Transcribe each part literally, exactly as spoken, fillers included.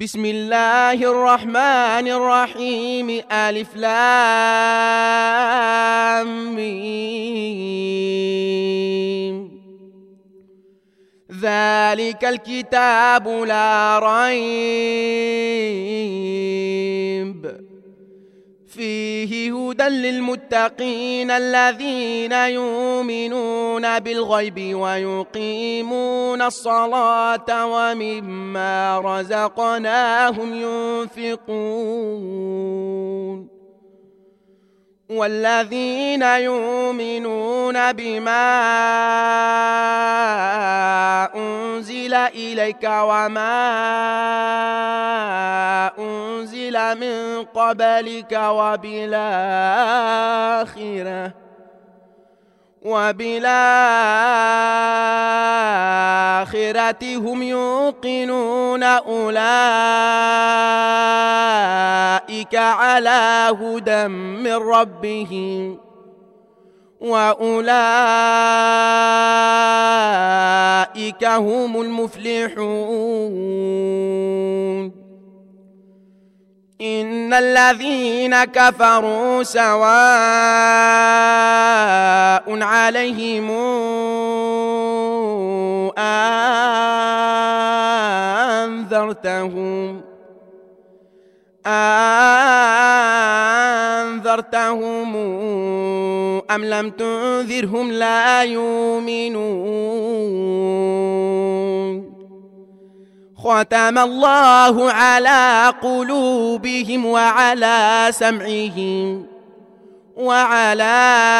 بسم الله الرحمن الرحيم. ألف لام ميم. ذلك الكتاب لا ريب فيه هدى للمتقين الذين يؤمنون بالغيب ويقيمون الصلاة ومما رزقناهم ينفقون والذين يؤمنون بما أنزل إليك وما أنزل من قبلك وبالآخرة وبالآخرة هم يوقنون أولئك على هدى من ربهم وأولئك هم المفلحون. إن الذين كفروا سواء عليهم أنذرتهم أنذرتهم أم لم تنذرهم لا يؤمنون. ختم الله على قلوبهم وعلى سمعهم وعلى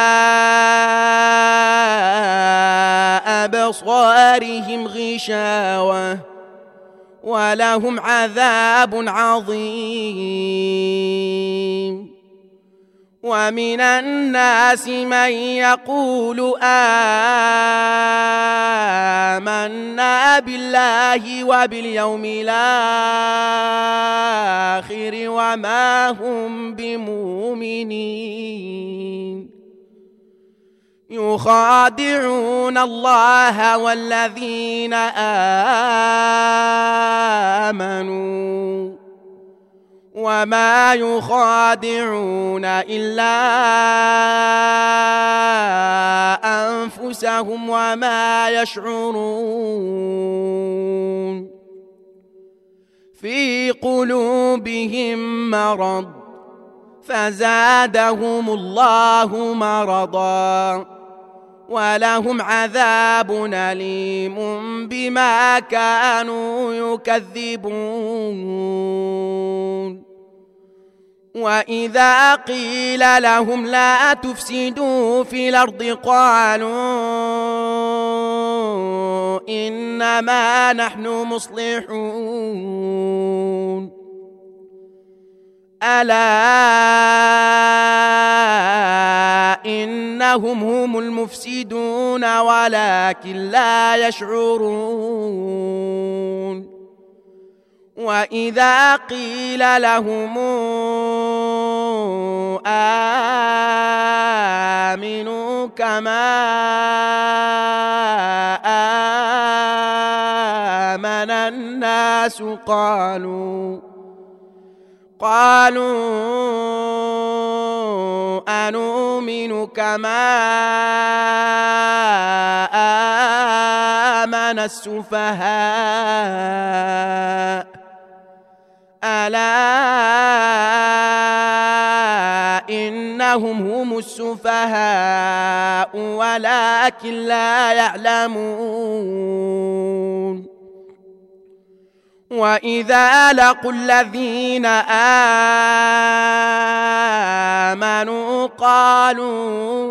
أبصارهم غشاوة ولهم عذاب عظيم. ومن الناس من يقول آمنا بالله وباليوم الآخر وما هم بمؤمنين. يخادعون الله والذين آمنوا وما يخادعون إلا أنفسهم وما يشعرون. في قلوبهم مرض فزادهم الله مرضا ولهم عذاب أليم بما كانوا يكذبون. وإذا قيل لهم لا تفسدوا في الأرض قالوا إنما نحن مصلحون. ألا إنهم هم المفسدون ولكن لا يشعرون. وإذا قيل لهم آمنوا كما آمن الناس قالوا قالوا أنؤمن كما آمن السفهاء ألا إنهم هم السفهاء ولكن لا يعلمون. وإذا لقوا الذين آمنوا قالوا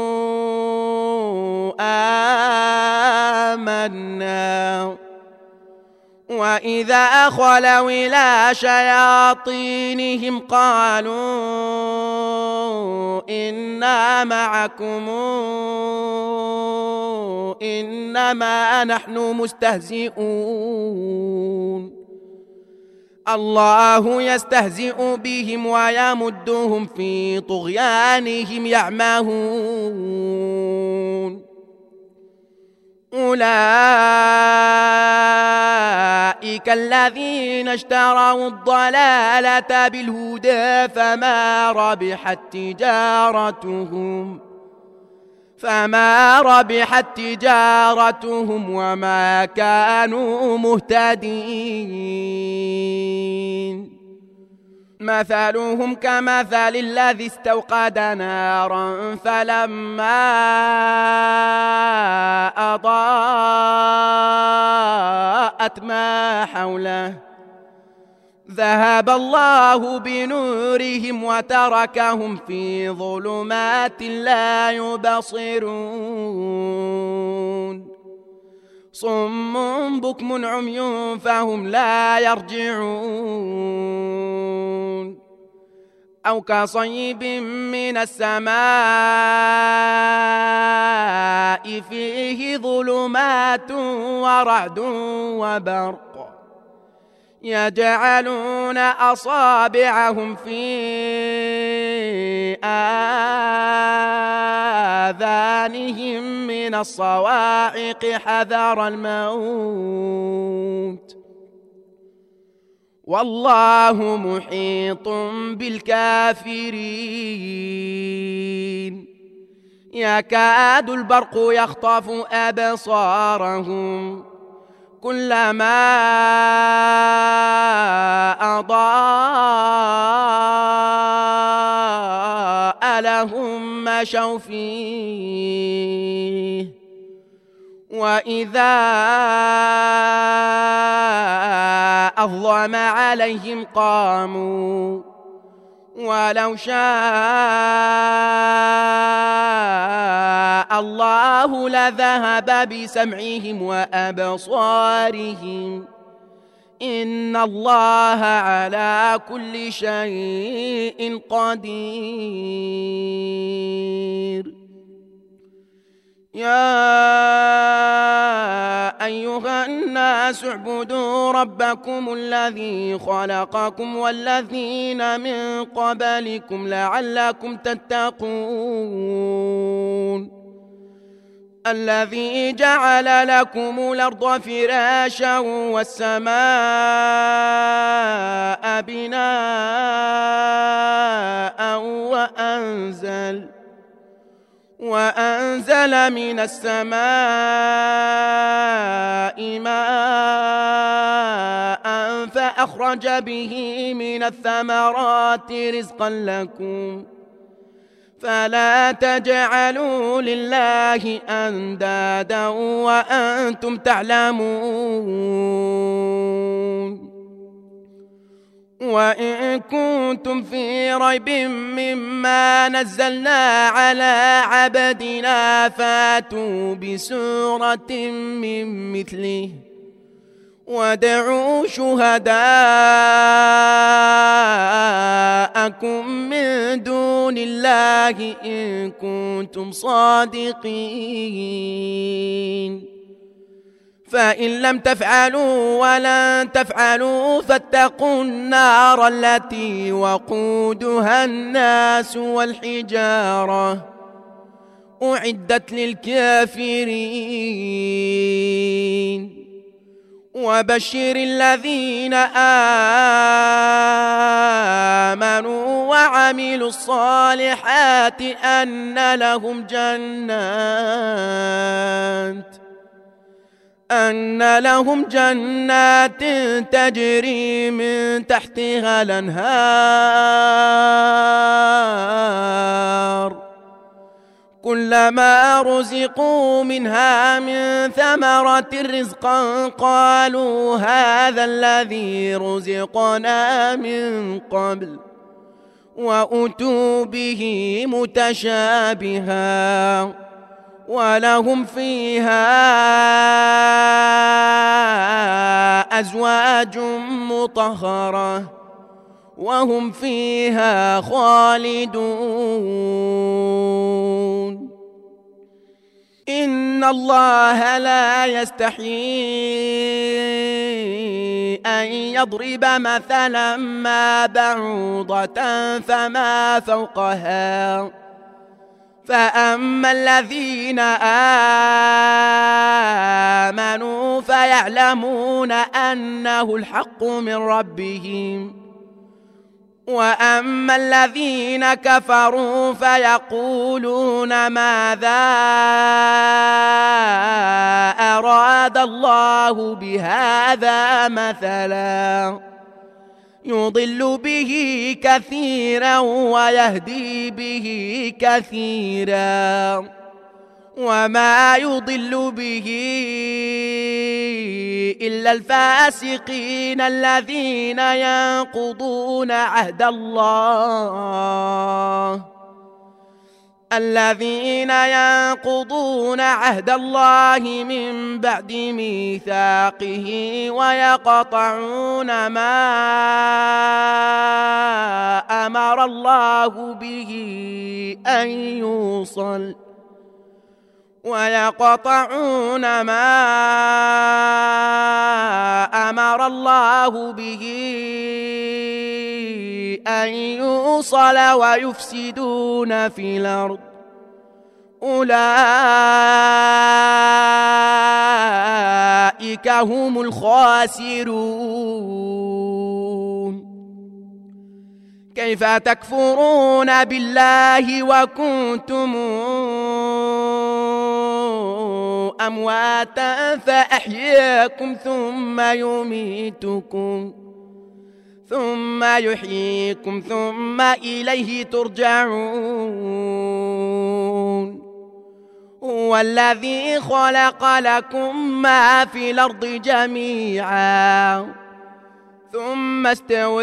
آمنا وإذا خلوا إلى شياطينهم قالوا إنا معكم إنما نحن مستهزئون. الله يستهزئ بهم ويمدهم في طغيانهم يعمهون. أولئك أولئك الذين اشتروا الضلالة بالهدى فما ربحت تجارتهم فما ربحت تجارتهم وما كانوا مهتدين. مثلهم كمثل الذي استوقد نارا فلما أضاءت ما حوله ذهب الله بنورهم وتركهم في ظلمات لا يبصرون. صم بكم عمي فهم لا يرجعون. أو كصيب من السماء فيه ظلمات ورعد وبرق يجعلون أصابعهم في آذانهم من الصواعق حذر الموت والله محيط بالكافرين. يكاد البرق يخطف أبصارهم كلما أضاء لهم مشوا فيه وإذا أظلم عليهم قاموا ولو شاء الله لذهب بسمعهم وأبصارهم إن الله على كل شيء قدير. يا أيها الناس اعبدوا ربكم الذي خلقكم والذين من قبلكم لعلكم تتقون. الذي جعل لكم الأرض فراشا والسماء بناء وأنزل وأنزل من السماء ماء فأخرج به من الثمرات رزقا لكم فلا تجعلوا لله أندادا وأنتم تعلمون. وإن كنتم في ريب مما نزلنا على عبدنا فاتوا بسورة من مثله وادعوا شهداءكم من دون الله إن كنتم صادقين. فإن لم تفعلوا ولن تفعلوا فاتقوا النار التي وقودها الناس والحجارة أعدت للكافرين. وبشر الذين آمنوا وعملوا الصالحات أن لهم جنات أن لهم جنات تجري من تحتها الأنهار كلما رزقوا منها من ثمرة رزقا قالوا هذا الذي رزقنا من قبل وأتوا به متشابها ولهم فيها أزواج مطهرة وهم فيها خالدون. إن الله لا يستحيي أن يضرب مثلا ما بعوضة فما فوقها فأما الذين آمنوا فيعلمون أنه الحق من ربهم، وأما الذين كفروا فيقولون ماذا أراد الله بهذا مثلا يضل به كثيرا ويهدي به كثيرا، وما يضل به إلا الفاسقين الذين ينقضون عهد الله الذين ينقضون عهد الله من بعد ميثاقه ويقطعون ما أمر الله به أن يوصل ويقطعون ما أمر الله به أن يوصل ويفسدون في الأرض، أولئك هم الخاسرون. كيف تكفرون بالله وكنتم أمواتا فأحياكم ثم يميتكم ثم يحييكم ثم إليه ترجعون. هو الذي خلق لكم ما في الأرض جميعا ثم استوى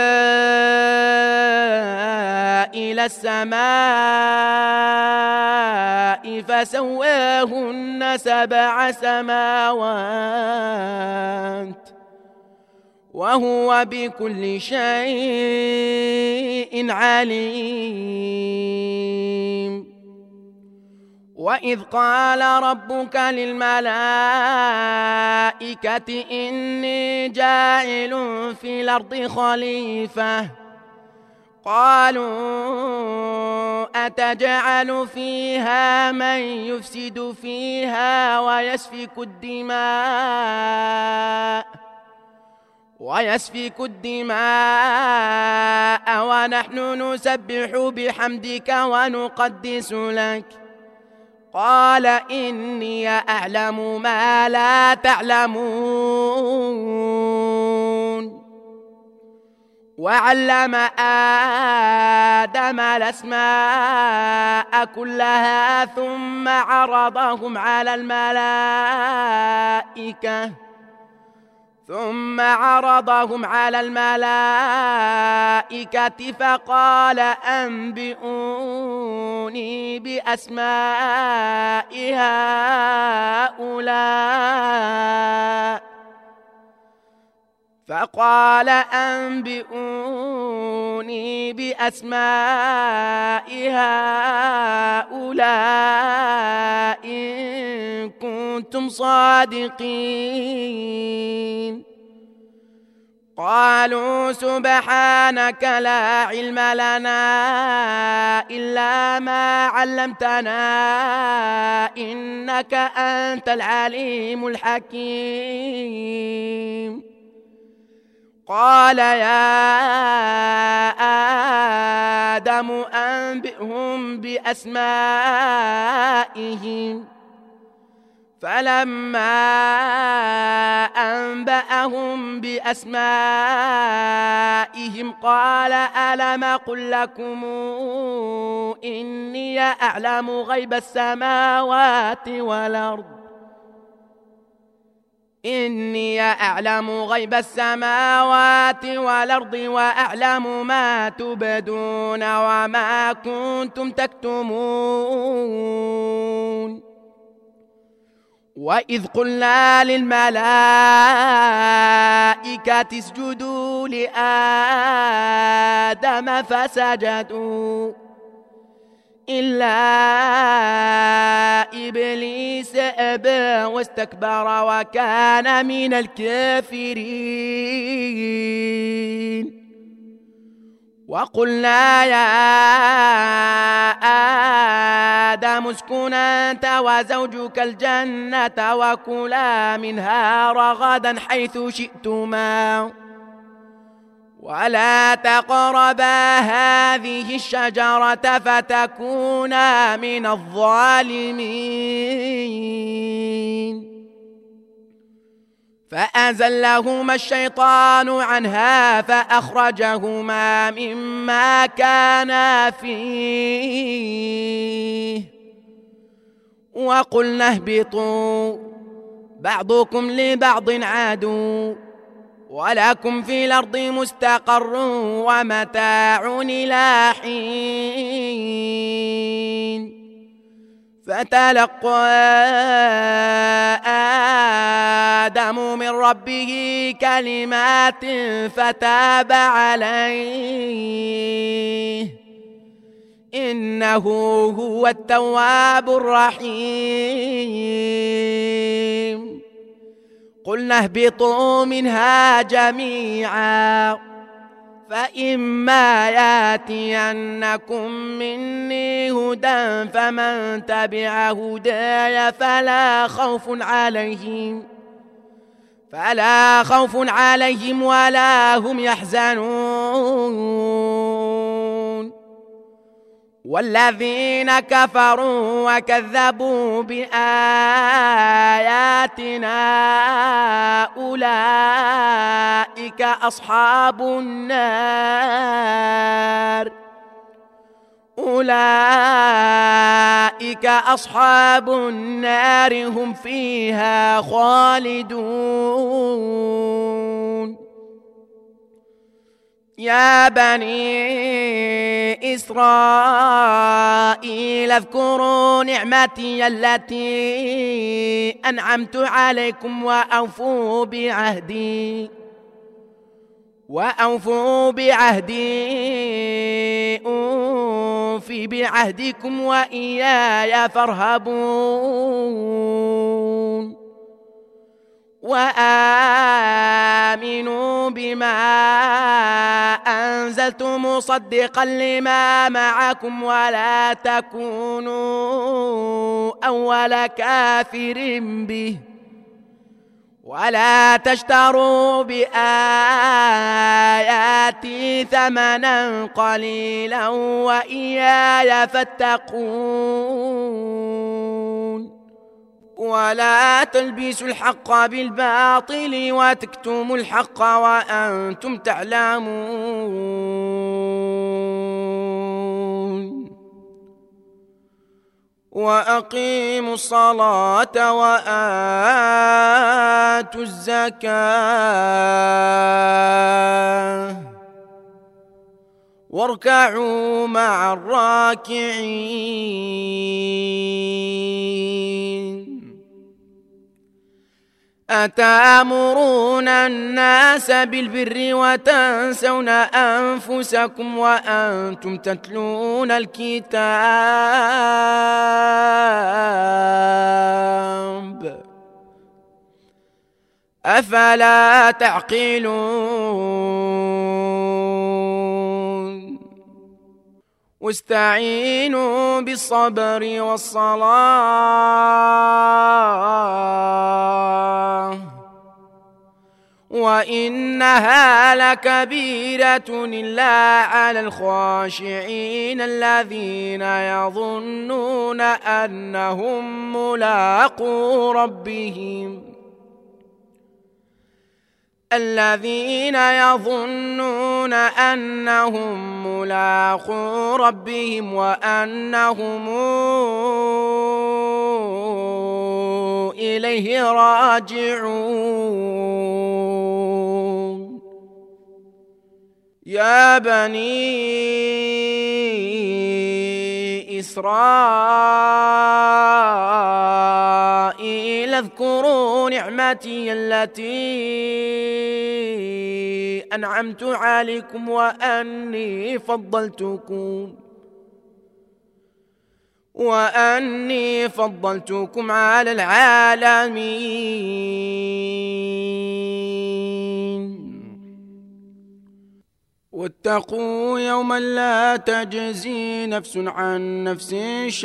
إلى السماء فسواهن سبع سماوات وهو بكل شيء عليم. وإذ قال ربك للملائكة إني جاعل في الأرض خليفة قالوا أتجعل فيها من يفسد فيها ويسفك الدماء ويسفك الدماء ونحن نسبح بحمدك ونقدس لك قال إني أعلم ما لا تعلمون. وعلم آدم الأسماء كلها ثم عرضهم على الملائكة ثم عرضهم على الملائكة فقال أنبئوني بأسماء هؤلاء فقال أنبئوني بأسماء هؤلاء إن كنتم صادقين. قالوا سبحانك لا علم لنا إلا ما علمتنا إنك أنت العليم الحكيم. قال يا آدم أنبئهم بأسمائهم فلما أنبأهم بأسمائهم قال ألم أقل لكم إني أعلم غيب السماوات والأرض إني أعلم غيب السماوات والأرض وأعلم ما تبدون وما كنتم تكتمون. وإذ قلنا للملائكة اسجدوا لآدم فسجدوا إلا إبليس أبى واستكبر وكان من الكافرين. وقلنا يا آدم اسكن أنت وزوجك الجنة وكلا منها رغدا حيث شئتما ولا تقربا هذه الشجرة فتكونا من الظالمين فأزلهما الشيطان عنها فأخرجهما مما كانا فيه وقلنا اهبطوا بعضكم لبعض عدو ولكم في الأرض مستقر ومتاع إلى حين فتلقى آدم من ربه كلمات فتاب عليه إنه هو التواب الرحيم قلنا اهبطوا منها جميعا فإما ياتينكم مني هدى فمن تبع هداي فلا خوف عليهم فلا خوف عليهم ولا هم يحزنون والذين كفروا وكذبوا بآياتنا أولئك أصحاب النار أولئك أصحاب النار هم فيها خالدون يا بني إسرائيل اذكروا نعمتي التي أنعمت عليكم وأوفوا بعهدي وأوفوا بعهدي أوف بعهدكم وإياي فارهبون وآمنوا بما أنزلت مصدقا لما معكم ولا تكونوا أول كافر به ولا تشتروا بآياتي ثمنا قليلا وإياي فاتقون ولا تلبسوا الحق بالباطل وتكتموا الحق وأنتم تعلمون وأقيموا الصلاة وآتوا الزكاة واركعوا مع الراكعين أتأمرون الناس بالبر وتنسون أنفسكم وأنتم تتلون الكتاب أفلا تعقلون واستعينوا بالصبر والصلاة وإنها لكبيرة إلا على الخاشعين الذين يظنون أنهم ملاقو ربهم الذين يظنون أنهم ملاقو ربهم وأنهم إليه راجعون يا بني إسرائيل اذكروا نعمتي التي أنعمت عليكم وأني فضلتكم وأني فضلتكم على العالمين واتقوا يوما لا تجزي نفس عن نفس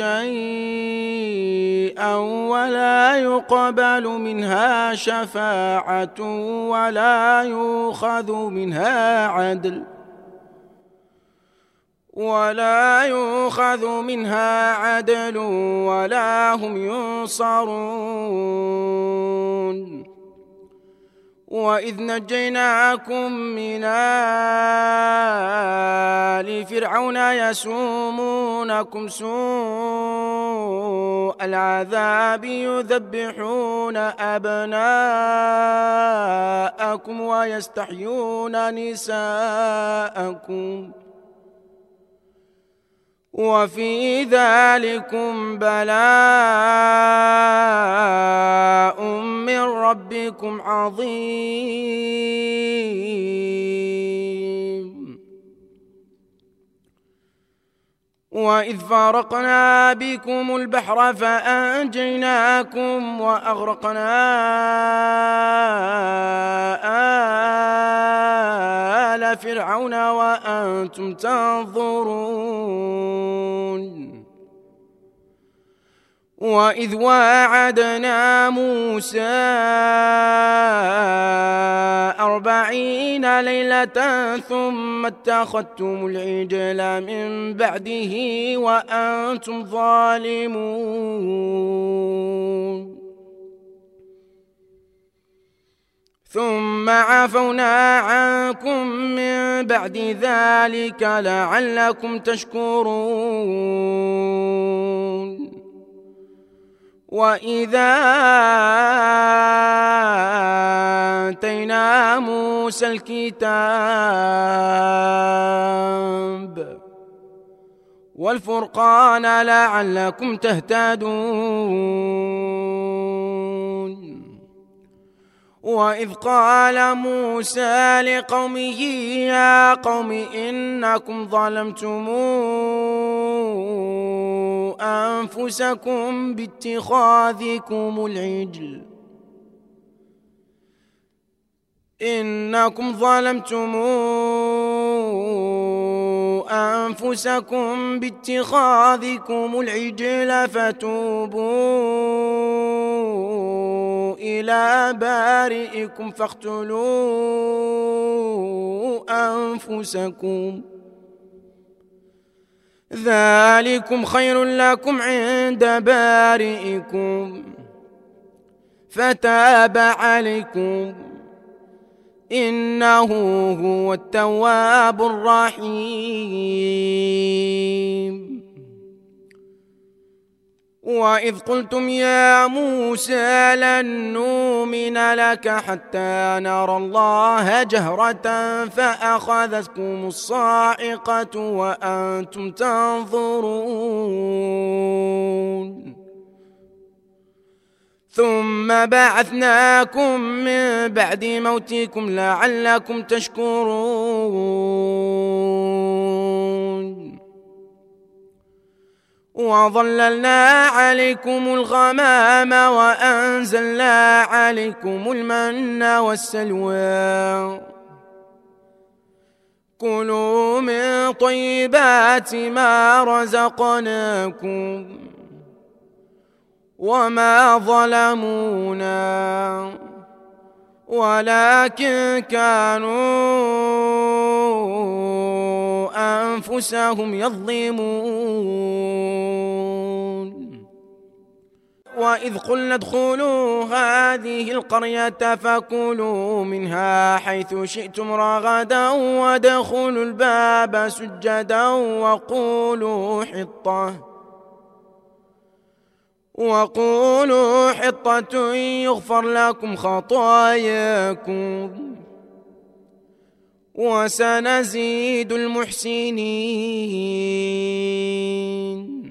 شيئا ولا يقبل منها شفاعة ولا يؤخذ منها عدل ولا يؤخذ منها عدل ولا هم ينصرون. وإذ نجيناكم من آل فرعون يسومونكم سوء العذاب يذبحون أبناءكم ويستحيون نساءكم وفي ذلكم بلاء من ربكم عظيم. وإذ فارقنا بكم البحر فأنجيناكم وأغرقنا آل فرعون وأنتم تنظرون. وإذ واعدنا موسى أربعين ليلة ثم اتخذتم العجل من بعده وأنتم ظالمون ثم عفونا عنكم من بعد ذلك لعلكم تشكرون. وإذا آتينا موسى الكتاب والفرقان لعلكم تهتدون. وإذ قال موسى لقومه يا قوم إنكم ظلمتم أنفسكم باتخاذكم العجل إنكم ظلمتم أنفسكم باتخاذكم العجل فتوبوا إلى بارئكم فاقتلوا أنفسكم ذلكم خير لكم عند بارئكم فتاب عليكم إنه هو التواب الرحيم. وإذ قلتم يا موسى لن نؤمن لك حتى نرى الله جهرة فأخذتكم الصاعقة وأنتم تنظرون ثم بعثناكم من بعد موتكم لعلكم تشكرون. وظللنا عليكم الغمام وأنزلنا عليكم المن والسلوى كلوا من طيبات ما رزقناكم وما ظلمونا ولكن كانوا أنفسهم يظلمون. وإذ قلنا ادخلوا هذه القرية فكلوا منها حيث شئتم رغدا وادخلوا الباب سجدا وقولوا حطة وقولوا حطة يغفر لكم خطاياكم وسنزيد المحسنين.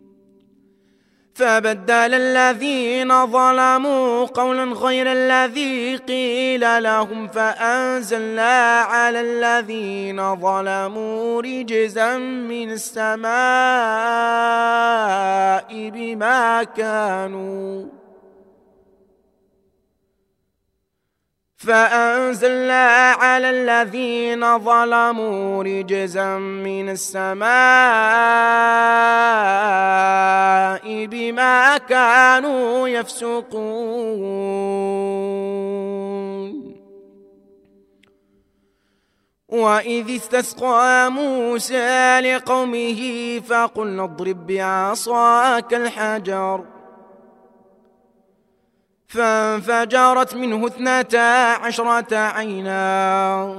فبدل الذين ظلموا قولا غير الذي قيل لهم فأنزلنا على الذين ظلموا رجزا من السماء بما كانوا فأنزلنا على الذين ظلموا رجزا من السماء بما كانوا يفسقون. وإذ استسقى موسى لقومه فقلنا اضرب بعصاك الحجر فانفجرت منه اثنتا عشرة عينا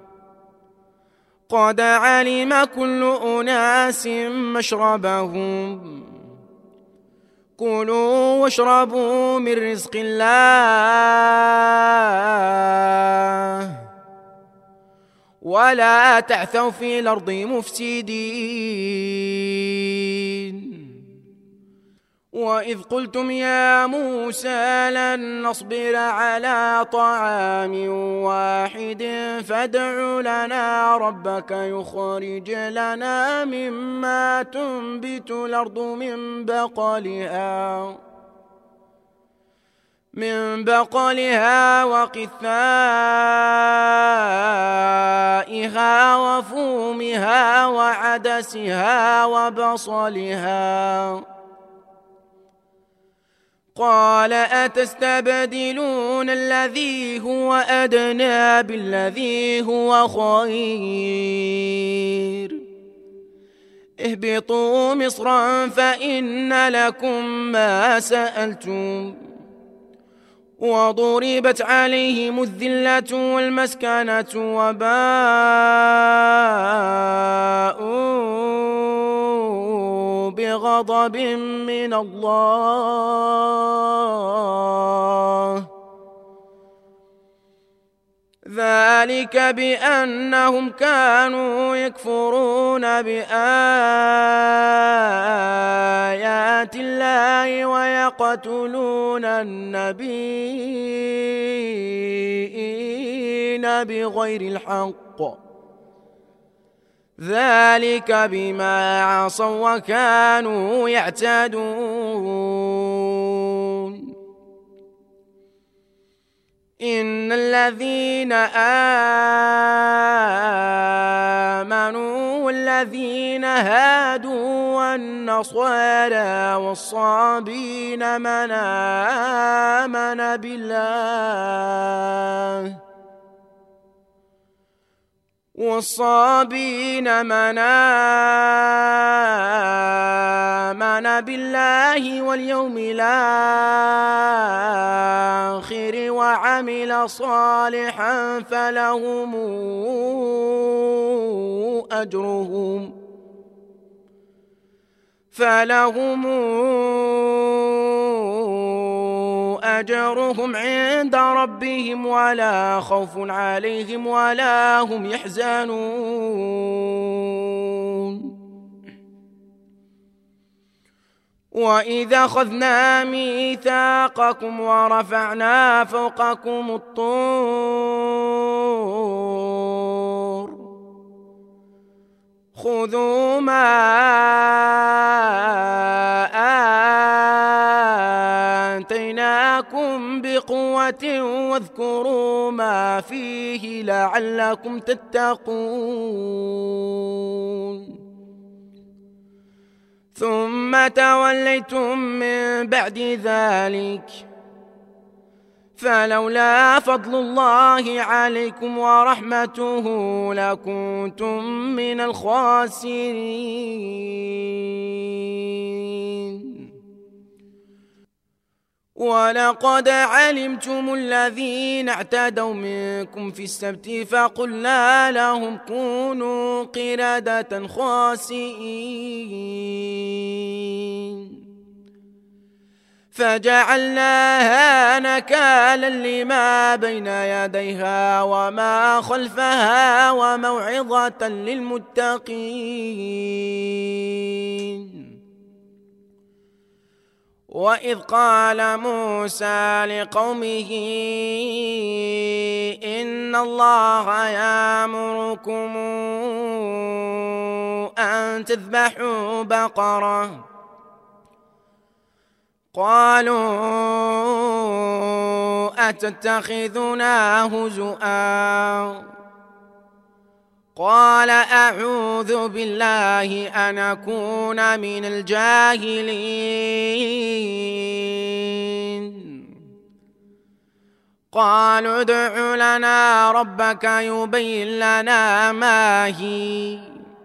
قد علم كل أناس مشربهم كلوا واشربوا من رزق الله ولا تعثوا في الأرض مفسدين. وإذ قلتم يا موسى لن نصبر على طعام واحد فادع لنا ربك يخرج لنا مما تنبت الأرض من بقلها من بقلها وقثائها وفومها وعدسها وبصلها. قال أتستبدلون الذي هو أدنى بالذي هو خير اهبطوا مصرا فإن لكم ما سألتم وضربت عليهم الذلة والمسكنة وباءوا بغضب من الله ذلك بأنهم كانوا يكفرون بآيات الله ويقتلون النبيين بغير الحق ذلك بما عصوا وكانوا يعتدون. إن الذين آمنوا والذين هادوا والنصارى والصابين من آمن بالله والصابين من آمن بالله واليوم الآخر وعمل صالحا فلهم أجرهم فلهم أجرهم عند ربهم ولا خوف عليهم ولا هم يحزنون. وإذا أخذنا ميثاقكم ورفعنا فوقكم الطور خذوا ما آتيناكم بقوة واذكروا ما فيه لعلكم تتقون. ثم توليتم من بعد ذلك فلولا فضل الله عليكم ورحمته لكنتم من الخاسرين. ولقد علمتم الذين اعتدوا منكم في السبت فقلنا لهم كونوا قردة خاسئين فجعلناها نكالا لما بين يديها وما خلفها وموعظة للمتقين. وإذ قال موسى لقومه إن الله يأمركم أن تذبحوا بقرة قالوا أتتخذنا هزؤا قال أعوذ بالله أن أكون من الجاهلين قالوا ادع لنا ربك يبين لنا ما هي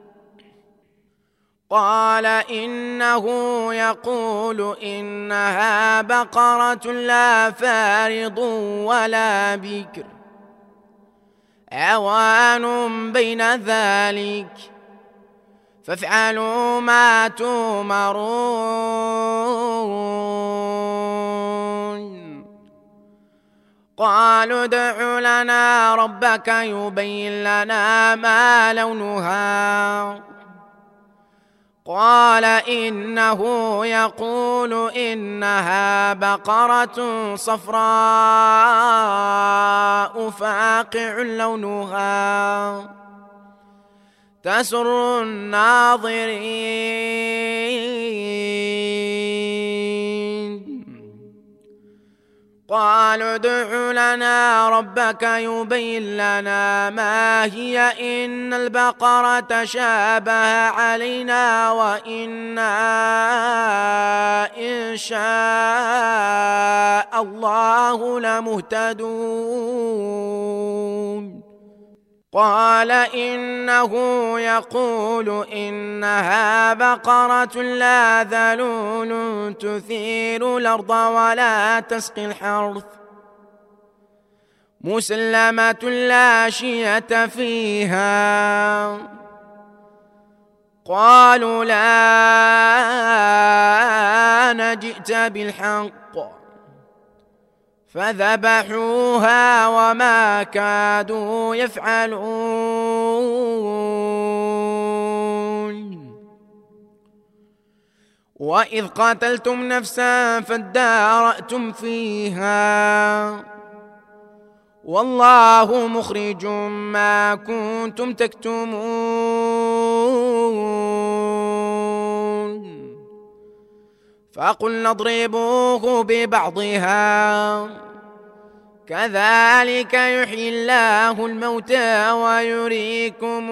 قال إنه يقول إنها بقرة لا فارض ولا بكر عوان بين ذلك فافعلوا ما تؤمرون قالوا ادع لنا ربك يبين لنا ما لونها قال إنه يقول إنها بقرة صفراء فاقع لونها تسر الناظرين قالوا ادع لنا ربك يبين لنا ما هي إن البقرة شابه علينا وإنا إن شاء الله لمهتدون قال إنه يقول إنها بقرة لا ذلول تثير الأرض ولا تسقي الحرث مسلمة لا شية فيها قالوا لا نجئت بالحق فذبحوها وما كادوا يفعلون وإذ قتلتم نفسا فادارأتم فيها والله مخرج ما كنتم تكتمون فقلنا اضربوه ببعضها كذلك يحيي الله الموتى ويريكم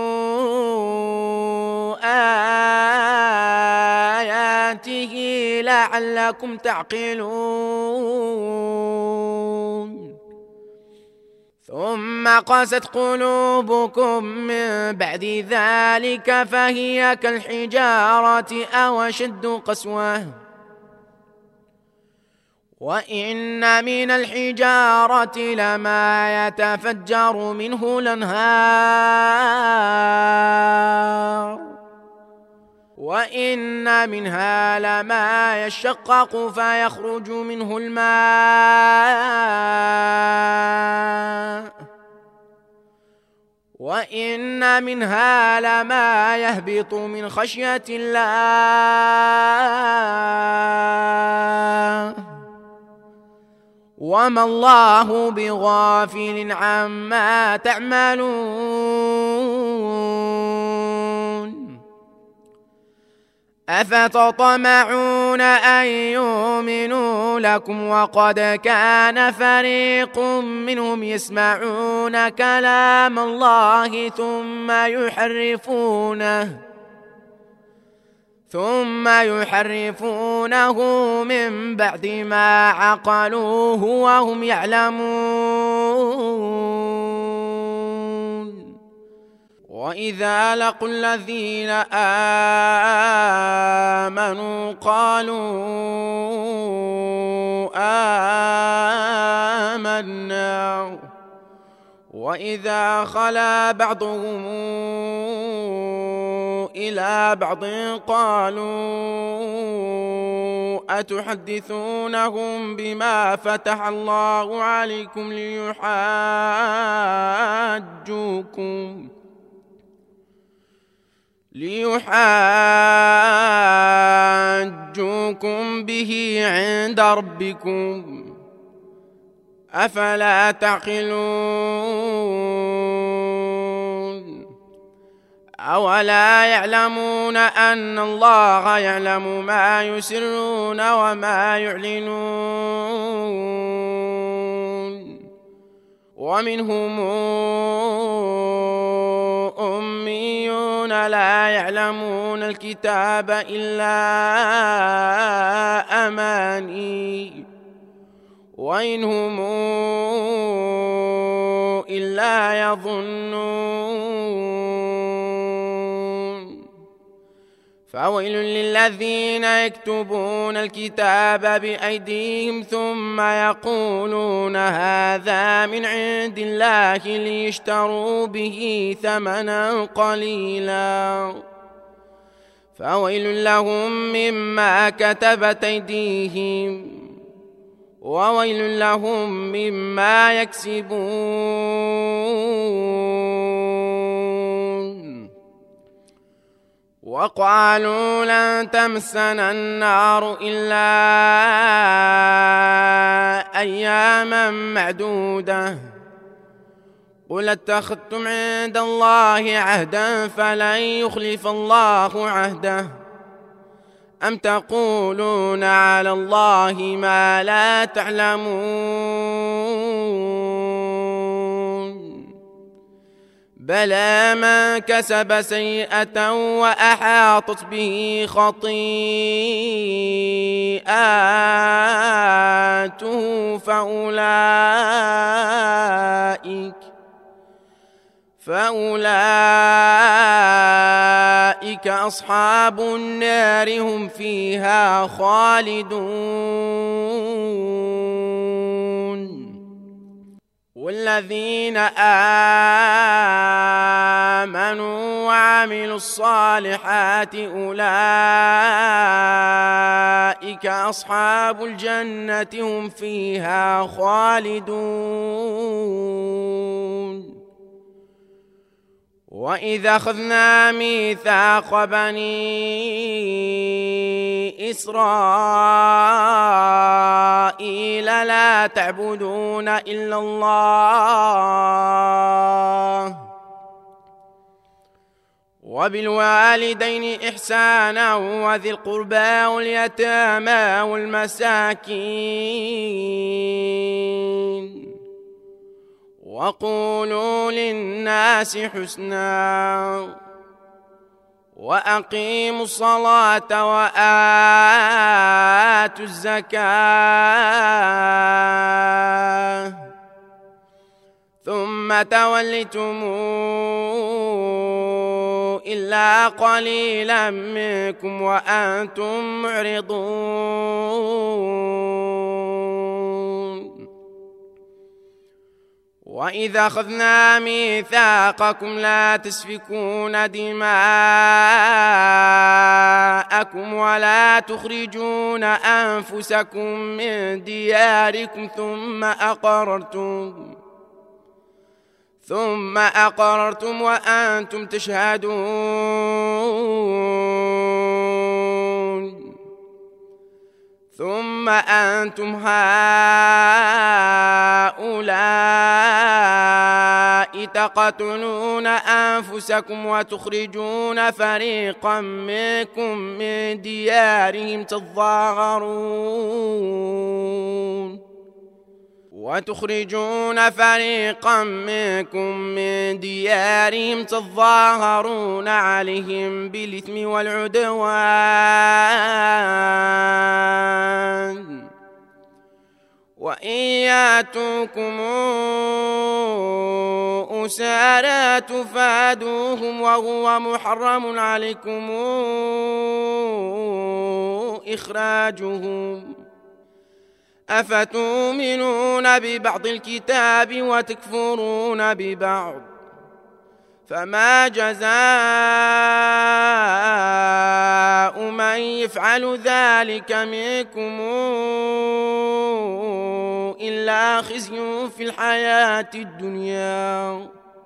آياته لعلكم تعقلون ثم قست قلوبكم من بعد ذلك فهي كالحجارة أو أشد قسوة وإن من الحجارة لما يتفجر منه الأنهار وإن منها لما يشقق فيخرج منه الماء وإن منها لما يهبط من خشية الله وما الله بغافل عما تعملون أفتطمعون أن يؤمنوا لكم وقد كان فريق منهم يسمعون كلام الله ثم يحرفونه ثم يحرفونه من بعد ما عقلوه وهم يعلمون وإذا لقوا الذين آمنوا قالوا آمنا وإذا خلا بعضهم إلى بعض قالوا أتحدثونهم بما فتح الله عليكم ليحاجوكم ليحاجوكم به عند ربكم أفلا تعقلون أولا يعلمون أن الله يعلم ما يسرون وما يعلنون ومنهم أميون لا يعلمون الكتاب إلا أماني وإن هم إلا يظنون فويل للذين يكتبون الكتاب بأيديهم ثم يقولون هذا من عند الله ليشتروا به ثمنا قليلا فويل لهم مما كتبت أيديهم وويل لهم مما يكسبون وقالوا لن تمسنا النار إلا أياما معدودة قل اتخذتم عند الله عهدا فلن يخلف الله عهده أم تقولون على الله ما لا تعلمون بلى من كسب سيئة وأحاطت به خطيئاته فأولئك فأولئك أصحاب النار هم فيها خالدون والذين آمنوا وعملوا الصالحات أولئك أصحاب الجنة هم فيها خالدون وإذا أخذنا ميثاق بني إسرائيل لا تعبدون إلا الله وبالوالدين إحسانا وذي القربى واليتامى والمساكين وقولوا للناس حسنا وأقيموا الصلاة وآتوا الزكاة ثم توليتم إلا قليلا منكم وأنتم معرضون وإذا أخذنا ميثاقكم لا تسفكون دماءكم ولا تخرجون أنفسكم من دياركم ثم أقررتم ثم أقررتم وأنتم تشهدون ثم أنتم هؤلاء تقتلون أنفسكم وتخرجون فريقا منكم من ديارهم تظاهرون وتخرجون فريقا منكم من ديارهم تظاهرون عليهم بالإثم والعدوان وإن ياتوكم أسارى تفادوهم وهو محرم عليكم إخراجهم أفتؤمنون ببعض الكتاب وتكفرون ببعض فما جزاء من يفعل ذلك منكم إلا خزي في الحياة الدنيا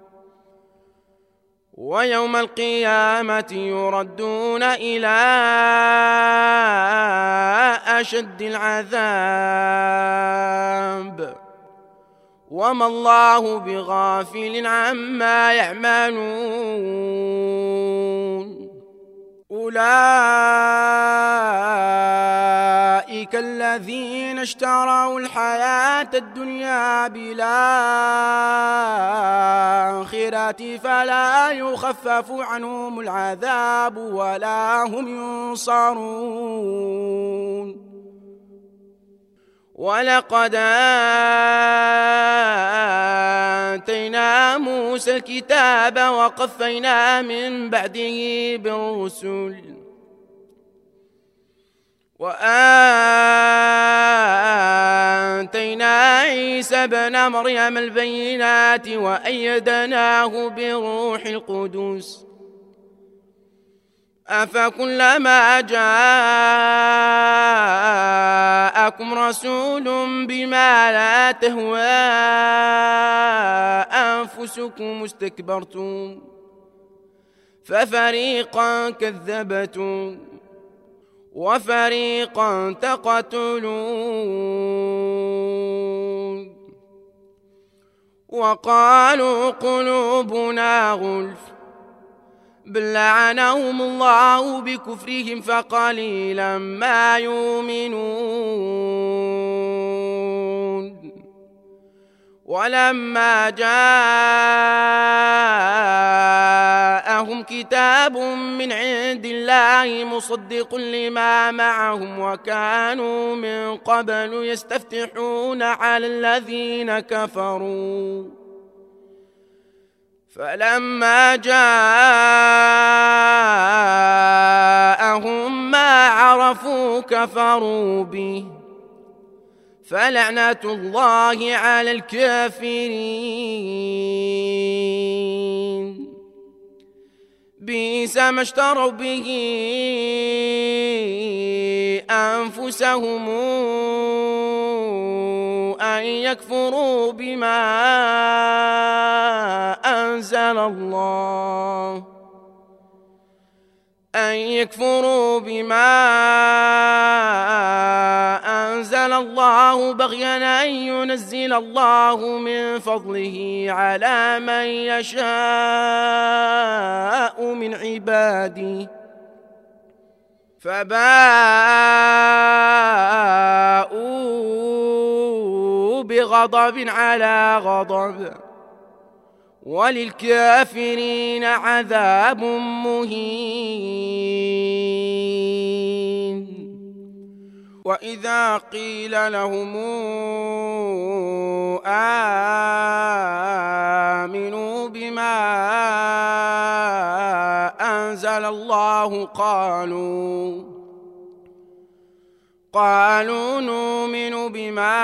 ويوم القيامة يردون إلى أشد العذاب وما الله بغافل عما يعملون أولئك الذين اشتروا الحياة الدنيا بالآخرة فلا يخفف عنهم العذاب ولا هم ينصرون. ولقد آتينا موسى الكتاب وقفينا من بعده بالرسل وآتينا عيسى ابن مريم البينات وأيدناه بروح القدس أفكلما جاءكم رسول بما لا تهوى أنفسكم استكبرتم ففريقا كذبتم وفريقا تقتلون. وقالوا قلوبنا غلف بل لعنهم الله بكفرهم فقليلا ما يؤمنون. ولما جاءهم كتاب من عند الله مصدق لما معهم وكانوا من قبل يستفتحون على الذين كفروا فلما جاءهم ما عرفوا كفروا به فلعنة الله على الكافرين. بئس ما اشتروا به أنفسهم أن يكفروا بما أنزل الله أن يكفروا بما أنزل الله بغيا أن ينزل الله من فضله على من يشاء من عباده فباءوا بغضب على غضب وللكافرين عذاب مهين. وإذا قيل لهم آمنوا بما أنزل الله قالوا قالوا نؤمن بما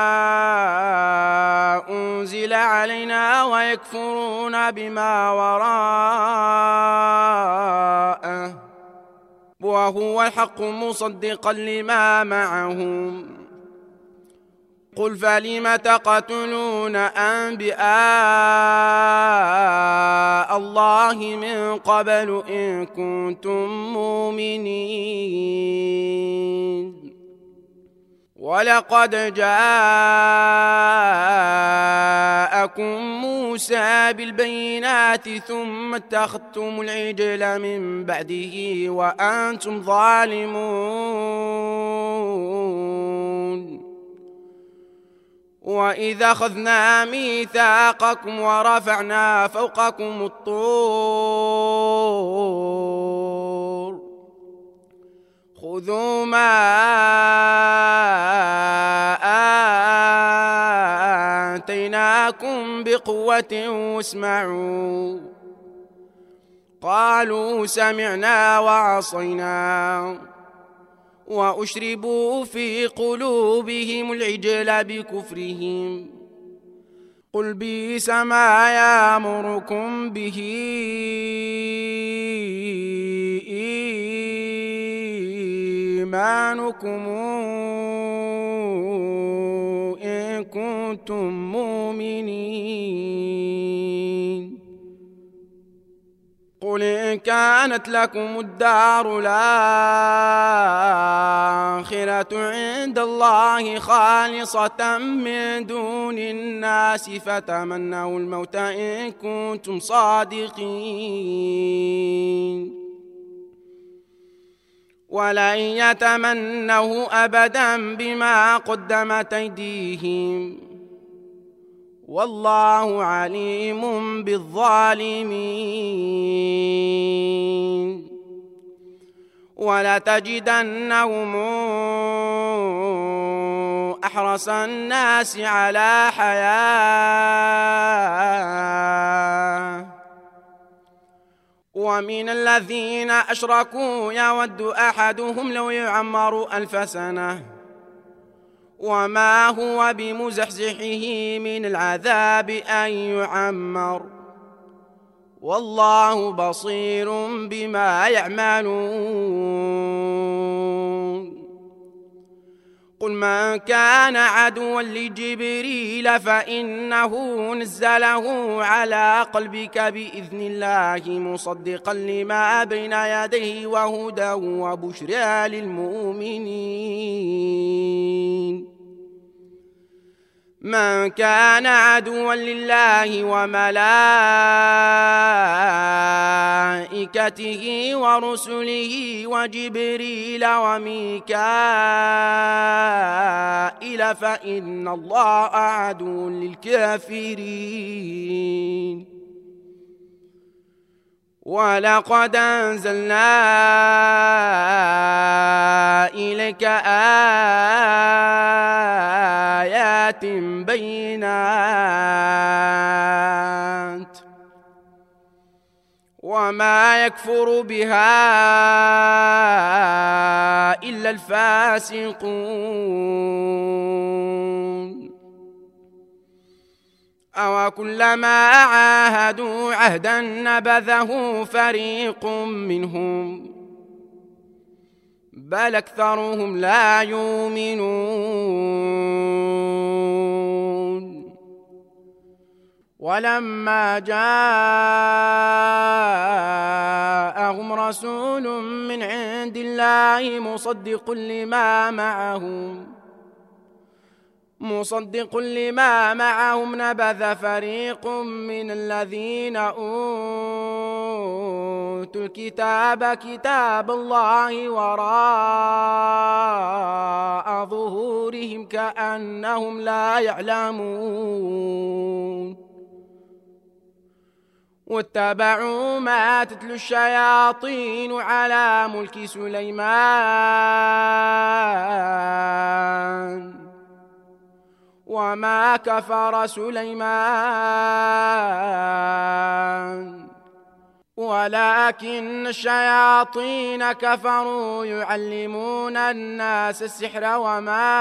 أنزل علينا ويكفرون بما وراءه وهو الحق مصدقا لما معهم. قل فلم تقتلون أنبياء الله من قبل إن كنتم مؤمنين. ولقد جاءكم موسى بالبينات ثم اتخذتم العجل من بعده وأنتم ظالمون. وإذا أخذنا ميثاقكم ورفعنا فوقكم الطور خذوا ما آتيناكم بقوة واسمعوا. قالوا سمعنا وعصينا وأشربوا في قلوبهم العجل بكفرهم. قل بئس ما يأمركم به إيمانكم إن كنتم مؤمنين. قل إن كانت لكم الدار الآخرة عند الله خالصة من دون الناس فتمنوا الموت إن كنتم صادقين. ولن يتمنه أبدا بما قدمت أيديهم والله عليم بالظالمين. ولتجدنهم أحرص الناس على حياة ومن الذين أشركوا يود أحدهم لو يعمر ألف سنة وما هو بمزحزحه من العذاب أن يعمر والله بصير بما يعملون. قل من كان عدوا لجبريل فإنه نزله على قلبك بإذن الله مصدقا لما بين يديه وهدى وبشرى للمؤمنين. من كان عدوا لله وملائكته ورسله وجبريل وميكائيل فإن الله عدو للكافرين. ولقد أنزلنا إليك آيات بينات وما يكفر بها إلا الفاسقون. أو كلما عاهدوا عهدا نبذه فريق منهم بل أكثرهم لا يؤمنون. ولما جاءهم رسول من عند الله مصدق لما معهم مصدق لما معهم نبذ فريق من الذين أوتوا الكتاب كتاب الله وراء ظهورهم كأنهم لا يعلمون. واتبعوا ما تتلو الشياطين على ملك سليمان وما كفر سليمان ولكن الشياطين كفروا يعلمون الناس السحر وما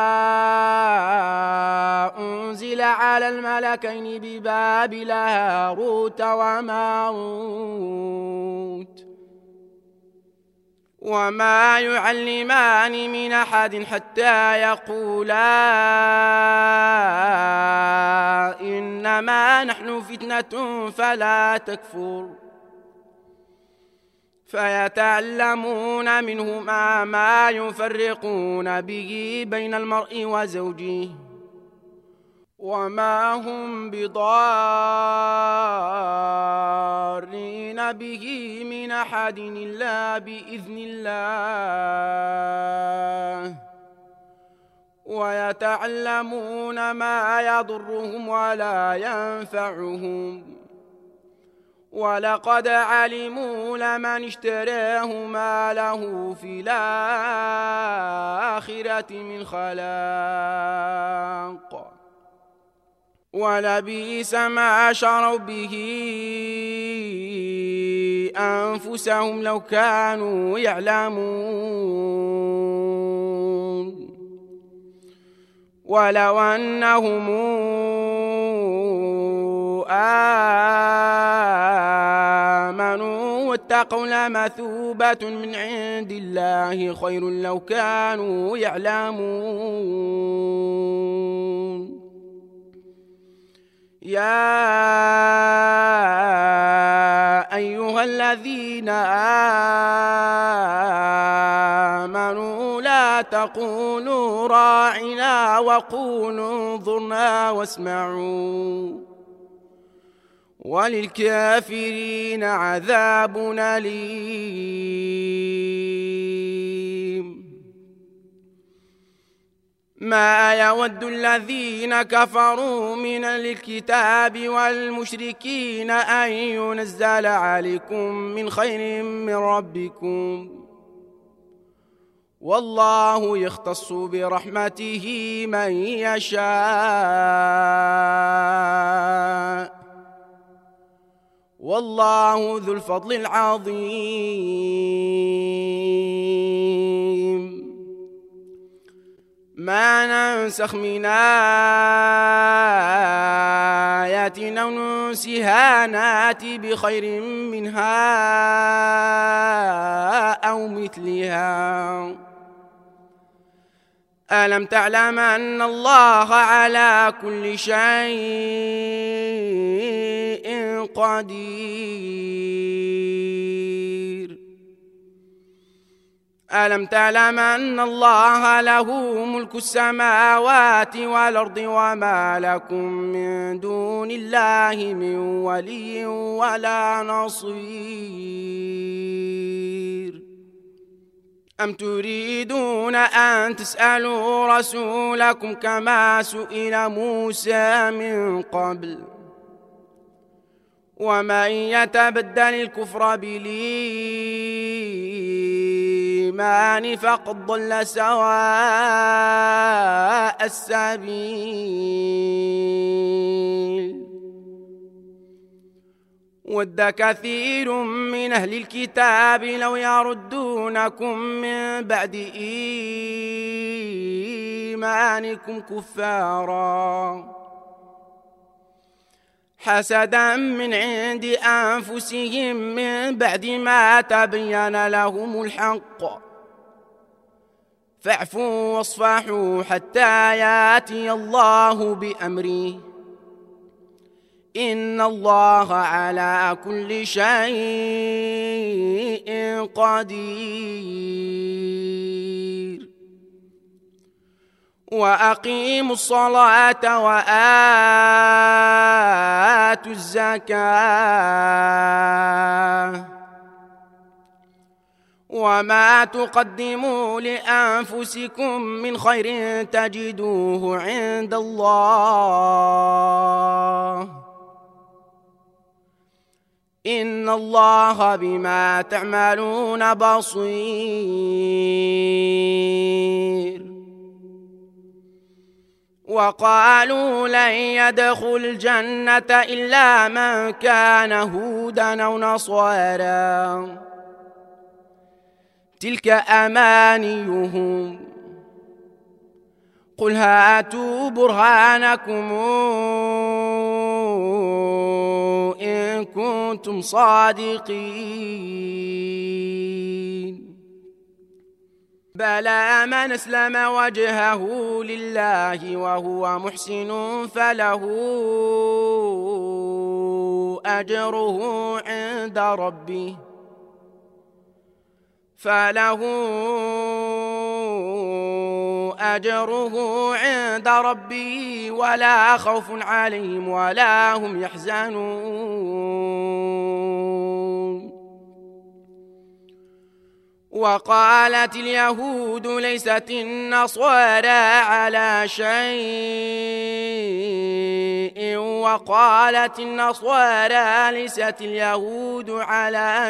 أنزل على الملكين ببابل هاروت وماروت وما يعلمان من أحد حتى يقولا إنما نحن فتنة فلا تكفر فيتعلمون منهما ما يفرقون به بين المرء وزوجه وما هم بضارين به من أحد إلا بإذن الله ويتعلمون ما يضرهم ولا ينفعهم ولقد علموا لمن اشتراه ما له في الآخرة من خلاق ولبئس ما شروا به أنفسهم لو كانوا يعلمون. ولو أنهم آمنوا واتقوا لمثوبة من عند الله خير لو كانوا يعلمون. يا أيها الذين آمنوا لا تقولوا راعنا وقولوا انظرنا واسمعوا وللكافرين. الكافرين عذاب أليم. ما يود الذين كفروا من الكتاب والمشركين أن ينزل عليكم من خير من ربكم والله يختص برحمته من يشاء والله ذو الفضل العظيم. ما ننسخ من آية أو ننسها نأتي بخير منها أو مثلها. ألم تعلم أن الله على كل شيء قدير. ألم تعلم أن الله له ملك السماوات والأرض وما لكم من دون الله من ولي ولا نصير. أم تريدون أن تسألوا رسولكم كما سئل موسى من قبل ومن يتبدل الكفر بالإيمان فقد ضل سواء السبيل. ود كثير من أهل الكتاب لو يردونكم من بعد إيمانكم كفارا حسدا من عند أنفسهم من بعد ما تبين لهم الحق فاعفوا واصفحوا حتى يأتي الله بأمره إن الله على كل شيء قدير. وأقيموا الصلاة وآتوا الزكاة وما تقدموا لأنفسكم من خير تجدوه عند الله إن الله بما تعملون بصير. وقالوا لن يدخل الجنة إلا من كان هودا أو نصارى تلك أمانيهم قل هاتوا برهانكم إن كنتم صادقين. بلى من أسلم وجهه لله وهو محسن فله أجره عند ربه فله أجره عند ربي ولا خوف عليهم ولا هم يحزنون. وقالت اليهود ليست النصارى على شيء وقالت النصارى ليست اليهود على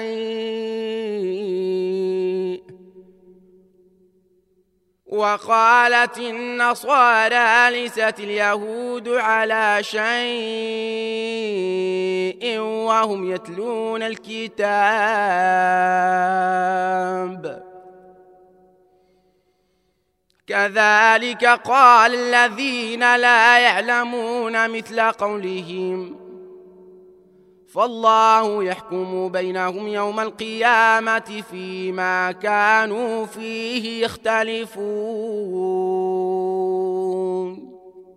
شيء وقالت النصارى ليست اليهود على شيء وهم يتلون الكتاب كذلك قال الذين لا يعلمون مثل قولهم فالله يحكم بينهم يوم القيامة فيما كانوا فيه يختلفون.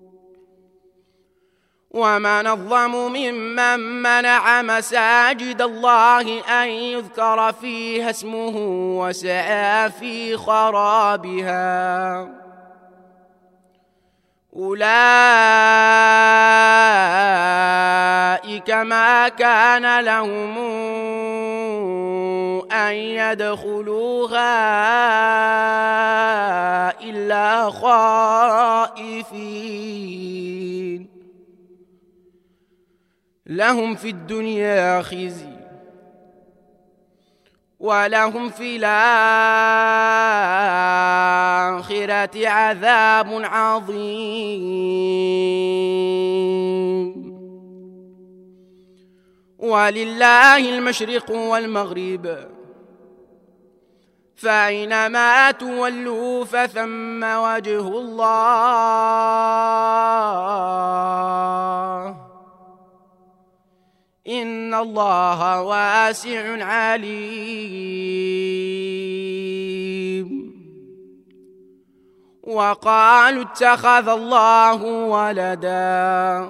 ومن أظلم ممن منع مساجد الله أن يذكر فيها اسمه وسعى في خرابها أولئك ما كان لهم أن لن يدخلوها إلا خائفين لهم في الدنيا خزي ولهم في الآخرة عذاب عظيم ولله المشرق والمغرب فأينما تولوا فثم وجه الله إن الله واسع عليم وقالوا اتخذ الله ولدا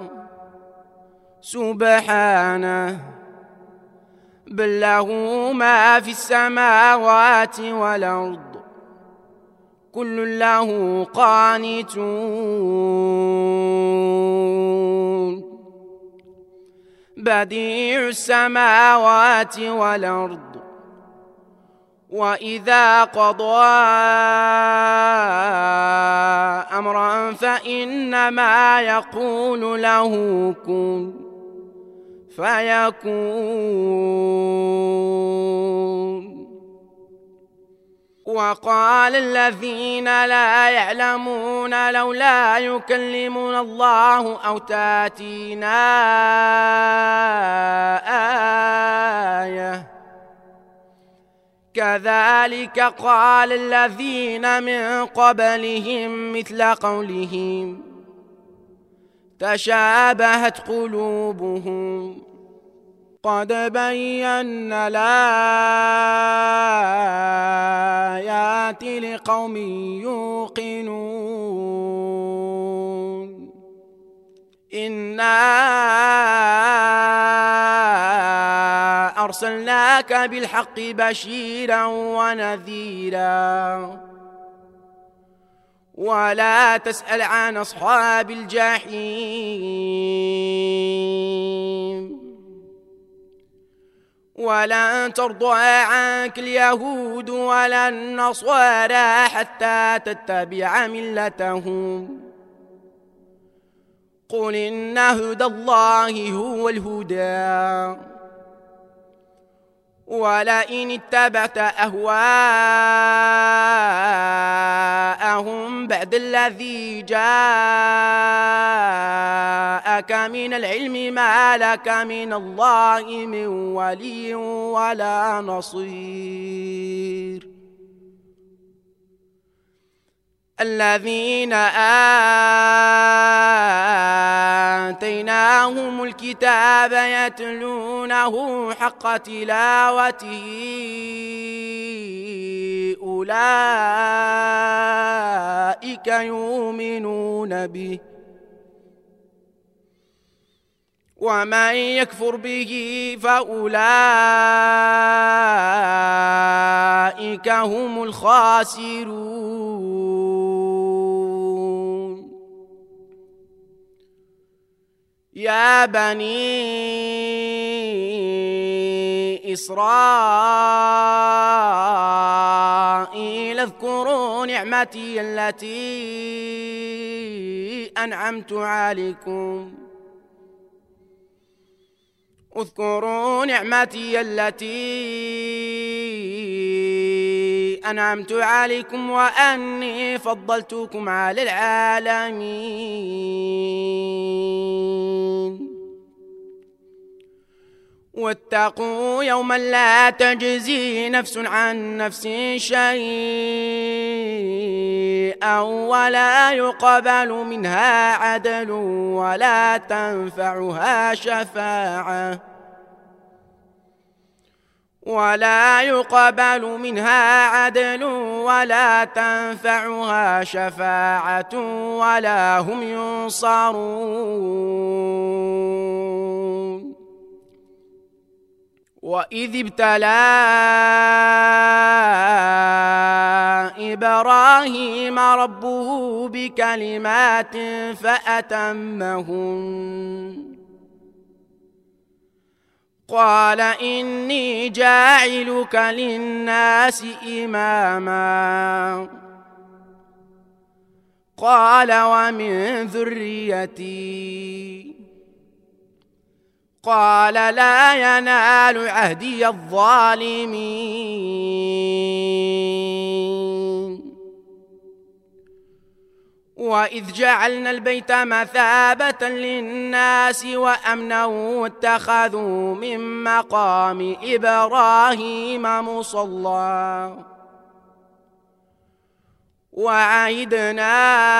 سبحانه بل له ما في السماوات والأرض كل له قانتون بديع السماوات والأرض وإذا قضى أمرا فإنما يقول له كن فيكون وقال الذين لا يعلمون لولا يكلمنا الله أو تاتينا آية كذلك قال الذين من قبلهم مثل قولهم تشابهت قلوبهم قد بينا الآيات لقوم يوقنون إنا أرسلناك بالحق بشيرا ونذيرا ولا تسأل عن أصحاب الجحيم ولن ترضى عنك اليهود ولا النصارى حتى تتبع ملتهم قل إن هدى الله هو الهدى ولئن اتبعت أهواءهم بعد الذي جاءك من العلم ما لك من الله من ولي ولا نصير الذين آتيناهم الكتاب يتلونه حق تلاوته أولئك يؤمنون به ومن يكفر به فأولئك هم الخاسرون يا بني إسرائيل اذكروا نعمتي التي أنعمت عليكم اذكروا نعمتي التي أنعمت عليكم وأني فضلتكم على العالمين واتقوا يوما لا تجزي نفس عن نفس شيئا ولا يقبل منها عدل ولا تنفعها شفاعة ولا يقبل منها عدل ولا تنفعها شفاعة ولا هم ينصرون وإذ ابتلى إبراهيم ربه بكلمات فأتمهن قال إني جاعلك للناس إماما قال ومن ذريتي قال لا ينال عهدي الظالمين وإذ جعلنا البيت مثابة للناس وأمنا واتخذوا من مقام إبراهيم مصلى وعهدنا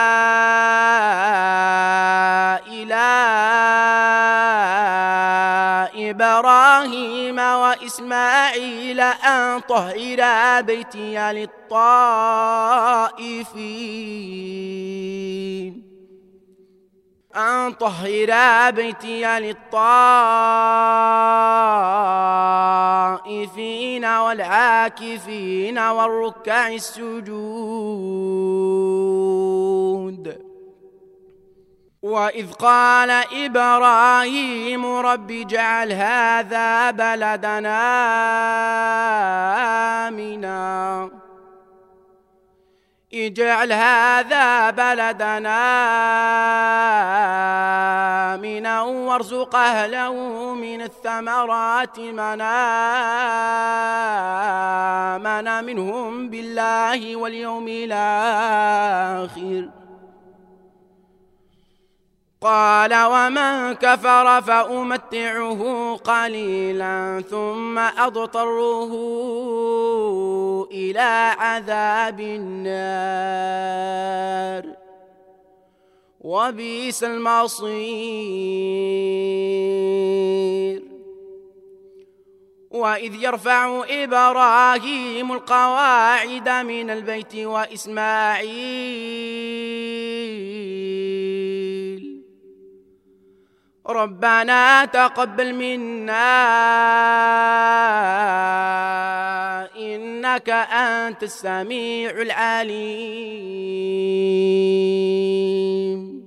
إلى إبراهيم وإسماعيل أن طهرا بيتي للطائفين أن طهرا بيتي للطائفين والعاكفين والركع السجود وإذ قال إبراهيم رب اجعل هذا بلدنا آمنا اجعل هذا بلدنا آمنا وارزق أهله من الثمرات من آمن منهم بالله واليوم الآخر قال ومن كفر فأمتعه قليلا ثم أضطره إلى عذاب النار وبئس المصير وإذ يرفع إبراهيم القواعد من البيت وإسماعيل ربنا تقبل منا إنك أنت السميع العليم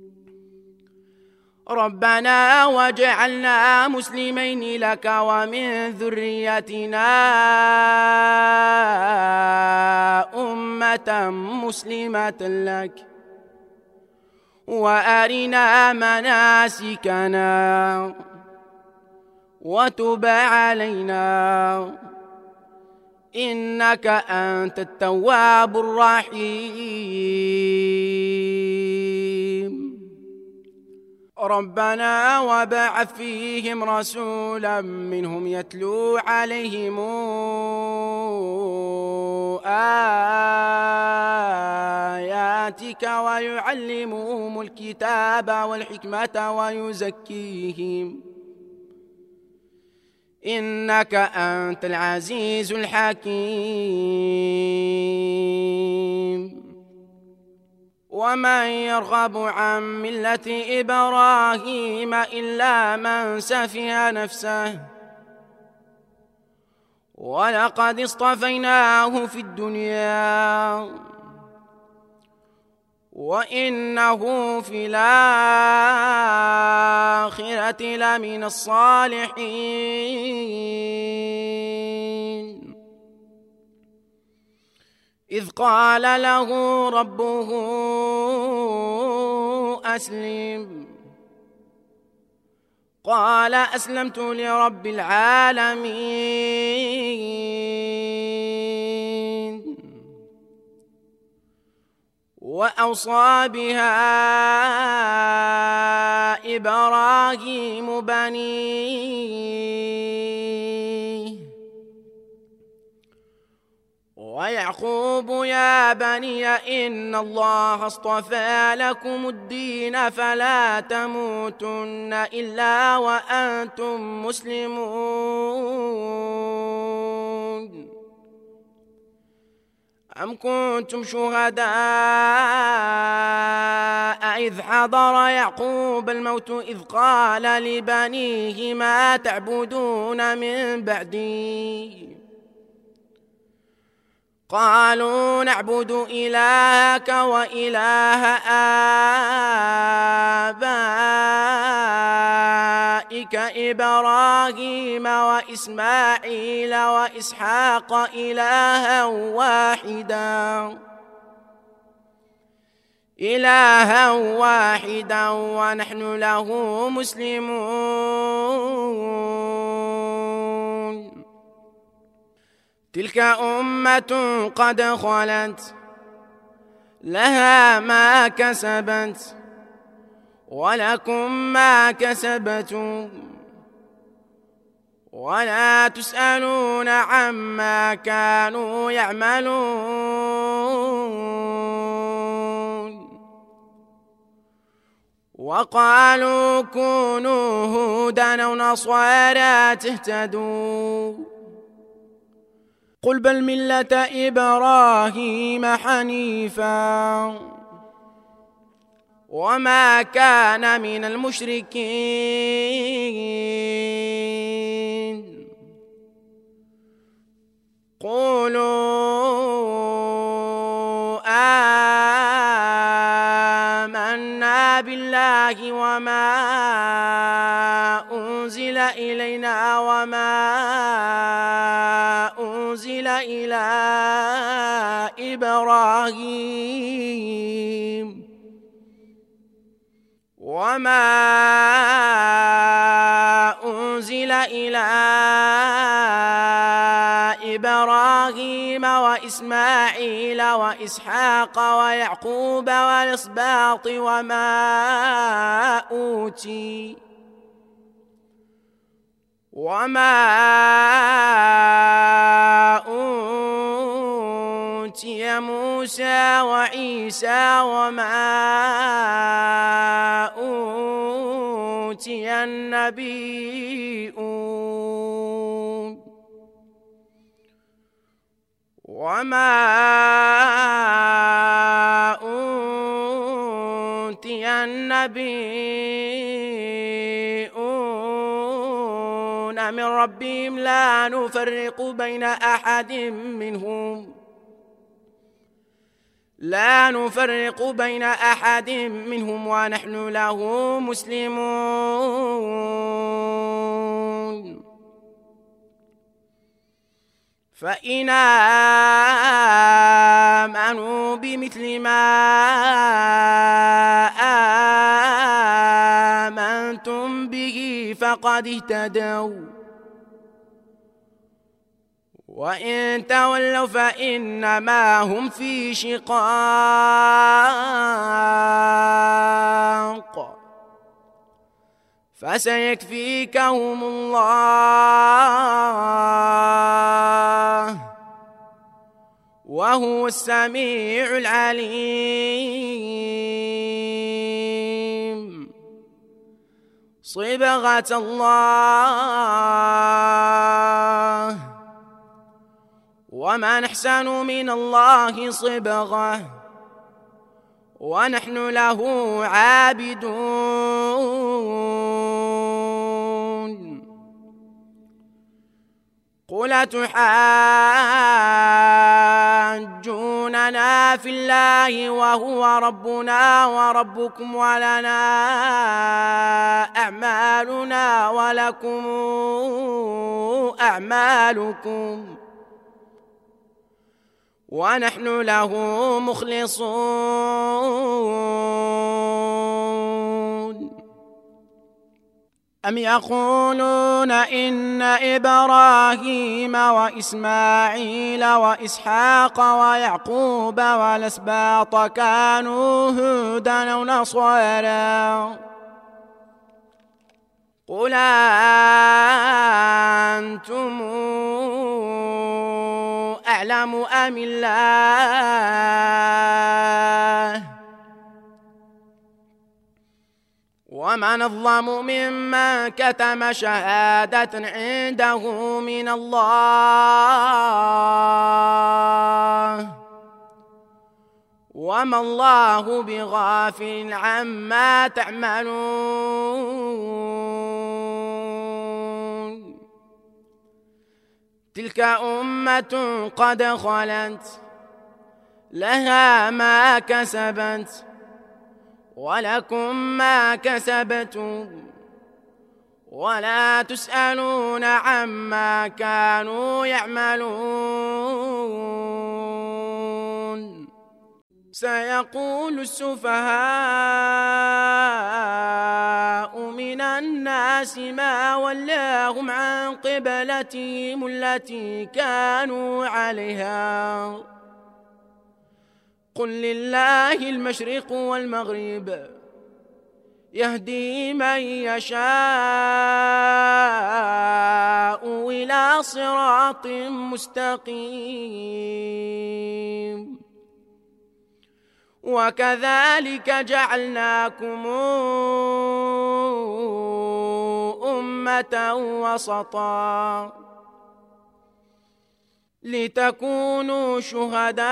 ربنا واجعلنا مسلمين لك ومن ذريتنا أمة مسلمة لك وأرنا مناسكنا وتب علينا إنك أنت التواب الرحيم ربنا وابعث فيهم رسولا منهم يتلو عليهم آياتك ويعلمهم الكتاب والحكمة ويزكيهم إنك أنت العزيز الحكيم ومن يرغب عن ملة إبراهيم إلا من سفه نفسه ولقد اصطفيناه في الدنيا وإنه في الآخرة لمن الصالحين إذ قال له ربه أسلم قال أسلمت لرب العالمين وأوصى بها إبراهيم بنيه ويعقوب يا بني إن الله اصطفى لكم الدين فلا تموتن إلا وأنتم مسلمون أم كنتم شهداء إذ حضر يعقوب الموت إذ قال لبنيه ما تعبدون من بعدي قالوا نعبد إلهك وإله أولئك إبراهيم وإسماعيل وإسحاق إلها واحدا إلها واحدا ونحن له مسلمون. تلك أمة قد خلت لها ما كسبت ولكم ما كسبتم ولا تسألون عما كانوا يعملون. وقالوا كونوا هودا أو نصارى تهتدوا قل بل ملة إبراهيم حنيفا وما كان من المشركين. قولوا آمنا بالله وما أنزل إلينا وما أنزل إلى إبراهيم وما أنزل إلى إبراهيم وإسماعيل وإسحاق ويعقوب والأسباط وما أوتي وما أوتي موسى وعيسى وما أوتي النبيون وما أوتي النبيون من ربهم لا نفرق بين أحد منهم لا نفرق بين أحد منهم ونحن له مسلمون. فإن آمنوا بمثل ما آمنتم به فقد اهتدوا وإن تولوا فإنما هم في شقاق فسيكفيكهم الله وهو السميع العليم. صبغة الله ومن أحسن من الله صبغة ونحن له عابدون. قل تحاجوننا في الله وهو ربنا وربكم ولنا أعمالنا ولكم أعمالكم ونحن له مخلصون. أم يقولون إن إبراهيم وإسماعيل وإسحاق ويعقوب والأسباط كانوا هودا أو نصارى قل أنتم أعلم أم الله ومن أظلم ممن كتم شهادة عنده من الله وما الله بغافل عما تعملون. تلك أمة قد خلت لها ما كسبت ولكم ما كسبتم ولا تسألون عما كانوا يعملون. سيقول السفهاء من الناس ما ولاهم عن قبلتهم التي كانوا عليها قل لله المشرق والمغرب يهدي من يشاء إلى صراط مستقيم. وكذلك جعلناكم أمة وسطا لتكونوا شهداء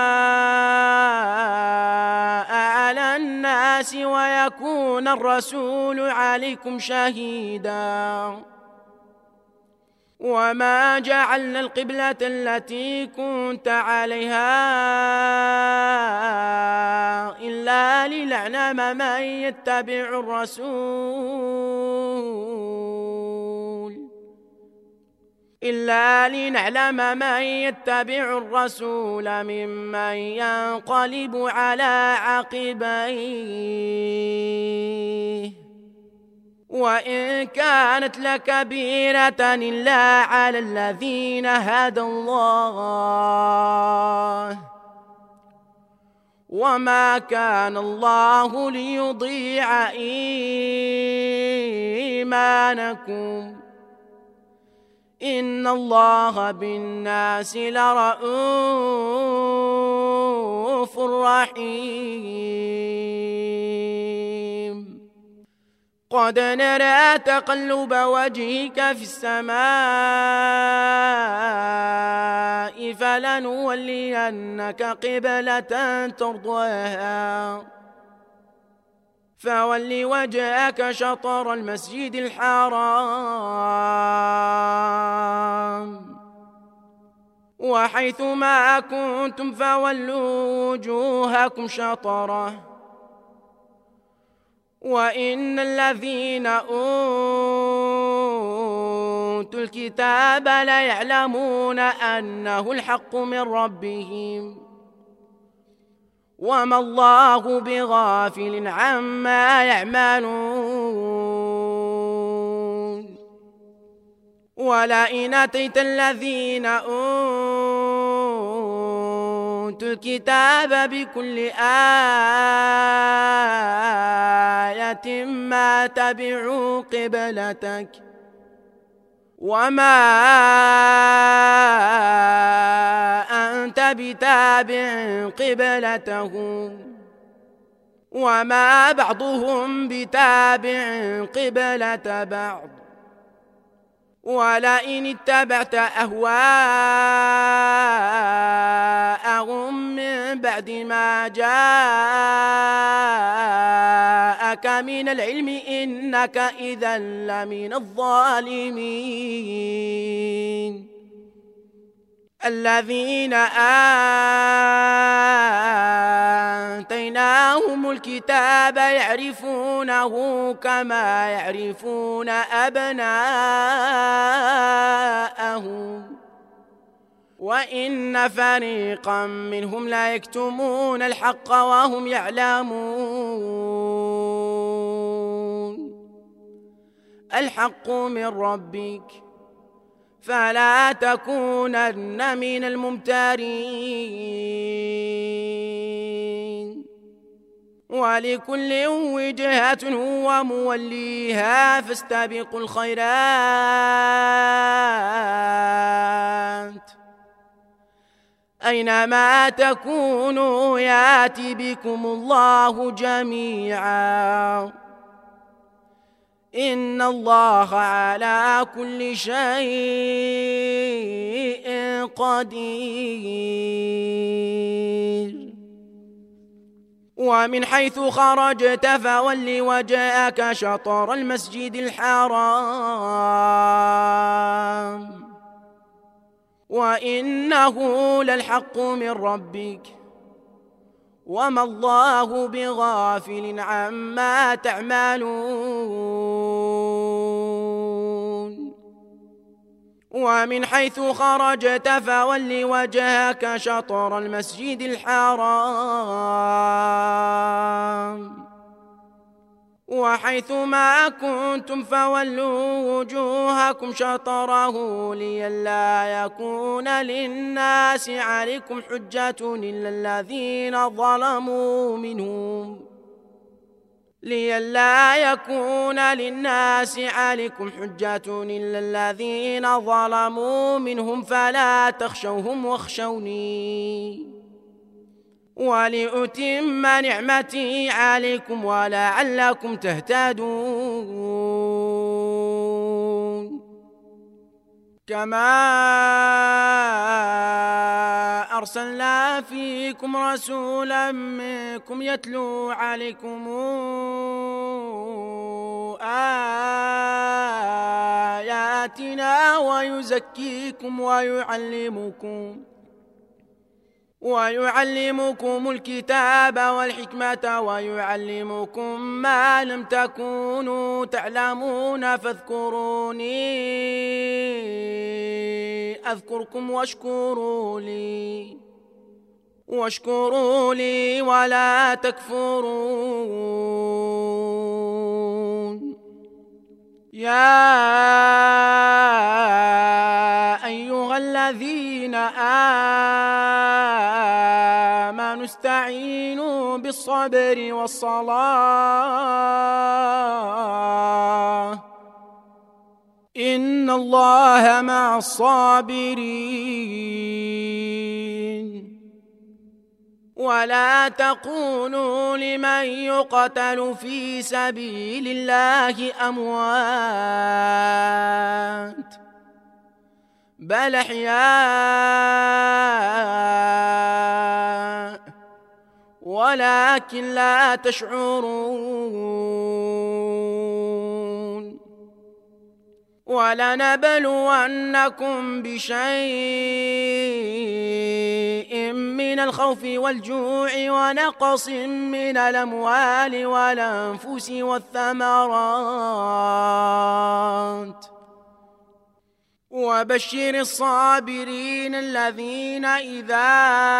على الناس ويكون الرسول عليكم شهيدا. وما جعلنا القبلة التي كنت عليها إلا لنعلم من يتبع الرسول إلا لنعلم من يتبع الرسول ممن ينقلب على عقبيه وإن كانت لكبيرة إلا على الذين هدى الله وما كان الله ليضيع إيمانكم إن الله بالناس لرءوف رحيم. قد نرى تقلب وجهك في السماء فلنولينك قبلة ترضاها فول وجهك شطر المسجد الحرام وحيث ما كنتم فولوا وجوهكم شطره وإن الذين أوتوا الكتاب ليعلمون أنه الحق من ربهم وما الله بغافل عما يعملون. ولئن أتيت الذين أوتوا الكتاب بكل آية ما تبعوا قبلتك وما أنت بتابع قبلتهم وما بعضهم بتابع قبلة بعض ولئن اتبعت أهواءهم من بعد ما جاءك من العلم إنك إذا لمن الظالمين. الذين آتيناهم الكتاب يعرفونه كما يعرفون أبناءهم وإن فريقا منهم لا يكتمون الحق وهم يعلمون. الحق من ربك فلا تكونن من الممترين. ولكل وجهة هو موليها فاستبقوا الخيرات أينما تكونوا يأتي بكم الله جميعا إن الله على كل شيء قدير. ومن حيث خرجت فول وجهك شطر المسجد الحرام وإنه للحق من ربك وما الله بغافل عما تعملون. ومن حيث خرجت فول وجهك شطر المسجد الحرام وحيث ما كنتم فولوا وجوهكم شطره لئلا يكون للناس عليكم حجة إلا الذين ظلموا منهم لئلا يكون للناس عليكم حجة إلا الذين ظلموا منهم فلا تخشوهم واخشوني ولأتم نعمتي عليكم ولعلكم تهتدون كما أرسلنا فيكم رسولا منكم يتلو عليكم آياتنا ويزكيكم ويعلمكم ويعلمكم الكتاب والحكمة ويعلمكم ما لم تكونوا تعلمون فاذكروني أذكركم واشكروا لي واشكروا لي ولا تكفرون يا أيها الذين آمنوا استعينوا بالصبر والصلاة إن الله مع الصابرين ولا تقولوا لمن يقتل في سبيل الله أموات بل أحياء ولكن لا تشعرون ولنبلونكم بشيء من الخوف والجوع ونقص من الأموال والأنفس والثمرات وبشر الصابرين الذين إذا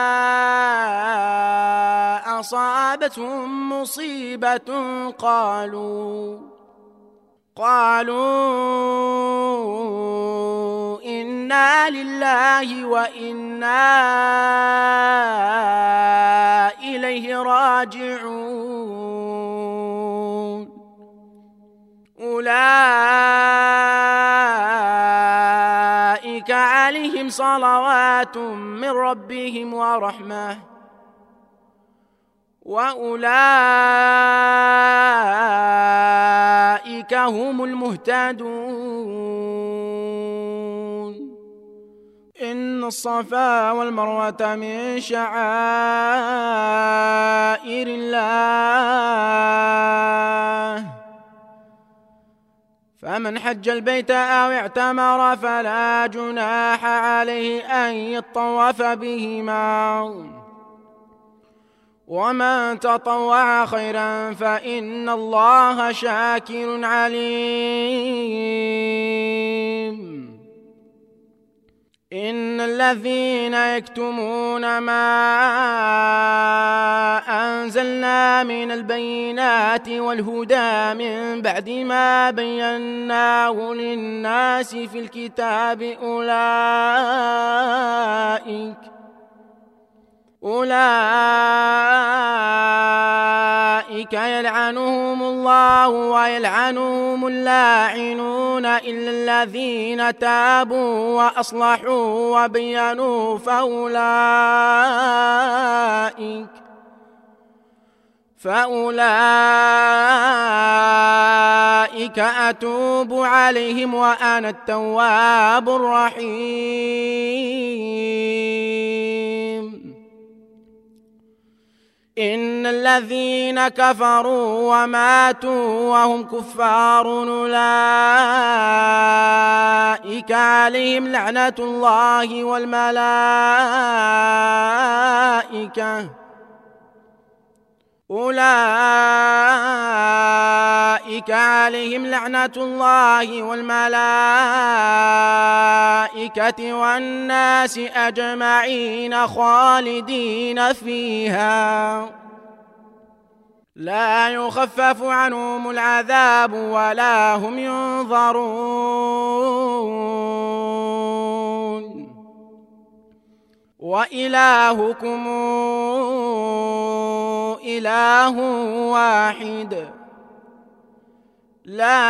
أصابتهم مصيبة قالوا قالوا إنا لله وإنا إليه راجعون أولئك عليهم صلوات من ربهم ورحمة وأولئك هم المهتدون إن الصفا والمروة من شعائر الله فمن حج البيت أو اعتمر فلا جناح عليه أن يطوف بهما ومن تطوع خيرا فإن الله شاكر عليم إن الذين يكتمون ما أنزلنا من البينات والهدى من بعد ما بيناه للناس في الكتاب أولئك أولئك يلعنهم الله ويلعنهم اللاعنون إلا الذين تابوا وأصلحوا وبينوا فأولئك فأولئك أتوب عليهم وأنا التواب الرحيم إن الذين كفروا وماتوا وهم كفار أولئك عليهم لعنة الله والملائكة أولئك عليهم لعنة الله والملائكة والناس أجمعين خالدين فيها لا يخفف عنهم العذاب ولا هم ينظرون وإلهكم إله واحد لا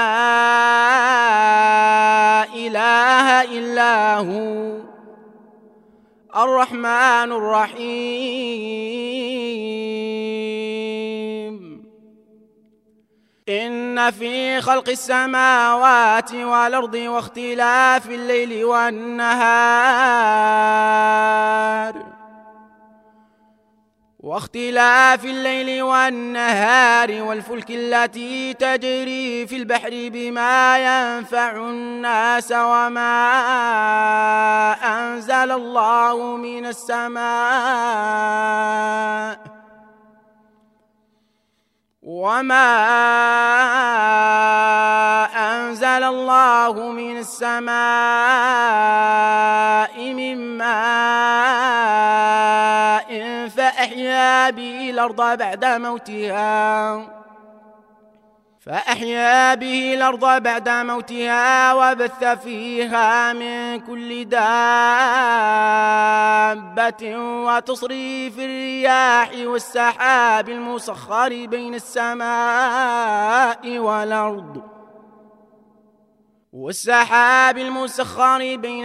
إله إلا هو الرحمن الرحيم إن في خلق السماوات والأرض واختلاف الليل والنهار واختلاف الليل والنهار والفلك التي تجري في البحر بما ينفع الناس وما أنزل الله من السماء وما أنزل الله من السماء من ماء فأحيا به الأرض بعد موتها فأحيا به الأرض بعد موتها وبث فيها من كل دابة وتصريف الرياح والسحاب المسخر بين السماء والأرض والسحاب المسخر بين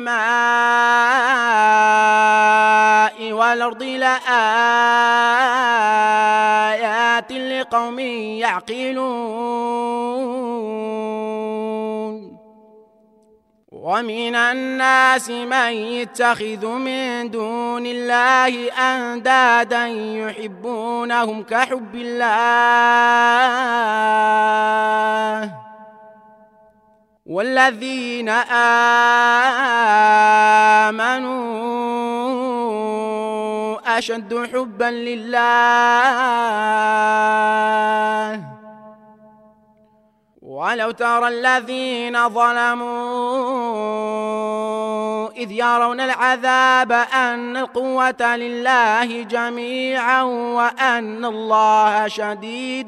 السماء والأرض لآيات لقوم يعقلون ومن الناس من يتخذ من دون الله أندادا يحبونهم كحب الله والذين آمنوا أشد حبا لله ولو ترى الذين ظلموا إذ يرون العذاب أن القوة لله جميعا وأن الله شديد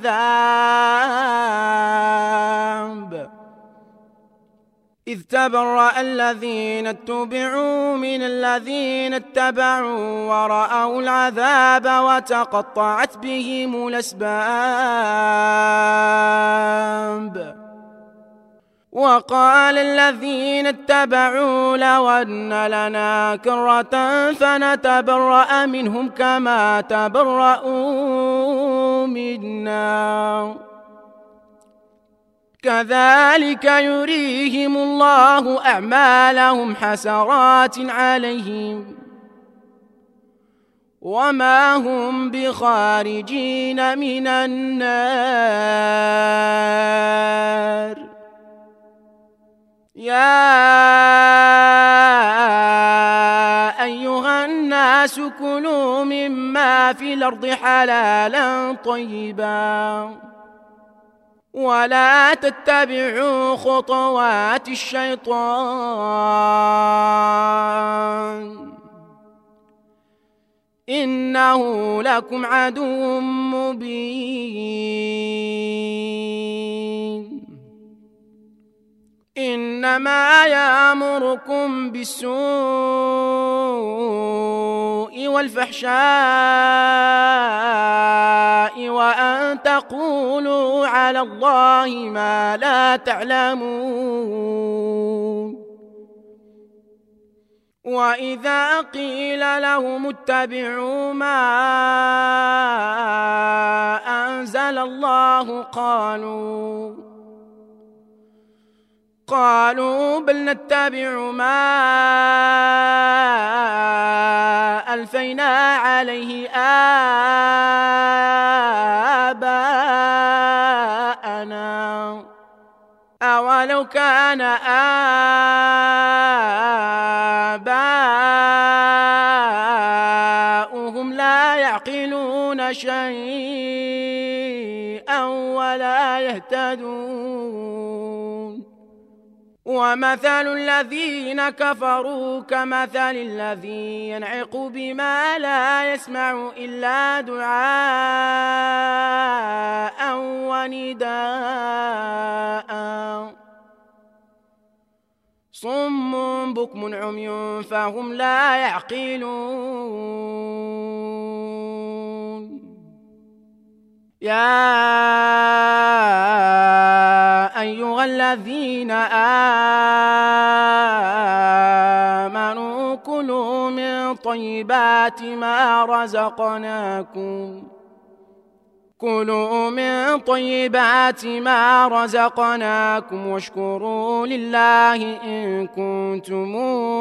العذاب إذ تبرأ الذين اتبعوا من الذين اتبعوا ورأوا العذاب وتقطعت بهم الأسباب وقال الذين اتبعوا لو أن لنا كرة فنتبرأ منهم كما تبرأوا منا كذلك يريهم الله أعمالهم حسرات عليهم وما هم بخارجين من النار يا أيها الناس كلوا مما في الأرض حلالا طيبا ولا تتبعوا خطوات الشيطان إنه لكم عدو مبين إنما يأمركم بالسوء والفحشاء وأن تقولوا على الله ما لا تعلمون وإذا قيل لهم اتبعوا ما أنزل الله قالوا قالوا بل نتبع ما ألفينا عليه آباءنا أولو كان آباؤهم لا يعقلون شيئا ولا يهتدون. ومثل الذين كفروا كمثل الذي ينعق بما لا يسمع إلا دعاء ونداء صم بكم عمي فهم لا يعقلون. يا أيها الذين آمنوا كلوا من طيبات ما رزقناكم كلوا من طيبات ما رزقناكم واشكروا لله إن كنتم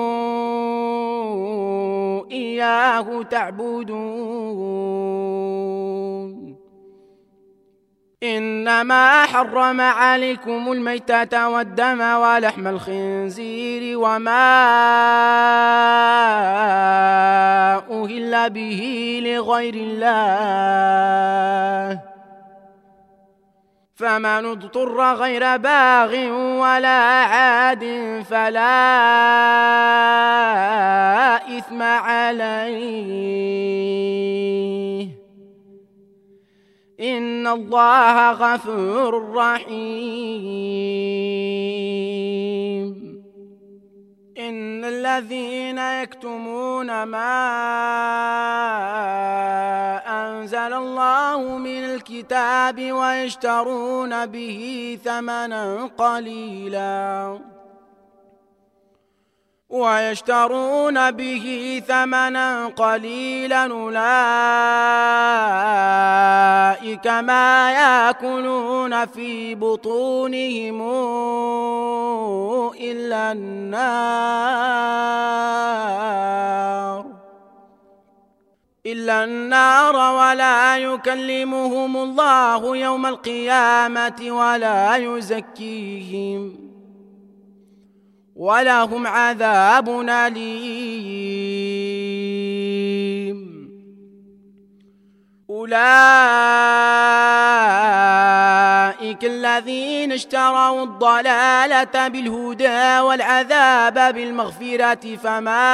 إياه تعبدون. إنما حرم عليكم الميتة والدم ولحم الخنزير وما أهل به لغير الله فمن اضطر غير باغ ولا عاد فلا إثم عليه إن الله غفور رحيم. إن الذين يكتمون ما أنزل الله من الكتاب ويشترون به ثمنا قليلا ويشترون به ثمنا قليلا أولئك ما يأكلون في بطونهم إلا النار إلا النار ولا يكلمهم الله يوم القيامة ولا يزكيهم ولهم عذاب أليم. أولئك الذين اشتروا الضلالة بالهدى والعذاب بالمغفرة فما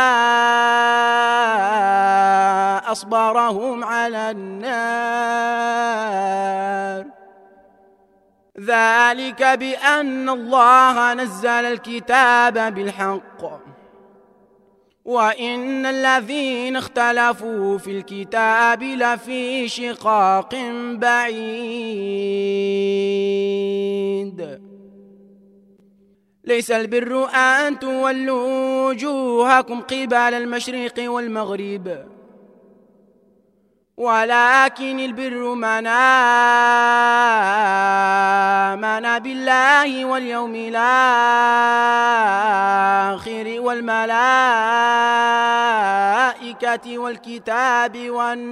أصبرهم على النار ذلك بأن الله نزل الكتاب بالحق وإن الذين اختلفوا في الكتاب لفي شقاق بعيد. ليس البر أن تولوا وجوهكم قبل المشرق والمغرب ولكن البر من آمن بالله واليوم الآخر والملائكة والكتاب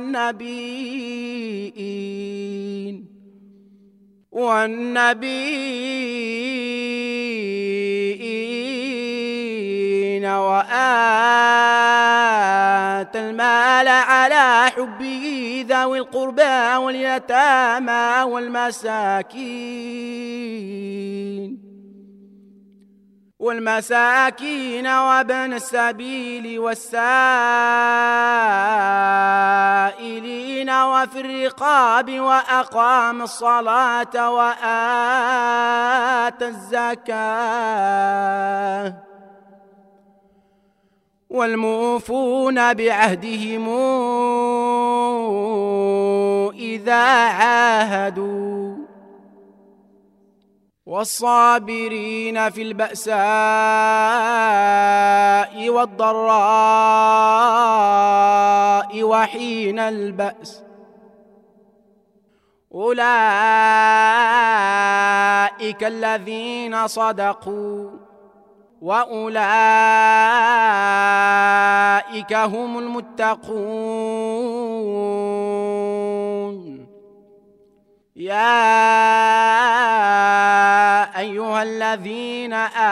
والنبيين والنبيين وآتى المال على حبه ذوي القربى واليتامى والمساكين والمساكين وابن السبيل والسائلين وفي الرقاب وأقام الصلاة وآتى الزكاة والموفون بعهدهم إذا عاهدوا والصابرين في البأساء والضراء وحين البأس أولئك الذين صدقوا وأولئك هم المتقون. يا أيها الذين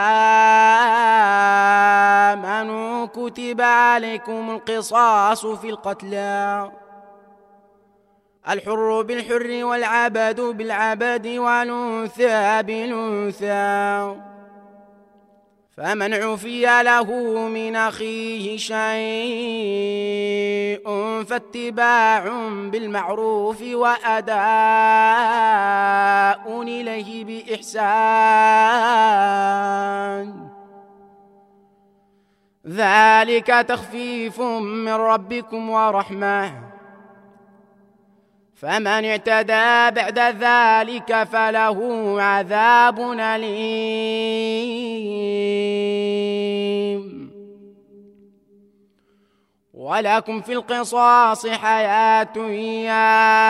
آمنوا كتب عليكم القصاص في القتلى الحر بالحر والعبد بالعبد والأنثى بالأنثى. فمن عفي له من أخيه شيء فاتباع بالمعروف وأداء إليه بإحسان، ذلك تخفيف من ربكم ورحمة. فمن اعتدى بعد ذلك فله عذاب أليم. ولكم في القصاص حياة يا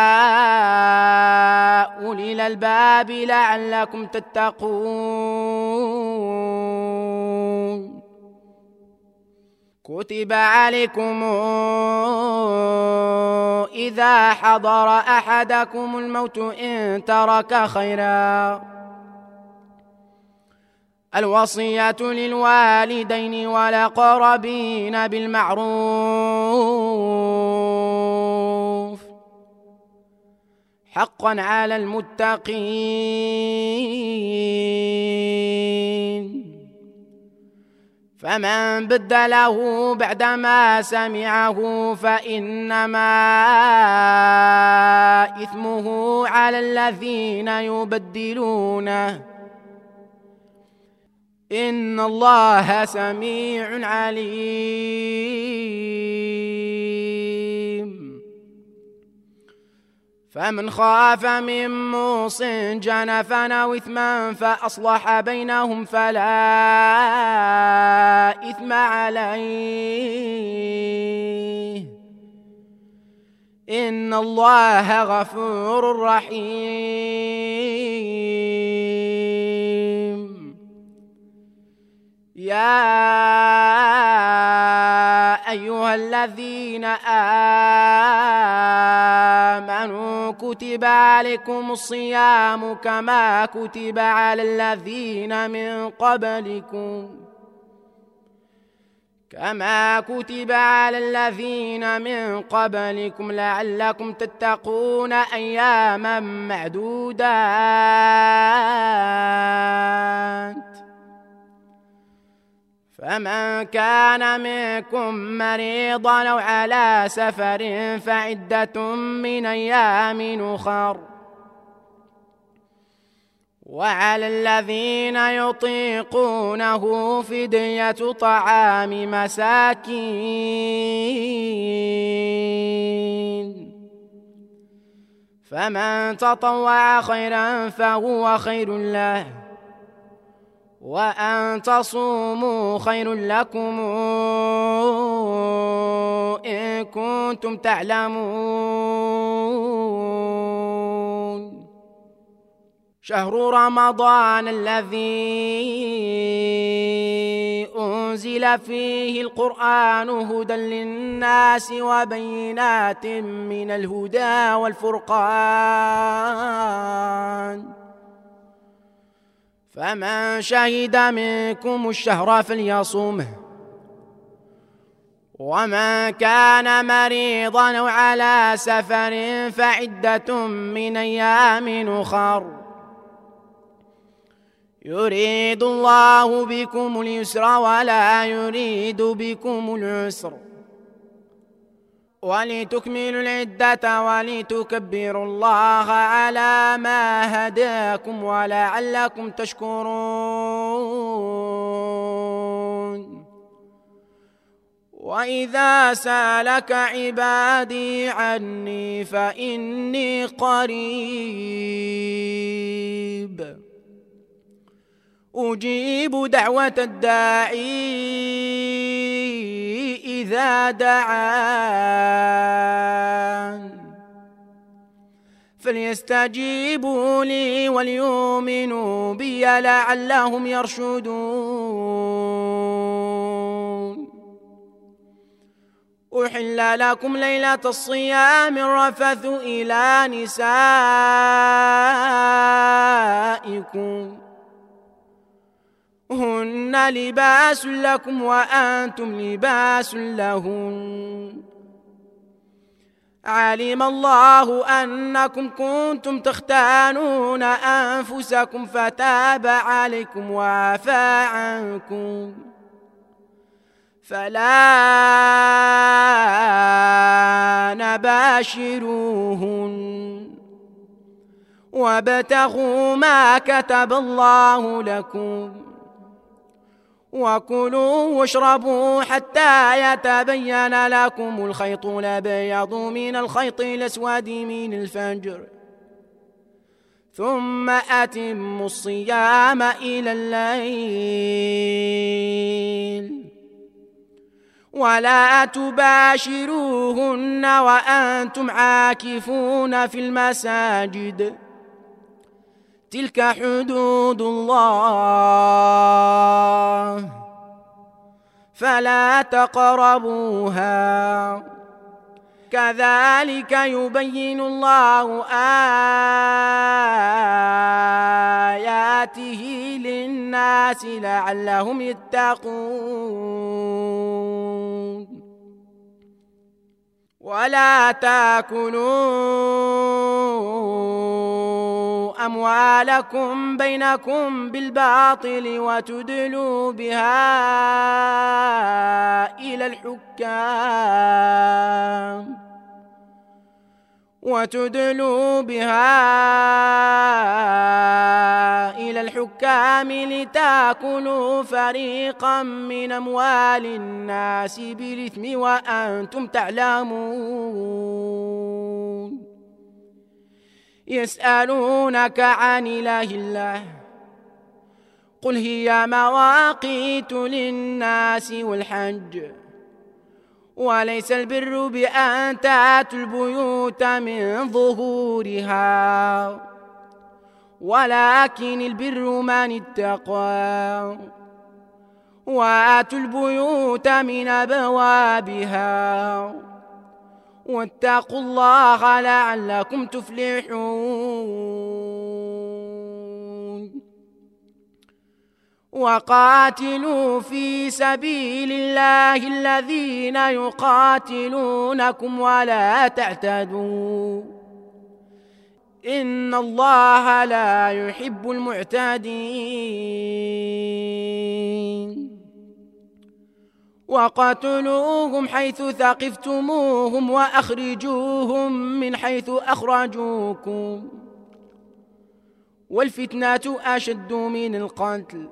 أولي الألباب لعلكم تتقون. كتب عليكم إذا حضر أحدكم الموت إن ترك خيرا الوصية للوالدين والأقربين بالمعروف حقا على المتقين. فمن بدله بعدما سمعه فإنما إثمه على الذين يبدلونه، إن الله سميع عليم. فمن خاف من موص جنفا أو إثما فأصلح بينهم فلا إثم عليه، إن الله غفور رحيم. يا أيها الذين آمنوا كتب عليكم الصيام كما كتب على الذين من قبلكم كما كتب على الذين من قبلكم لعلكم تتقون أياما معدودات. فمن كان منكم مريضا أو على سفر فعدة من أيام أخر، وعلى الذين يطيقونه فدية طعام مساكين، فمن تطوع خيرا فهو خير له، وأن تصوموا خير لكم إن كنتم تعلمون. شهر رمضان الذي أنزل فيه القرآن هدى للناس وبينات من الهدى والفرقان، فمن شهد منكم الشهر فليصمه، ومن كان مريضا أو على سفر فعدة من أيام أخر، يريد الله بكم اليسر ولا يريد بكم العسر، ولتكملوا العدة ولتكبروا الله على ما هداكم ولعلكم تشكرون. وإذا سألك عبادي عني فإني قريب أجيب دعوة الداعي إذا دعان، فليستجيبوا لي وليؤمنوا بي لعلهم يرشدون. أحل لكم ليلة الصيام الرفث إلى نسائكم هن لباس لكم وأنتم لباس لهن، علم الله أنكم كنتم تختانون أنفسكم فتاب عليكم وعفى عنكم فلا نباشروهن وابتغوا ما كتب الله لكم وكلوا واشربوا حتى يتبين لكم الخيط الأبيض من الخيط الأسود من الفجر ثم أتموا الصيام إلى الليل ولا تباشروهن وأنتم عاكفون في المساجد تلك حدود الله فلا تقربوها كذلك يبين الله آياته للناس لعلهم يتقون ولا تاكلوا أموالكم بينكم بالباطل وتدلوا بها إلى الحكام وتدلوا بها إلى الحكام لتأكلوا فريقا من أموال الناس بالإثم وأنتم تعلمون يسألونك عن إله الله قل هي مواقيت للناس والحج وليس البر بأن تأتوا البيوت من ظهورها ولكن البر من اتقى وآتوا البيوت من أبوابها واتقوا الله لعلكم تفلحون وقاتلوا في سبيل الله الذين يقاتلونكم ولا تعتدوا إن الله لا يحب المعتدين وقتلوهم حيث ثقفتموهم وأخرجوهم من حيث أخرجوكم والفتنة أشد من القتل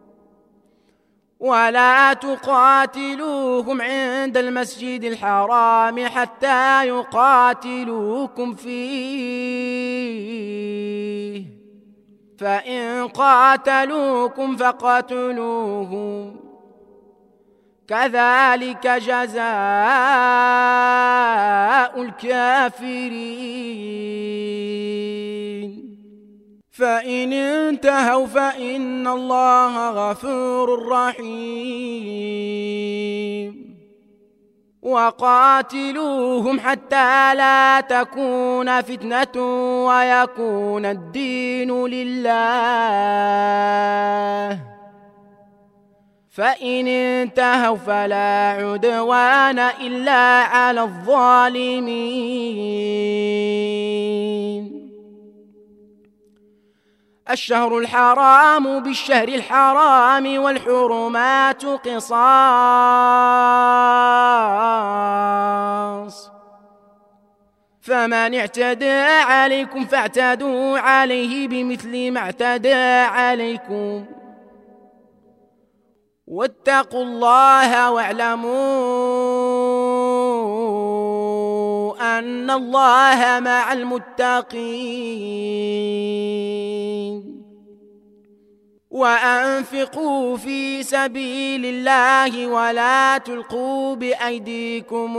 ولا تقاتلوهم عند المسجد الحرام حتى يقاتلوكم فيه فإن قاتلوكم فقتلوهم كذلك جزاء الكافرين فإن انتهوا فإن الله غفور رحيم وقاتلوهم حتى لا تكون فتنة ويكون الدين لله فإن انتهوا فلا عدوان إلا على الظالمين الشهر الحرام بالشهر الحرام والحرمات قصاص فمن اعتدى عليكم فاعتدوا عليه بمثل ما اعتدى عليكم واتقوا الله واعلموا أن الله مع المتقين وأنفقوا في سبيل الله ولا تلقوا بأيديكم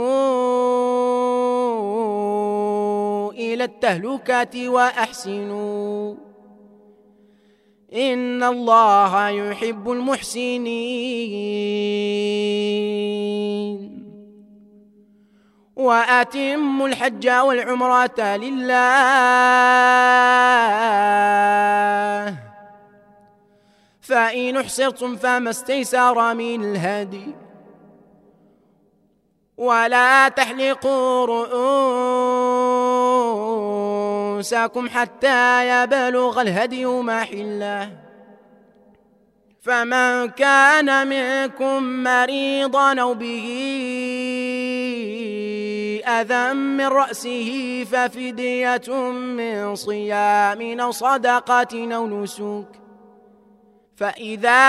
إلى التهلكة وأحسنوا إن الله يحب المحسنين وأتموا الحج والعمرة لله فإن احصرتم فما استيسر من الهدي ولا تحلقوا رؤوسكم حتى يبلغ الهدي محله، فمن كان منكم مريضا أو به أذى من رأسه ففدية من صيام أو صدقة أو نسك، فإذا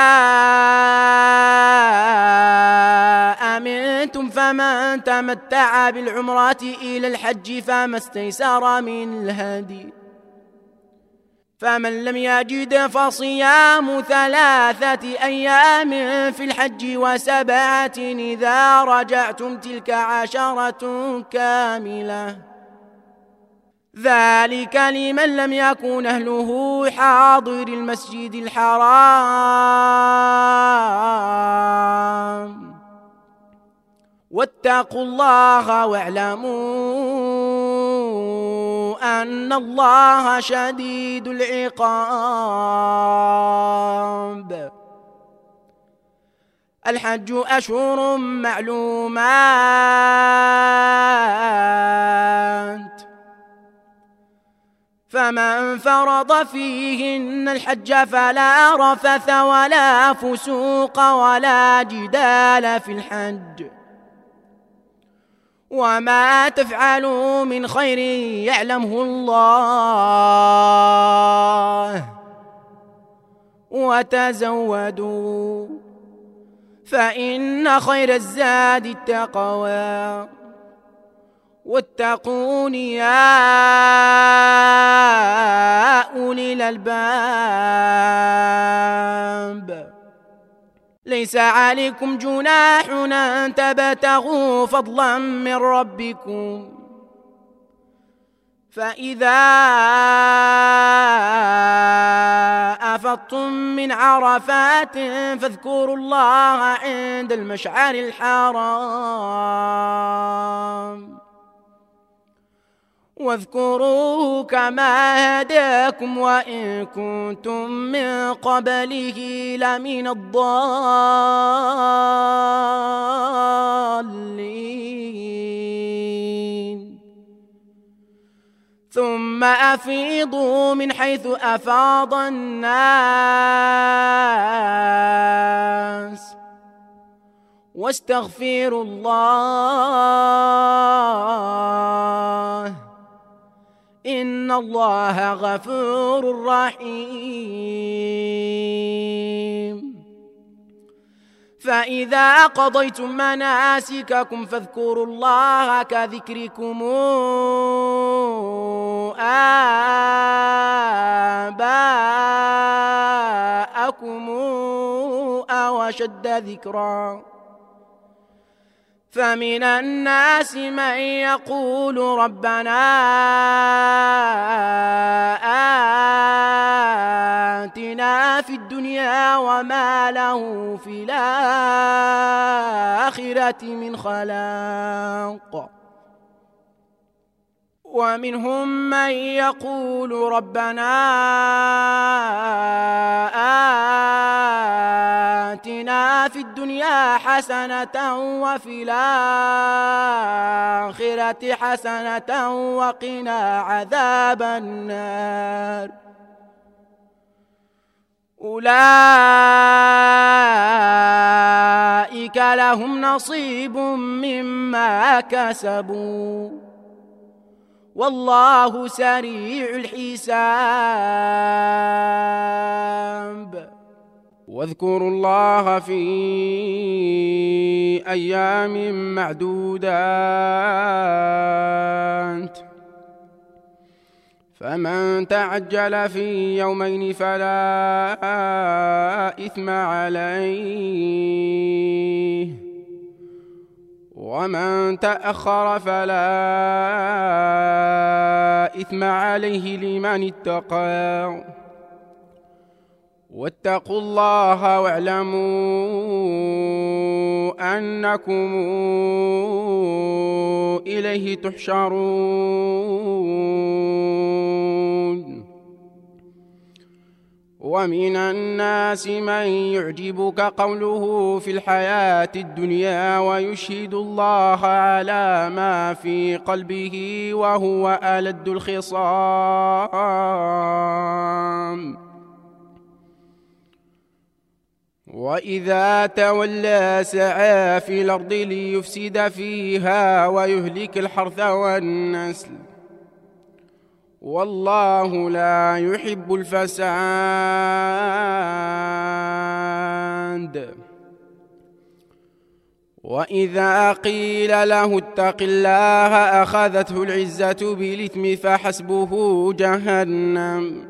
أمنتم فمن تمتع بالعمرة إلى الحج فما استيسر من الهدي، فمن لم يجد فصيام ثلاثة أيام في الحج وسبعة إذا رجعتم، تلك عشرة كاملة، ذلك لمن لم يكن أهله حاضر المسجد الحرام. واتقوا الله واعلموا أن الله شديد العقاب. الحج أشهر معلومات، فمن فرض فيهن الحج فلا رفث ولا فسوق ولا جدال في الحج، وما تفعلوا من خير يعلمه الله، وتزودوا فإن خير الزاد التقوى، واتقون يا أولي الألباب. ليس عليكم جناح أن تبتغوا فضلا من ربكم، فإذا أفضتم من عرفات فاذكروا الله عند المشعر الحرام، واذكروه كما هداكم وإن كنتم من قبله لمن الضالين. ثم أفيضوا من حيث أفاض الناس واستغفروا الله إن الله غفور رحيم. فإذا قضيتم مناسككم فاذكروا الله كذكركم آباءكم أو أشد ذكرا، فمن الناس من يقول ربنا آتنا في الدنيا وما له في الآخرة من خلاق، ومنهم من يقول ربنا آتنا في الدنيا حسنة وفي الآخرة حسنة وقنا عذاب النار. أولئك لهم نصيب مما كسبوا والله سريع الحساب. واذكروا الله في أيام معدودات، فمن تعجل في يومين فلا إثم عليه، ومن تأخر فلا إثم عليه لمن اتقى. واتقوا الله واعلموا أنكم إليه تحشرون. ومن الناس من يعجبك قوله في الحياة الدنيا ويشهد الله على ما في قلبه وهو ألد الخصام وإذا تولى سعى في الأرض ليفسد فيها ويهلك الحرث والنسل والله لا يحب الفساد. وإذا قيل له اتق الله أخذته العزة بالإثم فحسبه جهنم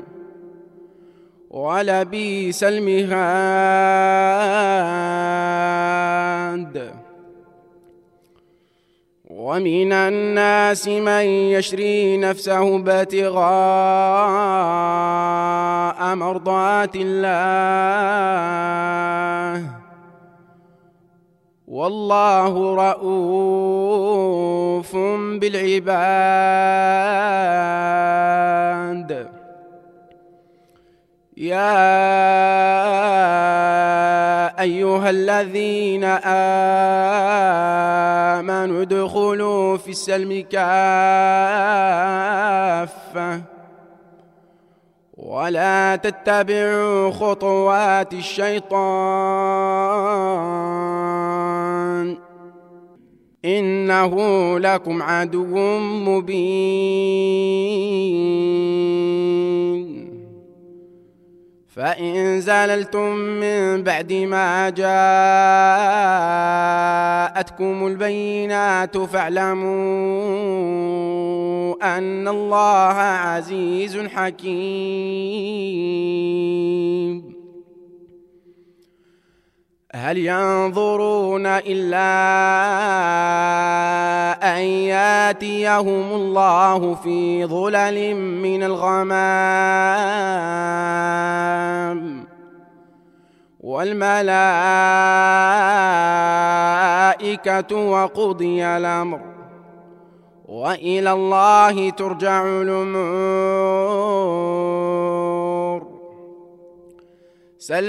ولبئس المهاد. ومن الناس من يشري نفسه ابتغاء مرضات الله والله رؤوف بالعباد. يا أيها الذين آمنوا ادخلوا في السلم كافة ولا تتبعوا خطوات الشيطان إنه لكم عدو مبين. فإن زللتم من بعد ما جاءتكم البينات فاعلموا أن الله عزيز حكيم. هل ينظرون إلا أن ياتيهم الله في ظلل من الغمام والملائكة وقضي الأمر وإلى الله ترجع الأمور. سل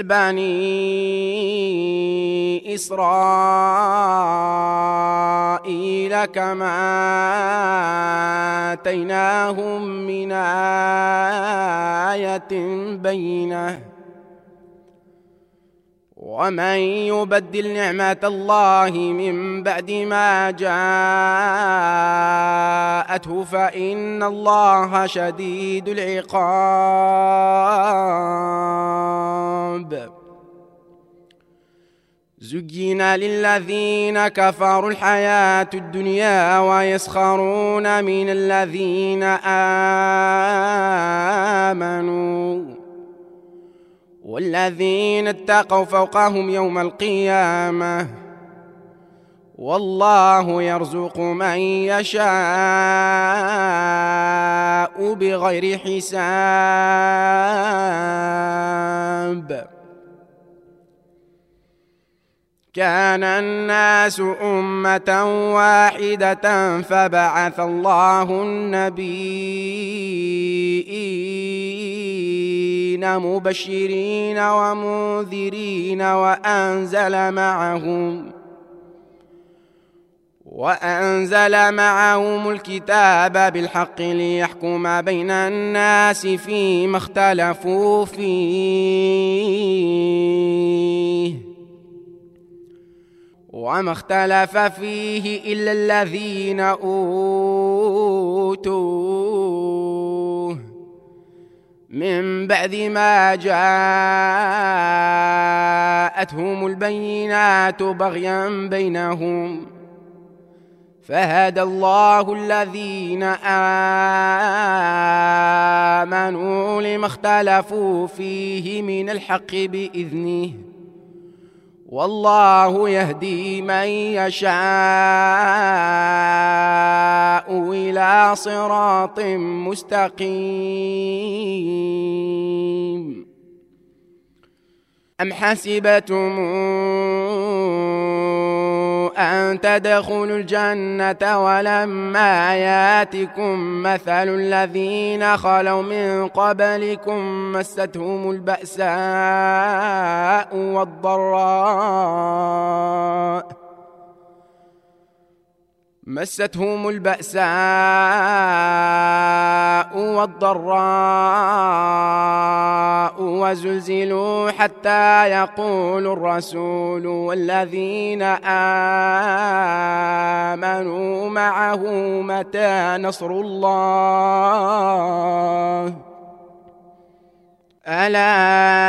بني إسرائيل كما آتيناهم من آية بينة ومن يبدل نعمة الله من بعد ما جاءته فإن الله شديد العقاب. زين للذين كفروا الحياة الدنيا ويسخرون من الذين آمنوا والذين اتقوا فوقهم يوم القيامة والله يرزق من يشاء بغير حساب. كان الناس أمة واحدة فبعث الله النبيين مبشرين ومنذرين وأنزل معهم وأنزل معهم الكتاب بالحق ليحكم بين الناس فيما اختلفوا فيه وما اختلف فيه إلا الذين أوتوه من بعد ما جاءتهم البينات بغيا بينهم فهدى الله الذين آمنوا لما اختلفوا فيه من الحق بإذنه والله يهدي من يشاء إلى صراط مستقيم. أم حسبتم أن أن تدخلوا الجنة ولما ياتكم مثل الذين خلوا من قبلكم مستهم البأساء والضراء مستهم البأساء والضراء وزلزلوا حتى يقول الرسول والذين آمنوا معه متى نصر الله ألا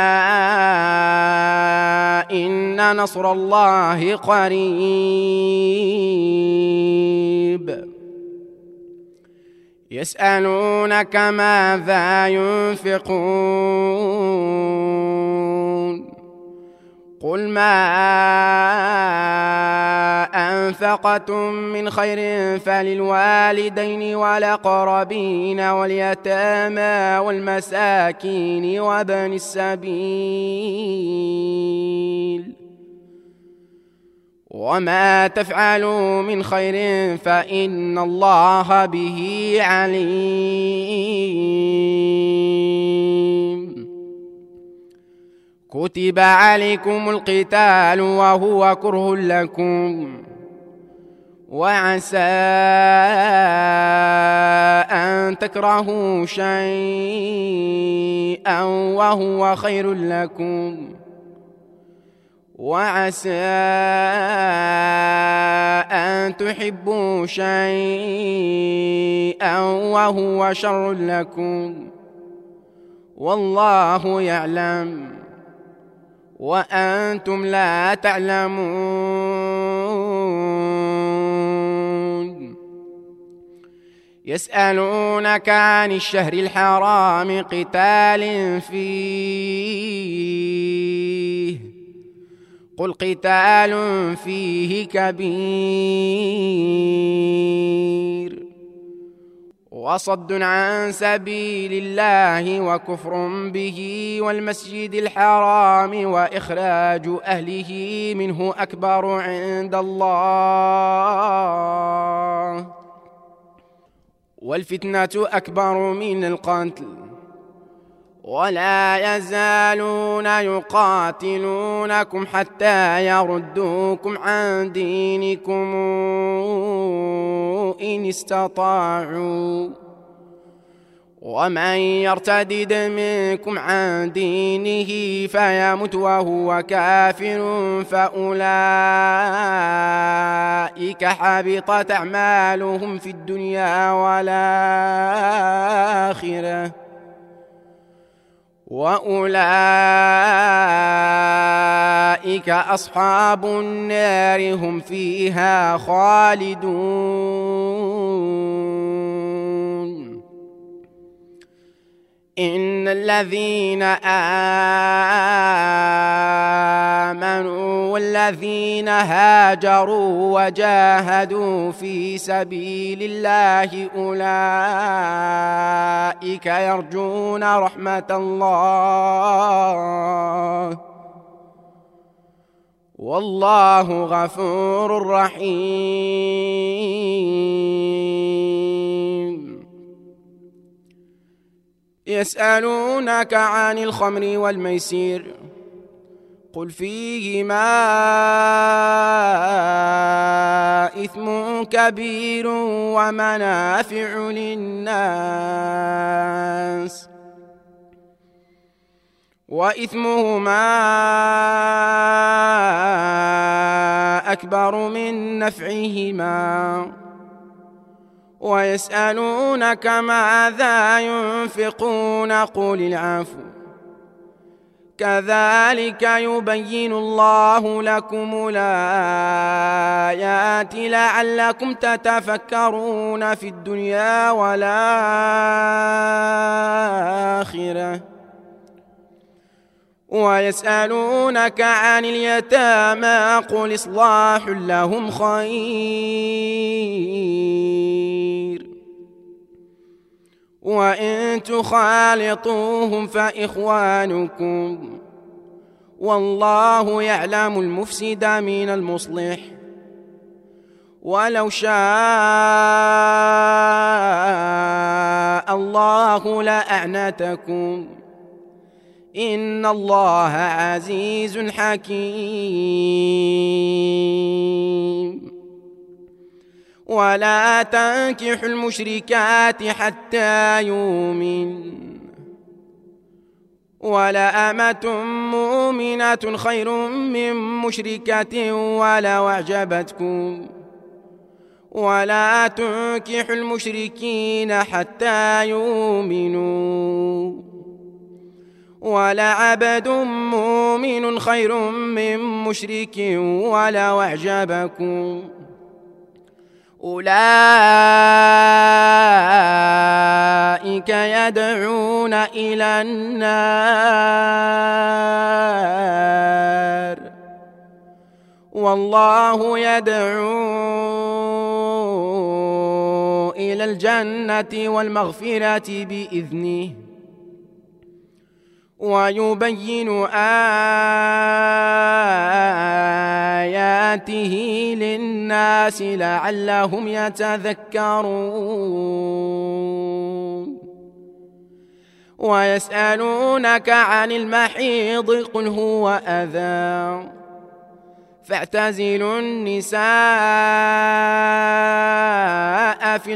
إن نصر الله قريب يسألونك ماذا ينفقون قل ما أنفقتم من خير فللوالدين والأقربين واليتامى والمساكين وابن السبيل وما تفعلوا من خير فإن الله به عليم كتب عليكم القتال وهو كره لكم وعسى أن تكرهوا شيئا وهو خير لكم وعسى أن تحبوا شيئا وهو شر لكم والله يعلم وأنتم لا تعلمون يسألونك عن الشهر الحرام قتال فيه قل قتال فيه كبير وصد عن سبيل الله وكفر به والمسجد الحرام وإخراج أهله منه أكبر عند الله والفتنة أكبر من القتل ولا يزالون يقاتلونكم حتى يردوكم عن دينكم إن استطاعوا ومن يرتدد منكم عن دينه فيمت وهو كافر فأولئك حبطت أعمالهم في الدنيا والآخرة وأولئك أصحاب النار هم فيها خالدون إن الذين آمنوا والذين هاجروا وجاهدوا في سبيل الله أولئك يرجون رحمة الله والله غفور رحيم يسألونك عن الخمر والميسير قل فيهما إثم كبير ومنافع للناس وإثمهما أكبر من نفعهما ويسألونك ماذا ينفقون قل العفو كذلك يبين الله لكم الآيات لعلكم تتفكرون في الدنيا والآخرة ويسألونك عن اليتامى قل إصلاح لهم خير وإن تخالطوهم فإخوانكم والله يعلم المفسد من المصلح ولو شاء الله لأعنتكم إن الله عزيز حكيم. ولا تنكحوا المشركات حتى يؤمن ولأمة مؤمنة خير من مشركة ولو أعجبتكم ولا تنكحوا المشركين حتى يؤمنوا ولعبد مؤمن خير من مشرك ولو أعجبكم أولئك يدعون إلى النار والله يدعو إلى الجنة والمغفرة بإذنه ويبين آياته للناس لعلهم يتذكرون. ويسألونك عن المحيض قل هو أذى فاعتزلوا النساء في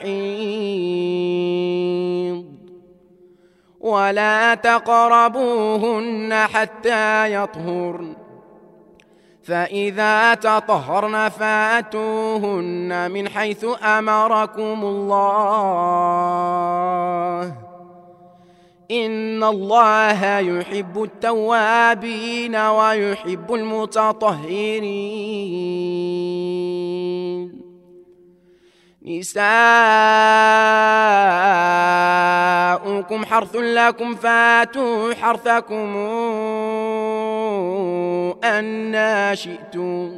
المحيض ولا تقربوهن حتى يطهرن فإذا تطهرن فاتوهن من حيث أمركم الله إن الله يحب التوابين ويحب المتطهرين. نساؤكم حرث لكم فاتوا حرثكم أنى شئتم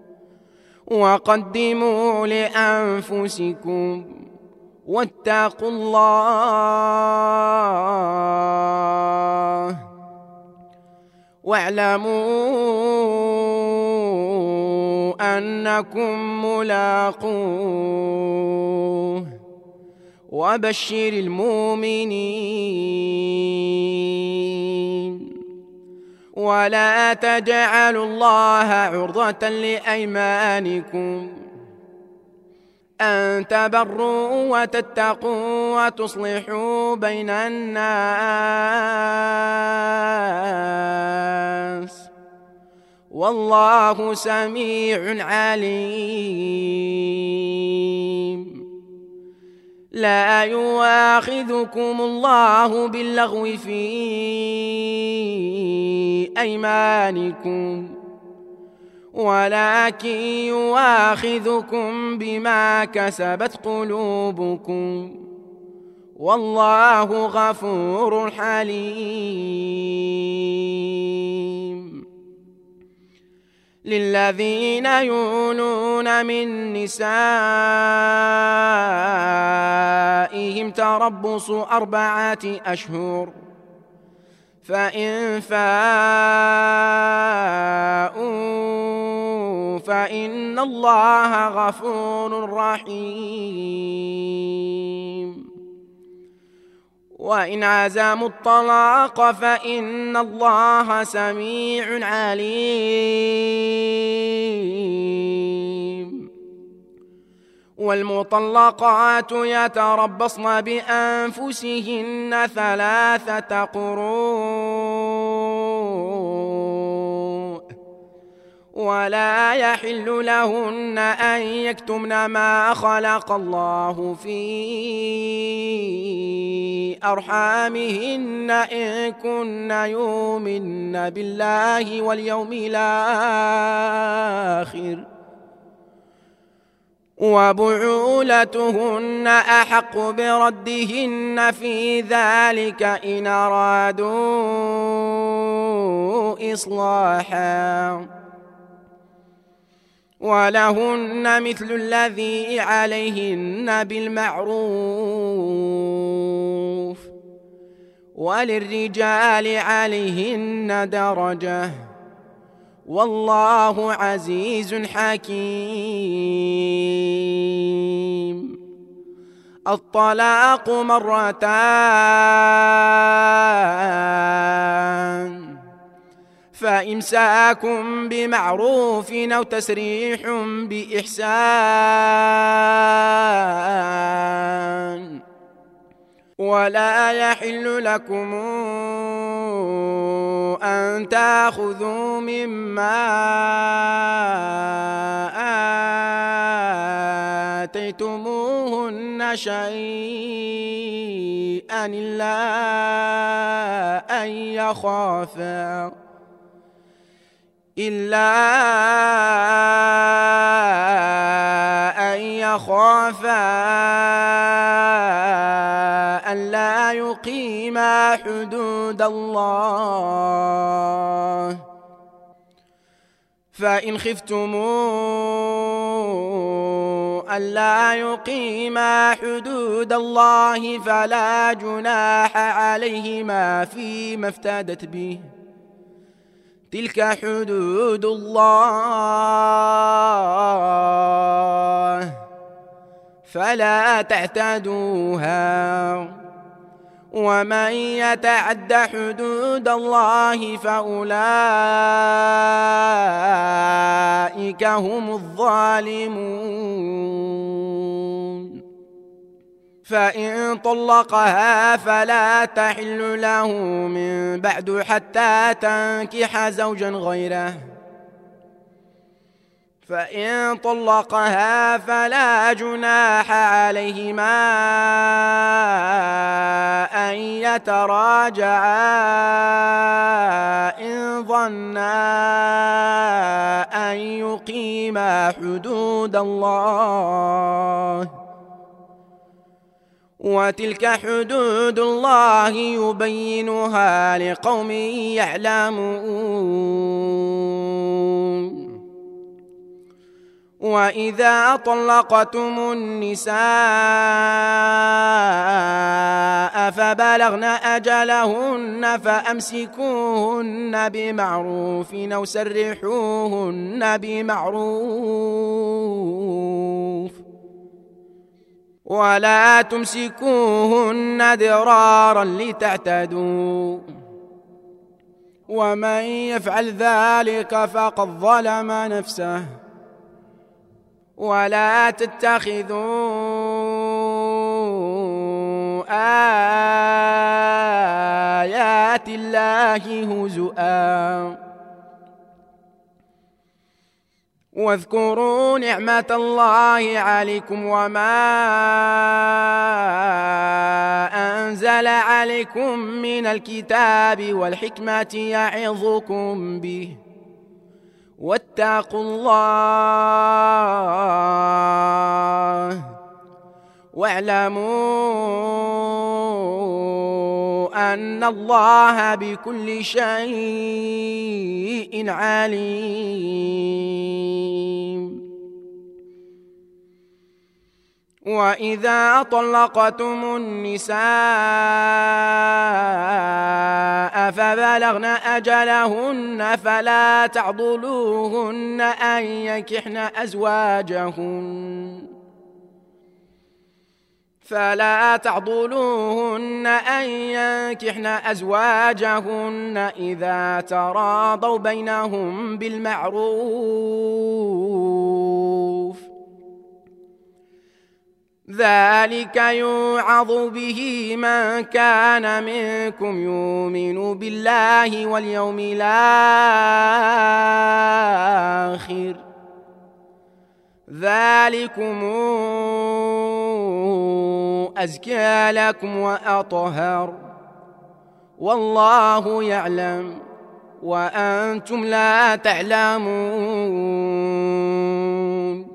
وقدموا لأنفسكم واتقوا الله واعلموا أنكم ملاقوه وبشر المؤمنين. ولا تجعلوا الله عرضة لأيمانكم أن تبروا وتتقوا وتصلحوا بين الناس والله سميع عليم. لا يؤاخذكم الله باللغو في أيمانكم ولكن يؤاخذكم بما كسبت قلوبكم والله غفور حليم. للذين يؤلون من نسائهم تربص أربعة أشهر فإن فاءوا فإن الله غفور رحيم. وإن عزموا الطلاق فإن الله سميع عليم. والمطلقات يتربصن بأنفسهن ثلاثة قروء ولا يحل لهن أن يكتمن ما خلق الله في أرحامهن إن كن يؤمن بالله واليوم الآخر وبعولتهن أحق بردهن في ذلك إن أرادوا إصلاحا ولهن مثل الذي عليهن بالمعروف وللرجال عليهن درجة والله عزيز حكيم. الطلاق مرتان، فإمساكم بمعروف أو تسريح بإحسان. ولا يحل لكم أن تأخذوا مما آتيتموهن شيئا إلا أن يخافا إلا أن يخافا ألا يقيما حدود الله. فإن خفتموا ألا يقيما حدود الله فلا جناح عليهما فيما افتدت به، تلك حدود الله فلا تعتدوها. ومن يتعد حدود الله فأولئك هم الظالمون. فإن طلقها فلا تحل له من بعد حتى تنكح زوجا غيره. فإن طلقها فلا جناح عليهما أن يتراجعا إن ظنا أن يقيما حدود الله، وتلك حدود الله يبينها لقوم يعلمون. وإذا طلقتم النساء فبلغن أجلهن فأمسكوهن بمعروف أو سرحوهن بمعروف، ولا تمسكوهن ضرارا لتعتدوا، ومن يفعل ذلك فقد ظلم نفسه. ولا تتخذوا آيات الله هزؤا، واذكروا نعمة الله عليكم وما أنزل عليكم من الكتاب والحكمة يعظكم به، واتقوا الله واعلموا أن الله بكل شيء عليم. وإذا طلقتم النساء فبلغن أجلهن فلا تعضلوهن أن ينكحن أزواجهن فلا تعضلوهن أن ينكحن أزواجهن إذا تراضوا بينهم بالمعروف، ذلك يوعظ به من كان منكم يؤمن بالله واليوم الآخر، ذلكم أزكى لكم وأطهر، والله يعلم وأنتم لا تعلمون.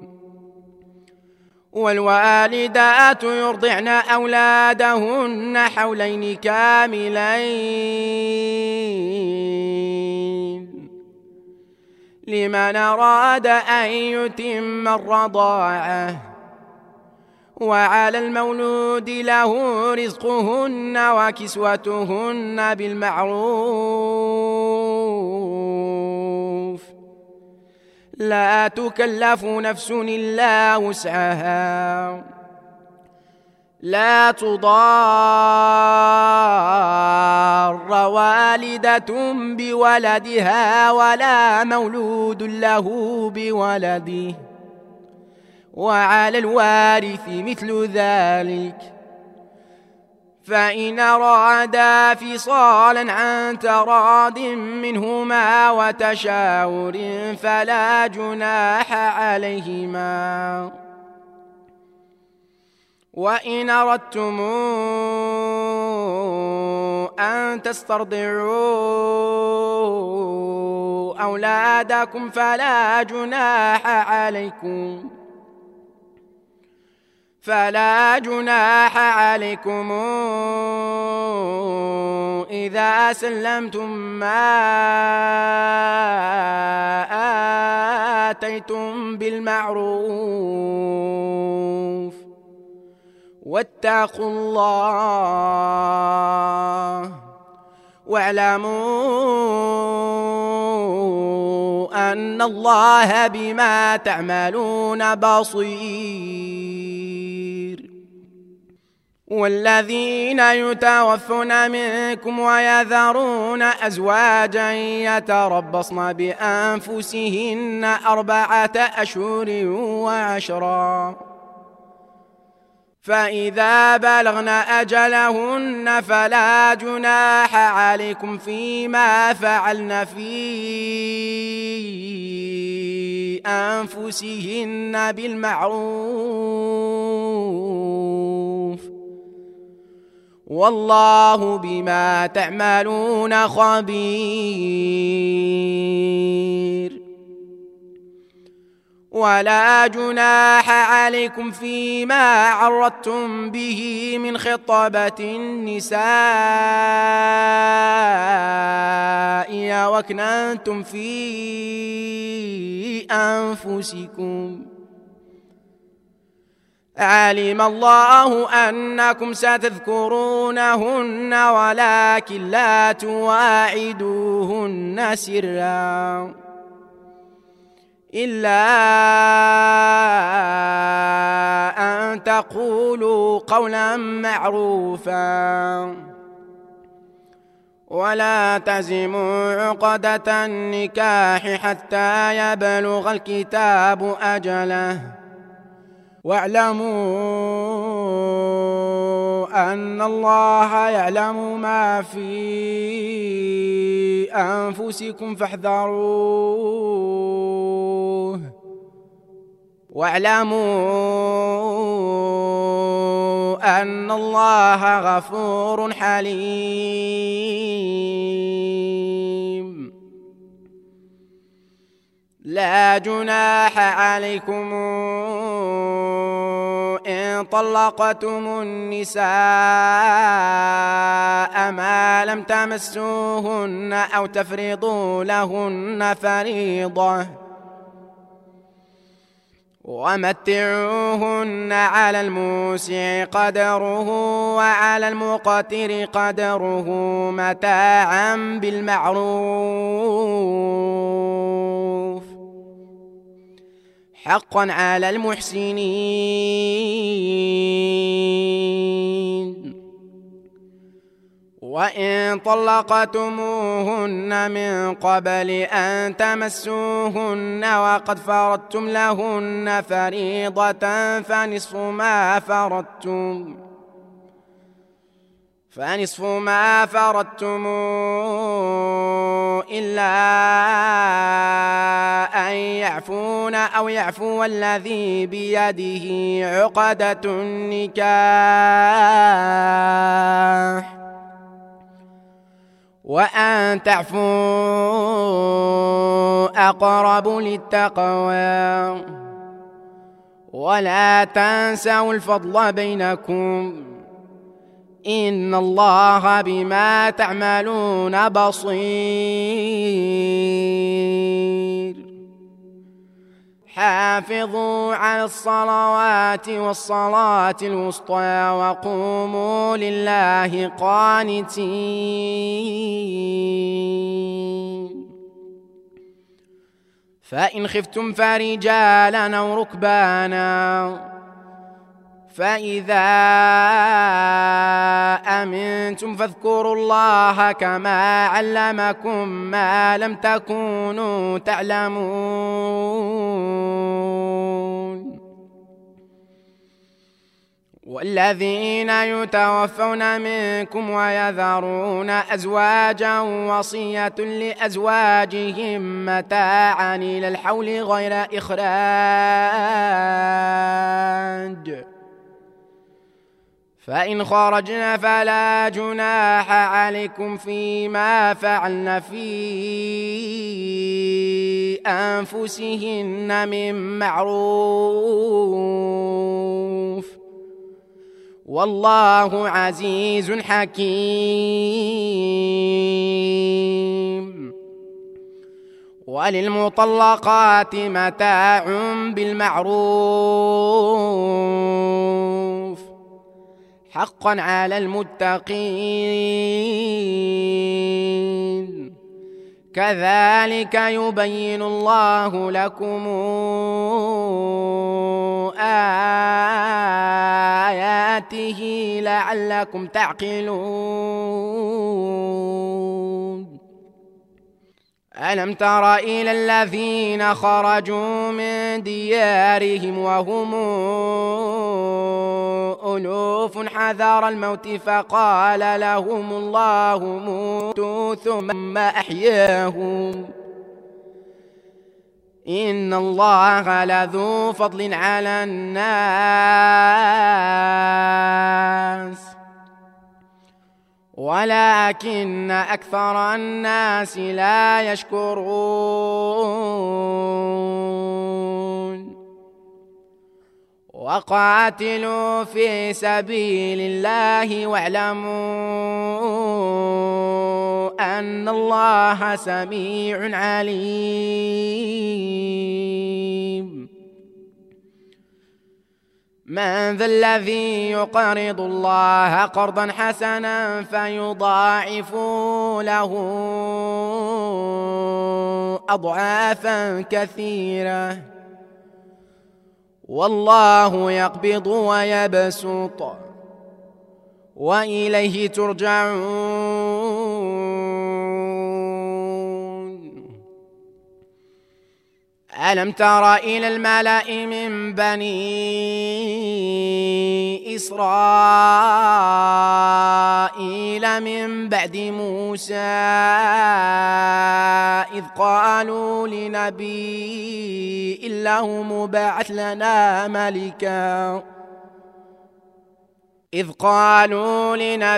والوالدات يرضعن أولادهن حولين كاملين لمن أراد أن يتم الرضاعة، وعلى المولود له رزقهن وكسوتهن بالمعروف، لا تكلف نفس إلا وسعها لا تضار والدة بولدها ولا مولود له بولده وعلى الوارث مثل ذلك فإن أرادا فصالا عن تراض منهما وتشاور فلا جناح عليهما وإن أردتم أن تسترضعوا أولادكم فلا جناح عليكم فلا جناح عليكم إذا سلمتم ما آتيتم بالمعروف واتقوا الله واعلموا أن الله بما تعملون بصير والذين يتوفون منكم ويذرون أزواجا يتربصن بأنفسهن أربعة أشهر وعشرا فإذا بلغن أجلهن فلا جناح عليكم فيما فعلن في أنفسهن بالمعروف والله بما تعملون خبير ولا جناح عليكم فيما عرضتم به من خطبة النساء وأكننتم في أنفسكم علم الله أنكم ستذكرونهن ولكن لا تواعدوهن سرا إلا أن تقولوا قولا معروفا ولا تعزموا عقدة النكاح حتى يبلغ الكتاب أجله واعلموا أن الله يعلم ما في أنفسكم فاحذروه واعلموا أن الله غفور حليم لا جناح عليكم إن طلقتم النساء ما لم تمسوهن أو تفرضوا لهن فريضة ومتعوهن على الموسع قدره وعلى المقتر قدره متاعا بالمعروف حقا على المحسنين وإن طلقتموهن من قبل أن تمسوهن وقد فرضتم لهن فريضة فنصف ما فرضتم فنصف ما فرضتم إلا أن يعفون أو يعفو الذي بيده عقدة النكاح وأن تعفوا أقرب للتقوى ولا تنسوا الفضل بينكم إن الله بما تعملون بصير حافظوا على الصلوات والصلاة الوسطى وقوموا لله قانتين فإن خفتم فرجالا أو ركبانا فإذا أمنتم فاذكروا الله كما علمكم ما لم تكونوا تعلمون. والذين يتوفون منكم ويذرون أزواجا وصية لأزواجهم متاعا إلى الحول غير إخراج فإن خرجن فلا جناح عليكم فيما فعلن في أنفسهن من معروف والله عزيز حكيم. وللمطلقات متاع بالمعروف حقا على المتقين كذلك يبين الله لكم آياته لعلكم تعقلون. ألم تر إلى الذين خرجوا من ديارهم وهم ألوف حذر الموت فقال لهم الله موتوا ثم أحياهم إن الله لذو فضل على الناس ولكن أكثر الناس لا يشكرون. وقاتلوا في سبيل الله واعلموا أن الله سميع عليم. من ذا الذي يقرض الله قرضا حسنا فيضاعف له أضعافا كثيرة والله يقبض ويبسط وإليه ترجعون. ألم تر إلى الملأ من بني إسرائيل من بعد موسى إذ قالوا لنبي له مبعث لنا ملكا إذ قالوا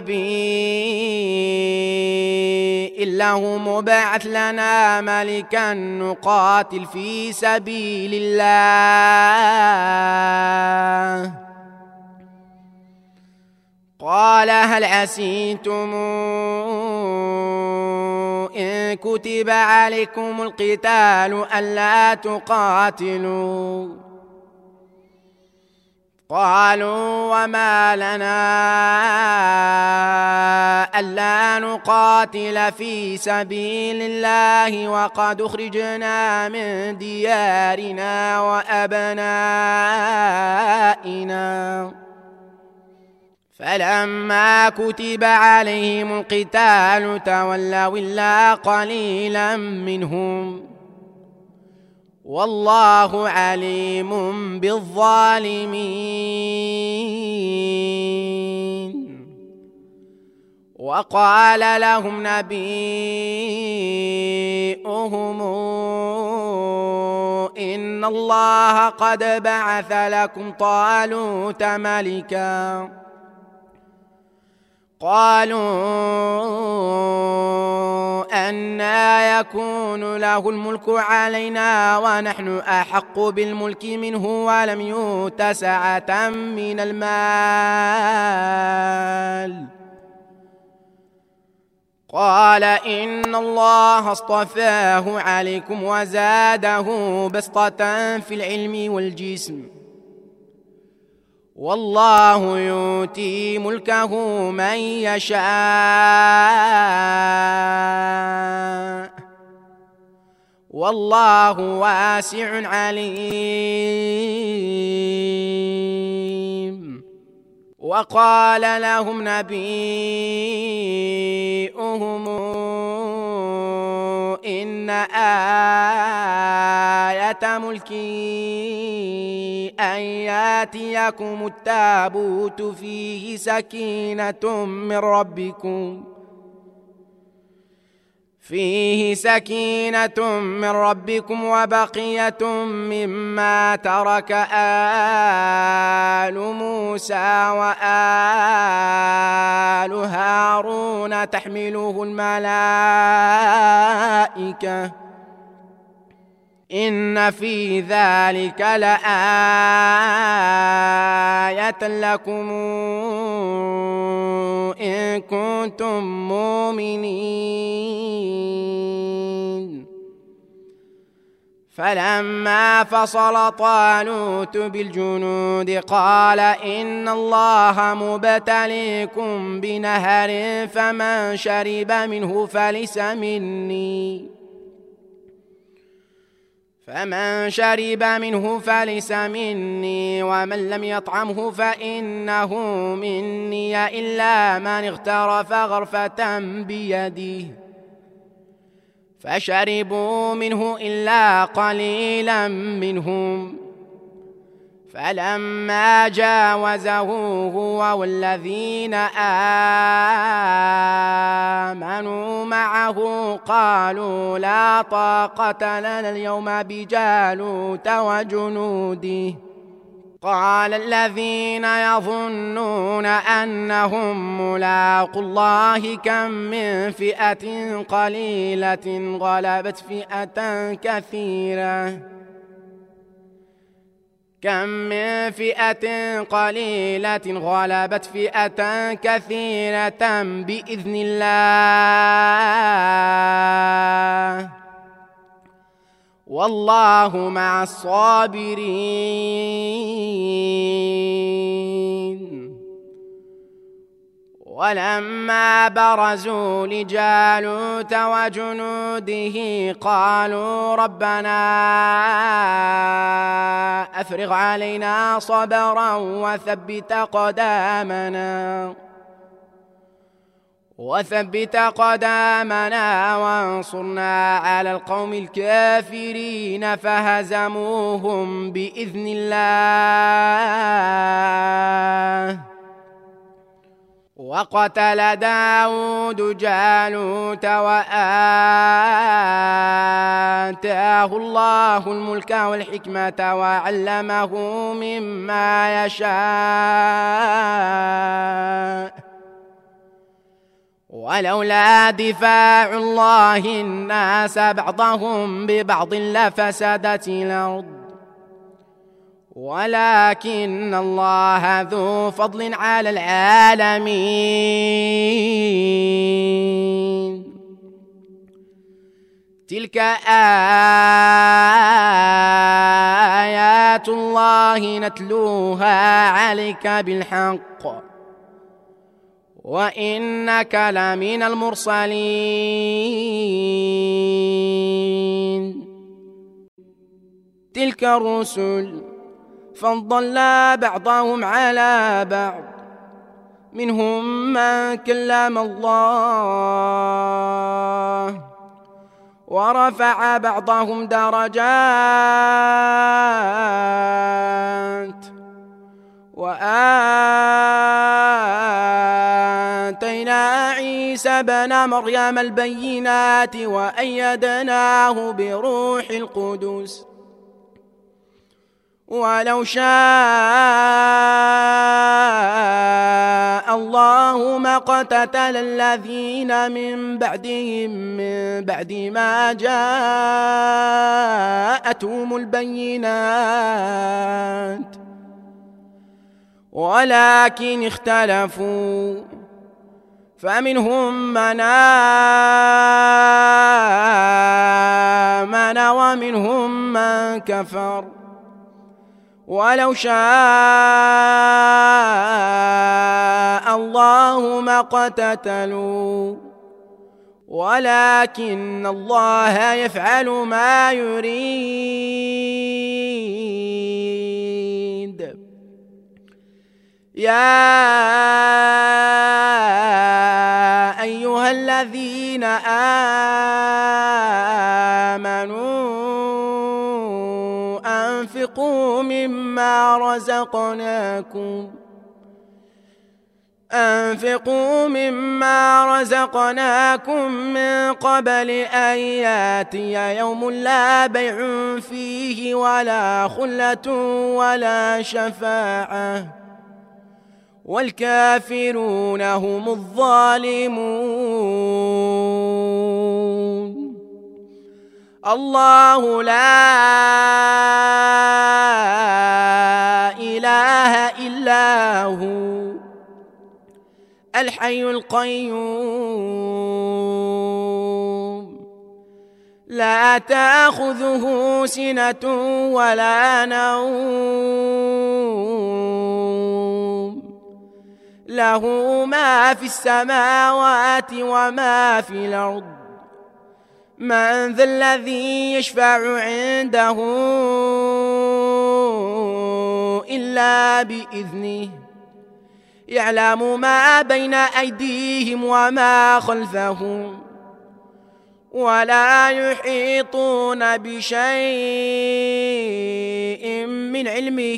لنبي له مبعث لنا ملكا نقاتل في سبيل الله قال هل عسيتم إن كتب عليكم القتال ألا تقاتلوا قالوا وما لنا ألا نقاتل في سبيل الله وقد أخرجنا من ديارنا وأبنائنا فلما كتب عليهم القتال تولوا إلا قليلا منهم والله عليم بالظالمين. وقال لهم نبيؤهم إن الله قد بعث لكم طالوت ملكا قالوا أنى يكون له الملك علينا ونحن أحق بالملك منه ولم يؤت سعة من المال قال إن الله اصطفاه عليكم وزاده بسطة في العلم والجسم والله يؤتي ملكه من يشاء والله واسع عليم. وقال لهم نبيؤهم إن آية ملكي أن ياتيكم التابوت فيه سكينة من ربكم فيه سكينة من ربكم وبقية مما ترك آل موسى وآل هارون تحمله الملائكة إن في ذلك لآية لكم إن كنتم مؤمنين. فلما فصل طالوت بالجنود قال إن الله مبتليكم بنهر فمن شرب منه فليس مني فمن شرب منه فليس مني ومن لم يطعمه فإنه مني إلا من اغترف غرفة بيده فشربوا منه إلا قليلا منهم. فلما جاوزه هو والذين آمنوا معه قالوا لا طاقة لنا اليوم بجالوت وجنوده. قال الذين يظنون أنهم ملاقو الله كم من فئة قليلة غلبت فئة كثيرة كم من فئة قليلة غلبت فئة كثيرة بإذن الله والله مع الصابرين. ولما برزوا لجالوت وجنوده قالوا ربنا أفرغ علينا صبرا وثبت قدامنا وثبت قدامنا وانصرنا على القوم الكافرين فهزموهم بإذن الله. وقتل داود جالوت وآتاه الله الملك والحكمة وعلمه مما يشاء ولولا دفاع الله الناس بعضهم ببعض لفسدت الأرض ولكن الله ذو فضل على العالمين. تلك آيات الله نتلوها عليك بالحق وإنك لمن المرسلين. تلك الرسل فضلنا بعضهم على بعض منهم من كلم الله ورفع بعضهم درجات وآتينا عيسى ابن مريم البينات وأيدناه بروح القدس ولو شاء الله ما اقتتل الذين من بعدهم من بعد ما جاءتهم البينات ولكن اختلفوا فمنهم من آمن ومنهم من كفر ولو شاء الله ما اقتتلوا ولكن الله يفعل ما يريد. يا أيها الذين آمنوا أنفقوا مما رزقناكم أنفقوا مما رزقناكم من قبل أن ياتي يوم لا بيع فيه ولا خلة ولا شفاعة والكافرون هم الظالمون. الله لا إله إلا هو الحي القيوم لا تأخذه سنة ولا نوم له ما في السماوات وما في الأرض. من ذا الذي يشفع عنده إلا بإذنه يعلم ما بين أيديهم وما خلفهم ولا يحيطون بشيء من علمه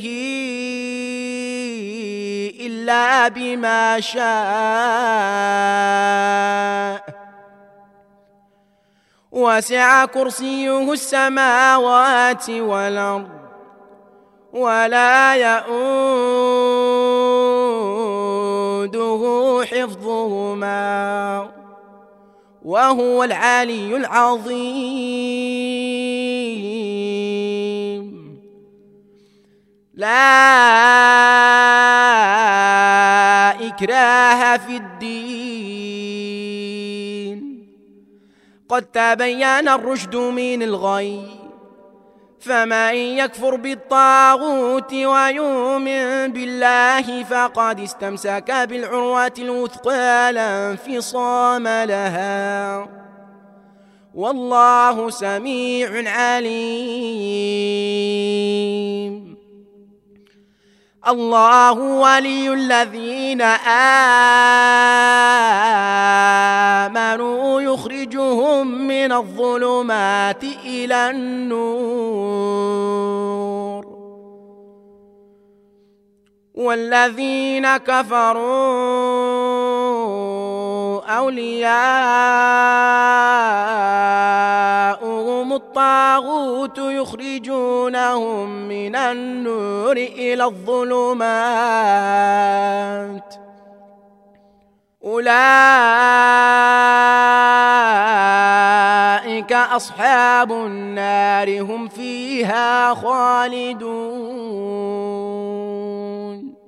إلا بما شاء. وسع كرسيه السماوات والأرض ولا يؤوده حفظهما وهو العلي العظيم. لا إكراه في الدين قد تبين الرشد من الغي. فمن يكفر بالطاغوت ويؤمن بالله فقد استمسك بالعروة الوثقى لا انفصام لها والله سميع عليم. الله ولي الذين آمنوا يخرجهم من الظلمات إلى النور والذين كفروا أولياؤهم الطاغوت يخرجونهم من النور إلى الظلمات أولئك أصحاب النار هم فيها خالدون.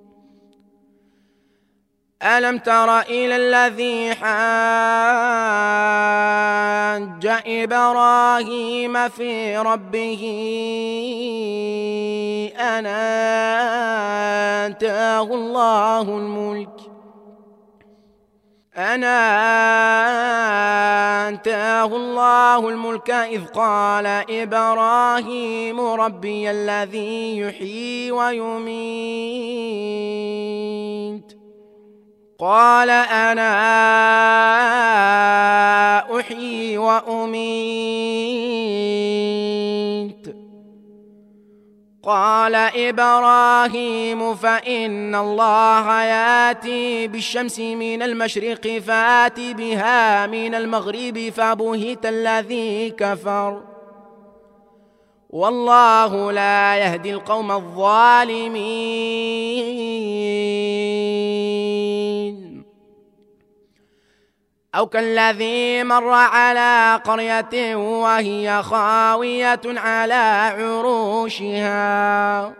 ألم تر إلى الذي حاج إبراهيم في ربه أن آتاه الله الملك أن آتاه الله الملك إذ قال إبراهيم ربي الذي يحيي ويميت قال أنا أحيي وأميت قال إبراهيم فإن الله يأتي بالشمس من المشرق فآت بها من المغرب فبهت الذي كفر والله لا يهدي القوم الظالمين. أو كالذي مر على قرية وهي خاوية على عروشها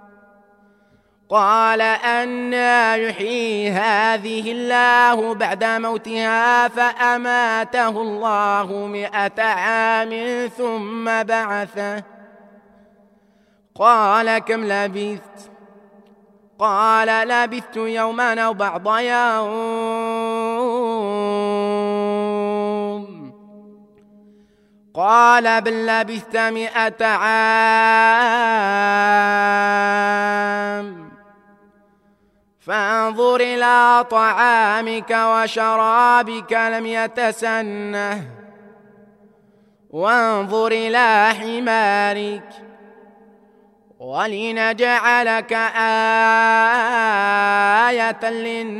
قال أنى يحيي هذه الله بعد موتها فأماته الله مئة عام ثم بعثه قال كم لبثت قال لبثت يوما أو بعض يوم قال بل لبثت مئة عام فانظر إلى طعامك وشرابك لم يتسنه وانظر إلى حمارك ولنجعلك آية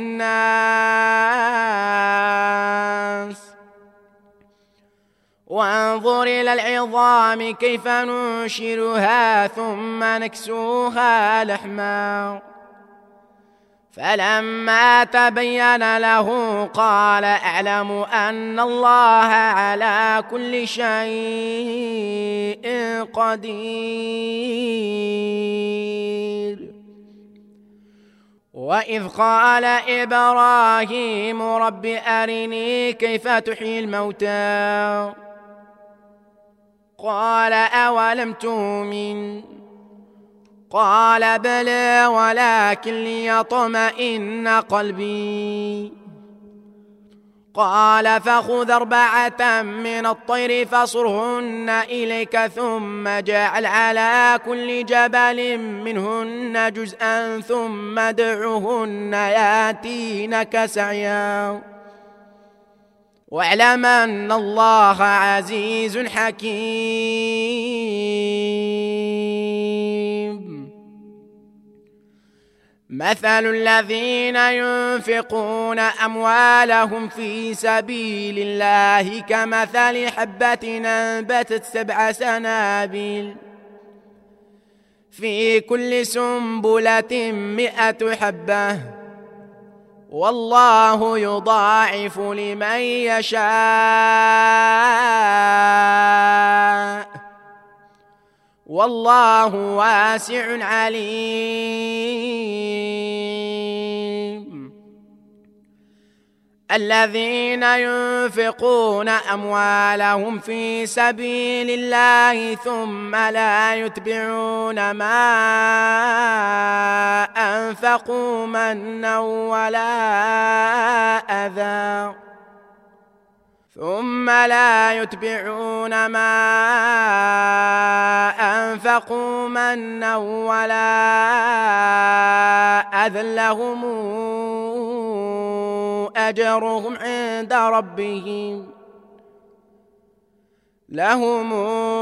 للناس وانظر إلى العظام كيف ننشرها ثم نكسوها لحما فلما تبين له قال أعلم أن الله على كل شيء قدير. وإذ قال إبراهيم رب أرني كيف تحيي الموتى قال أولم تؤمن قال بلى ولكن ليطمئن قلبي قال فخذ أربعة من الطير فصرهن إليك ثم اجعل على كل جبل منهن جزءا ثم ادعهن ياتينك سعيا واعلم أن الله عزيز حكيم. مثل الذين ينفقون أموالهم في سبيل الله كمثل حبة أنبتت سبع سنابل في كل سنبلة مئة حبة والله يضاعف لمن يشاء والله واسع عليم. الذين ينفقون أموالهم في سبيل الله ثم لا يتبعون ما أنفقوا منا ولا أذى ثم لا يتبعون ما أنفقوا منا ولا أذى لهم أجرهم عند ربهم لهم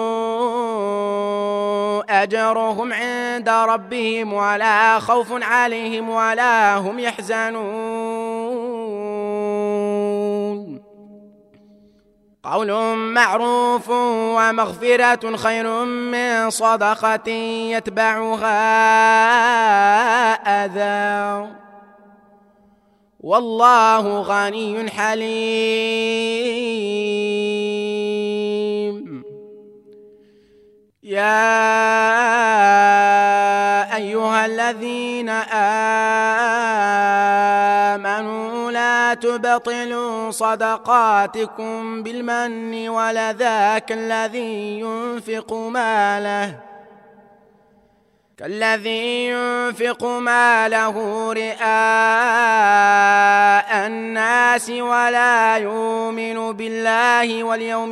أجرهم عند ربهم ولا خوف عليهم ولا هم يحزنون. قول معروف ومغفرة خير من صدقة يتبعها أذى والله غني حليم. يا أيها الذين آمنوا لا تبطلوا صدقاتكم بالمن ولذا كالذي ينفق ماله كالذي ينفق ماله رئاء الناس ولا يؤمن بالله واليوم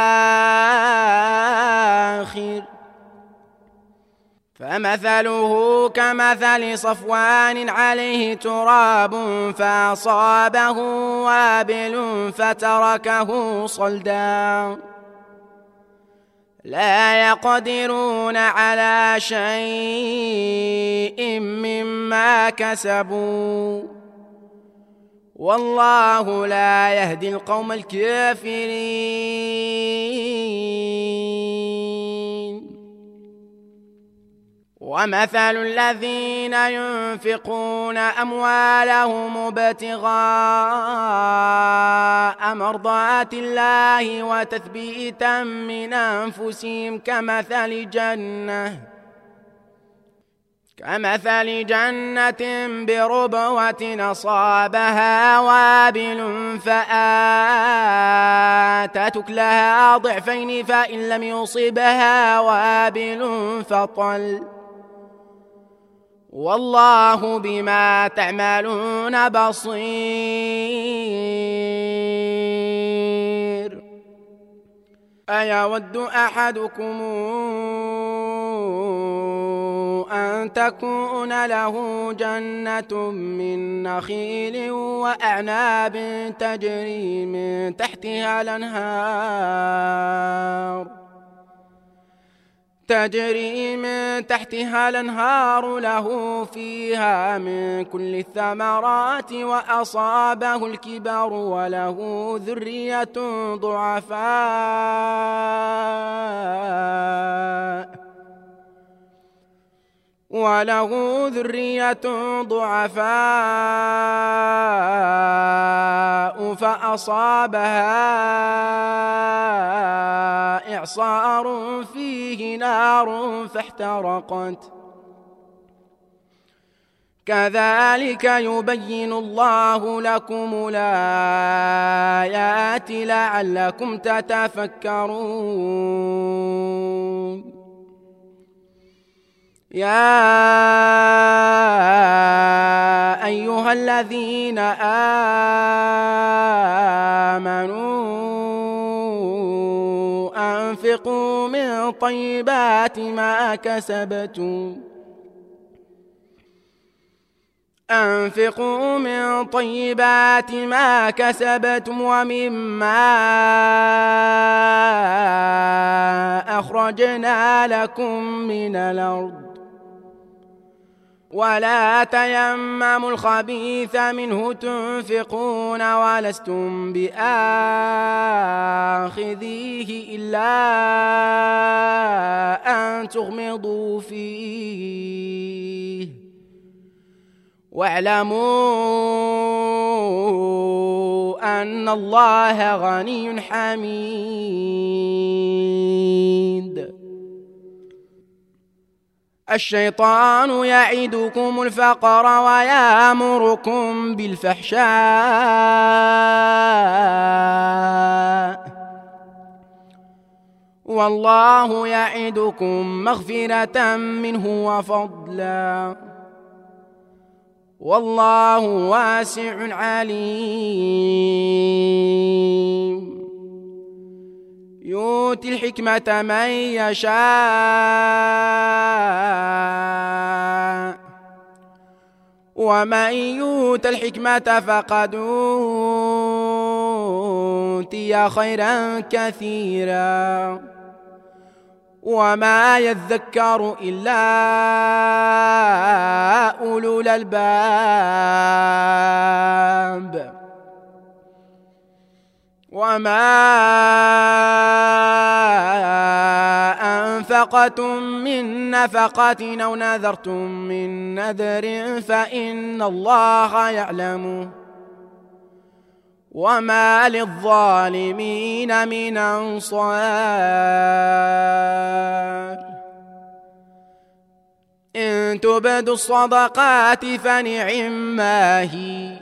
الآخر فمثله كمثل صفوان عليه تراب فأصابه وابل فتركه صلدا لا يقدرون على شيء مما كسبوا والله لا يهدي القوم الكافرين. ومثل الذين ينفقون أموالهم ابتغاء مرضات الله وتثبيتا من أنفسهم كمثل جنة كمثل جنة بربوة أصابها وابل فآتت أكلها ضعفين فإن لم يصبها وابل فطل والله بما تعملون بصير. أيود أحدكم أن تكون له جنة من نخيل وأعناب تجري من تحتها الأنهار تجري من تحتها الأنهار له فيها من كل الثمرات وأصابه الكبر وله ذرية ضعفاء وله ذرية ضعفاء فأصابها إعصار فيه نار فاحترقت كذلك يبين الله لكم الآيات لعلكم تتفكرون يا أيها الذين آمنوا أنفقوا من طيبات ما كسبتم أنفقوا من طيبات ما كسبتم ومما أخرجنا لكم من الأرض ولا تيمموا الخبيث منه تنفقون ولستم بآخذيه إلا أن تغمضوا فيه واعلموا أن الله غني حميد. الشيطان يعدكم الفقر ويأمركم بالفحشاء والله يعدكم مغفرة منه وفضلا والله واسع عليم. يؤتي الحكمة من يشاء ومن يؤت الحكمة فقد أوتي خيرا كثيرا وما يذكر إلا أولو الألباب. وما أنفقتم من نفقة أو نذرتم من نذر فإن الله يعلمه وما للظالمين من أنصار. إن تبدوا الصدقات فنعما هي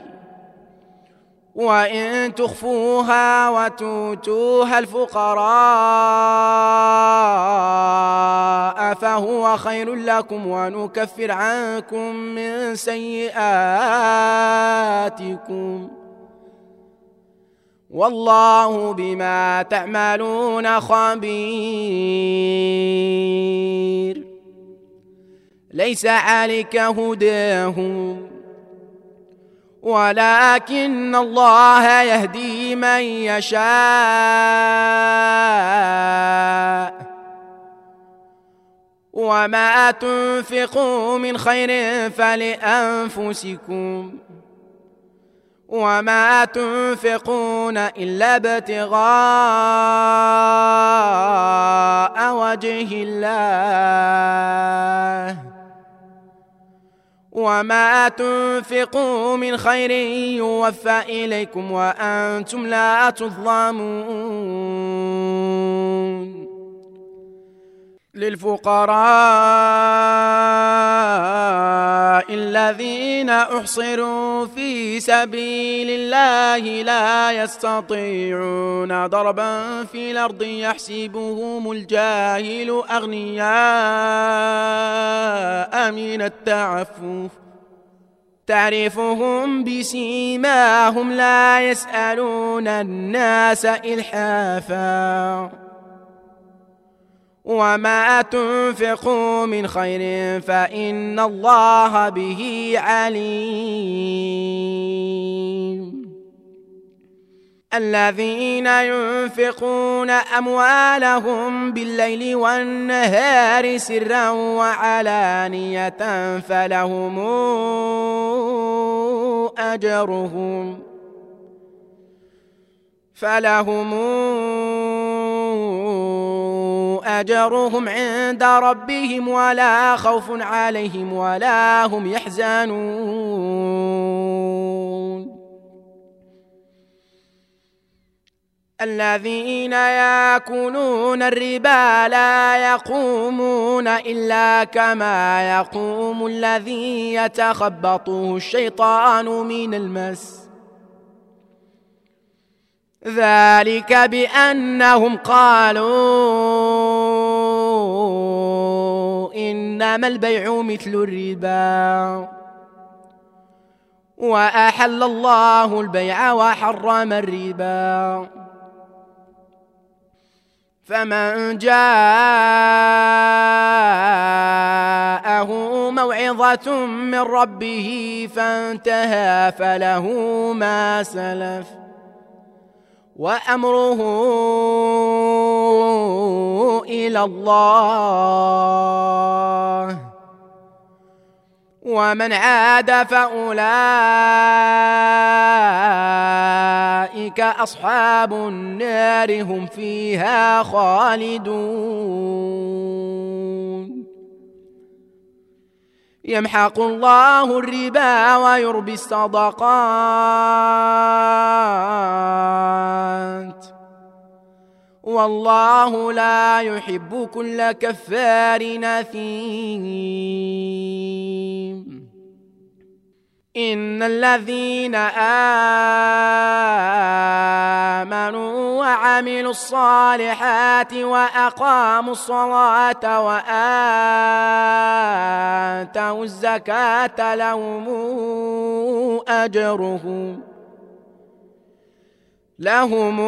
وإن تخفوها وتؤتوها الفقراء فهو خير لكم ونكفر عنكم من سيئاتكم والله بما تعملون خبير. ليس عليك هداهم ولكن الله يهدي من يشاء وما تنفقوا من خير فلأنفسكم وما تنفقون إلا ابتغاء وجه الله وما تنفقوا من خير يوفى إليكم وأنتم لا تظلمون. للفقراء الذين أحصروا في سبيل الله لا يستطيعون ضربا في الأرض يحسبهم الجاهل أغنياء من التعفف تعرفهم بسيماهم لا يسألون الناس إلحافا وما تنفقوا من خير فإن الله به عليم. الذين ينفقون أموالهم بالليل والنهار سرا وعلانية فلهم أجرهم فلهم أجرهم عند ربهم ولا خوف عليهم ولا هم يحزنون. الذين يأكلون الربا لا يقومون إلا كما يقوم الذي يتخبطه الشيطان من المس، ذلك بأنهم قالوا إنما البيع مثل الربا وأحل الله البيع وحرم الربا. فمن جاءه موعظة من ربه فانتهى فله ما سلف وأمره إلى الله، ومن عاد فأولئك أصحاب النار هم فيها خالدون. يمحق الله الربا ويربي الصدقات والله لا يحب كل كفار أثيم. إن الذين آمنوا وعملوا الصالحات وأقاموا الصلاة وآتوا الزكاة لهم أجرهم لهم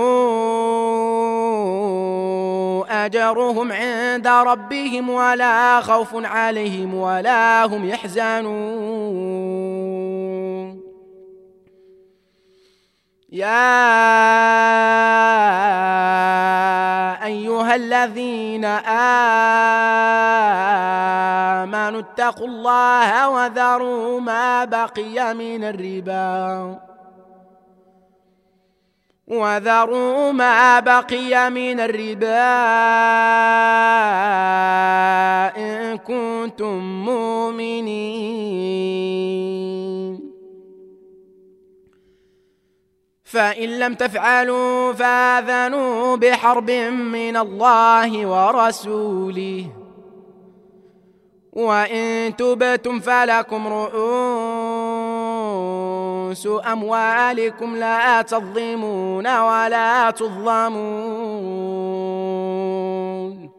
أجرهم عند ربهم ولا خوف عليهم ولا هم يحزنون. يا أيها الذين آمنوا اتقوا الله وذروا ما بقي من الربا وذروا ما بقي من الربا إن كنتم مؤمنين. فإن لم تفعلوا فآذنوا بحرب من الله ورسوله، وإن تبتم فلكم رؤوس أموالكم لا تظلمون ولا تظلمون.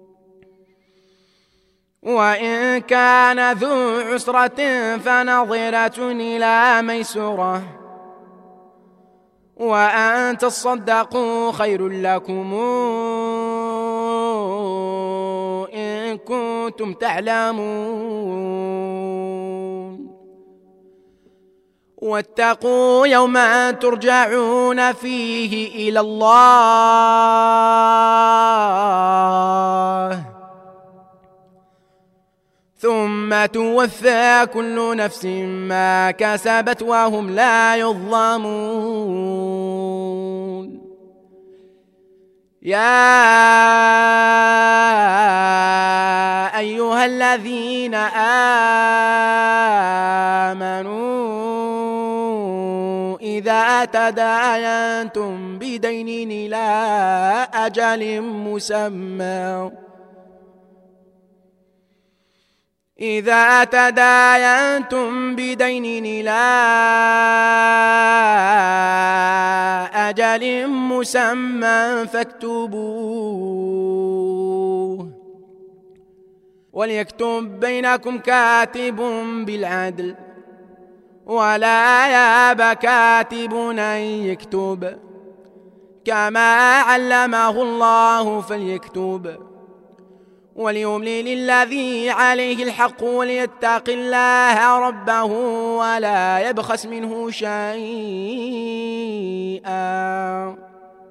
وإن كان ذو عسرة فنظرة إلى ميسرة وأن تصدقوا خير لكم إن كنتم تعلمون. واتقوا يوما ترجعون فيه إلى الله ثم توفى كل نفس ما كسبت وهم لا يظلمون. يا أيها الذين آمنوا إذا تداينتم بدين إلى أجل مسمى إذا تداينتم بدين إلى أجل مسمى فاكتبوه وليكتب بينكم كاتب بالعدل ولا يأب كاتب أن يكتب كما علمه الله فليكتب وليملل الذي عليه الحق وليتق الله ربه ولا يبخس منه شيئا.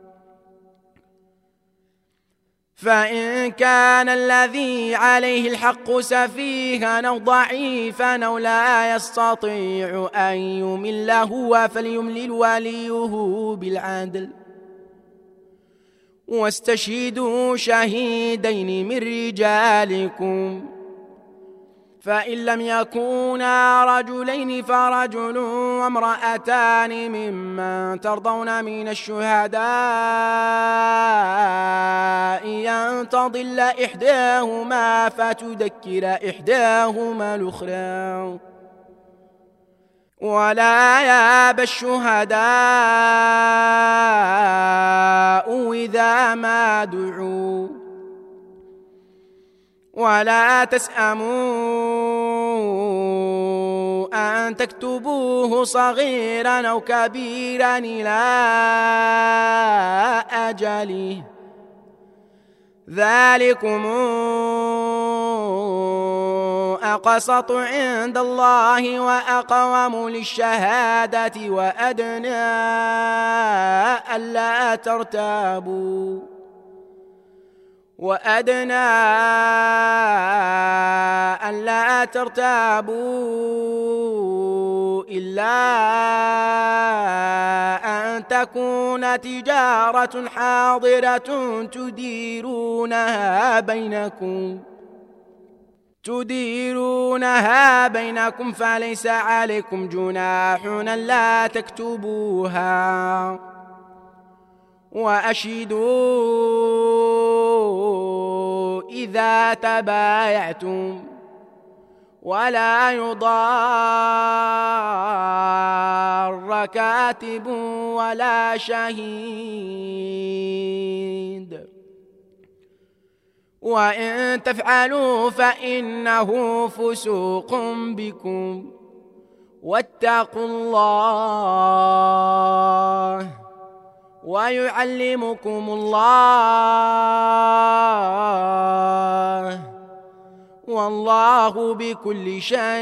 فإن كان الذي عليه الحق سفيها أو ضعيفا أو لا يستطيع أن يمل هو فليملل وليه بالعدل، واستشهدوا شهيدين من رجالكم، فإن لم يكونا رجلين فرجل وامرأتان ممن ترضون من الشهداء أن تضل إحداهما فتذكر إحداهما الأخرى، ولا يأبى الشهداء إذا ما دعوا، ولا تسأموا أن تكتبوه صغيرا أو كبيرا إلى أجله، ذلكم أقسط عند الله وأقوم للشهادة وأدنى ألا ترتابوا وأدنى ألا ترتابوا إلا أن تكون تجارة حاضرة تديرونها بينكم تديرونها بينكم فليس عليكم جناح ألا تكتبوها، وأشهدوا إذا تبايعتم، ولا يضار كاتب ولا شهيد، وإن تفعلوا فإنه فسوق بكم، واتقوا الله ويعلمكم الله، والله بكل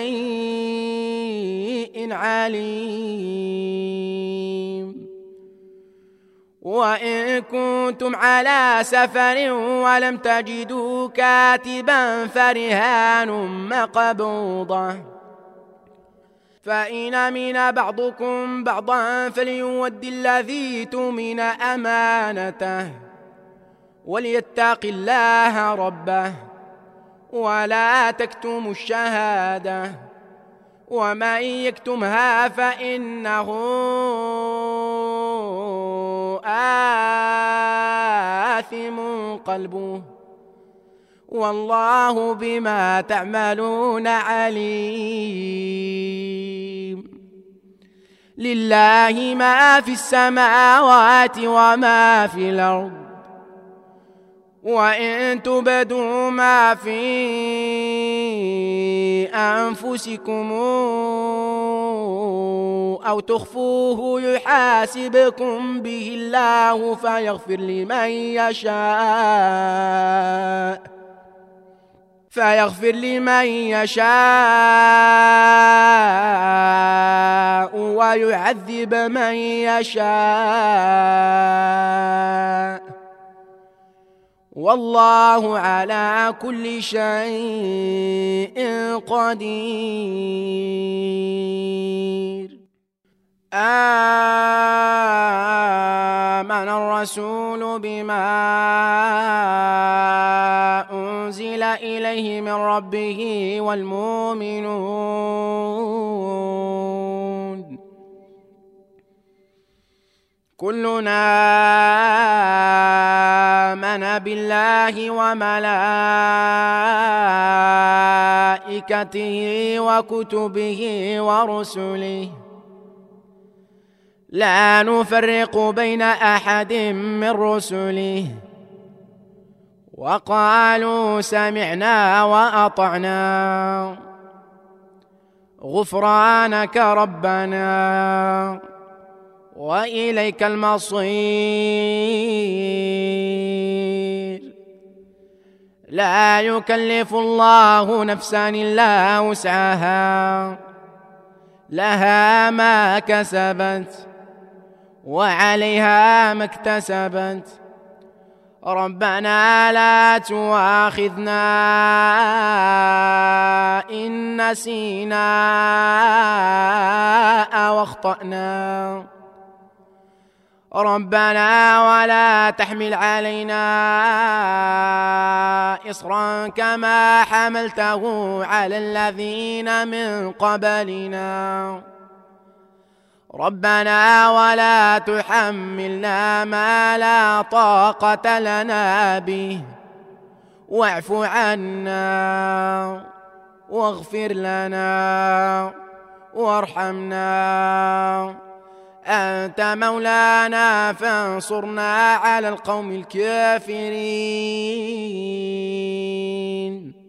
شيء عليم. وإن كنتم على سفر ولم تجدوا كاتبا فرهان مقبوضة، فإن أمن بعضكم بعضا فليؤد الذي اؤتمن أمانته وليتق الله ربه ولا تكتموا الشهادة، ومن يكتمها فإنه آثم قلبه، والله بما تعملون عليم. لله ما في السماوات وما في الأرض، وإن تبدوا ما في أنفسكم أو تخفوه يحاسبكم به الله فيغفر لمن يشاء فيغفر لمن يشاء ويعذب من يشاء، والله على كل شيء قدير. آمن الرسول بما أنزل إليه من ربه والمؤمنون كلنا آمن بالله وملائكته وكتبه ورسله لا نفرق بين أحد من رسله، وقالوا سمعنا وأطعنا غفرانك ربنا وإليك المصير. لا يكلف الله نفسا إلا وسعها، لها ما كسبت وعليها ما اكتسبت. ربنا لا تؤاخذنا إن نسينا أو أخطأنا. ربنا ولا تحمل علينا إصرا كما حملته على الذين من قبلنا. ربنا ولا تحملنا ما لا طاقة لنا به، واعف عنا واغفر لنا وارحمنا، أنت مولانا فانصرنا على القوم الكافرين.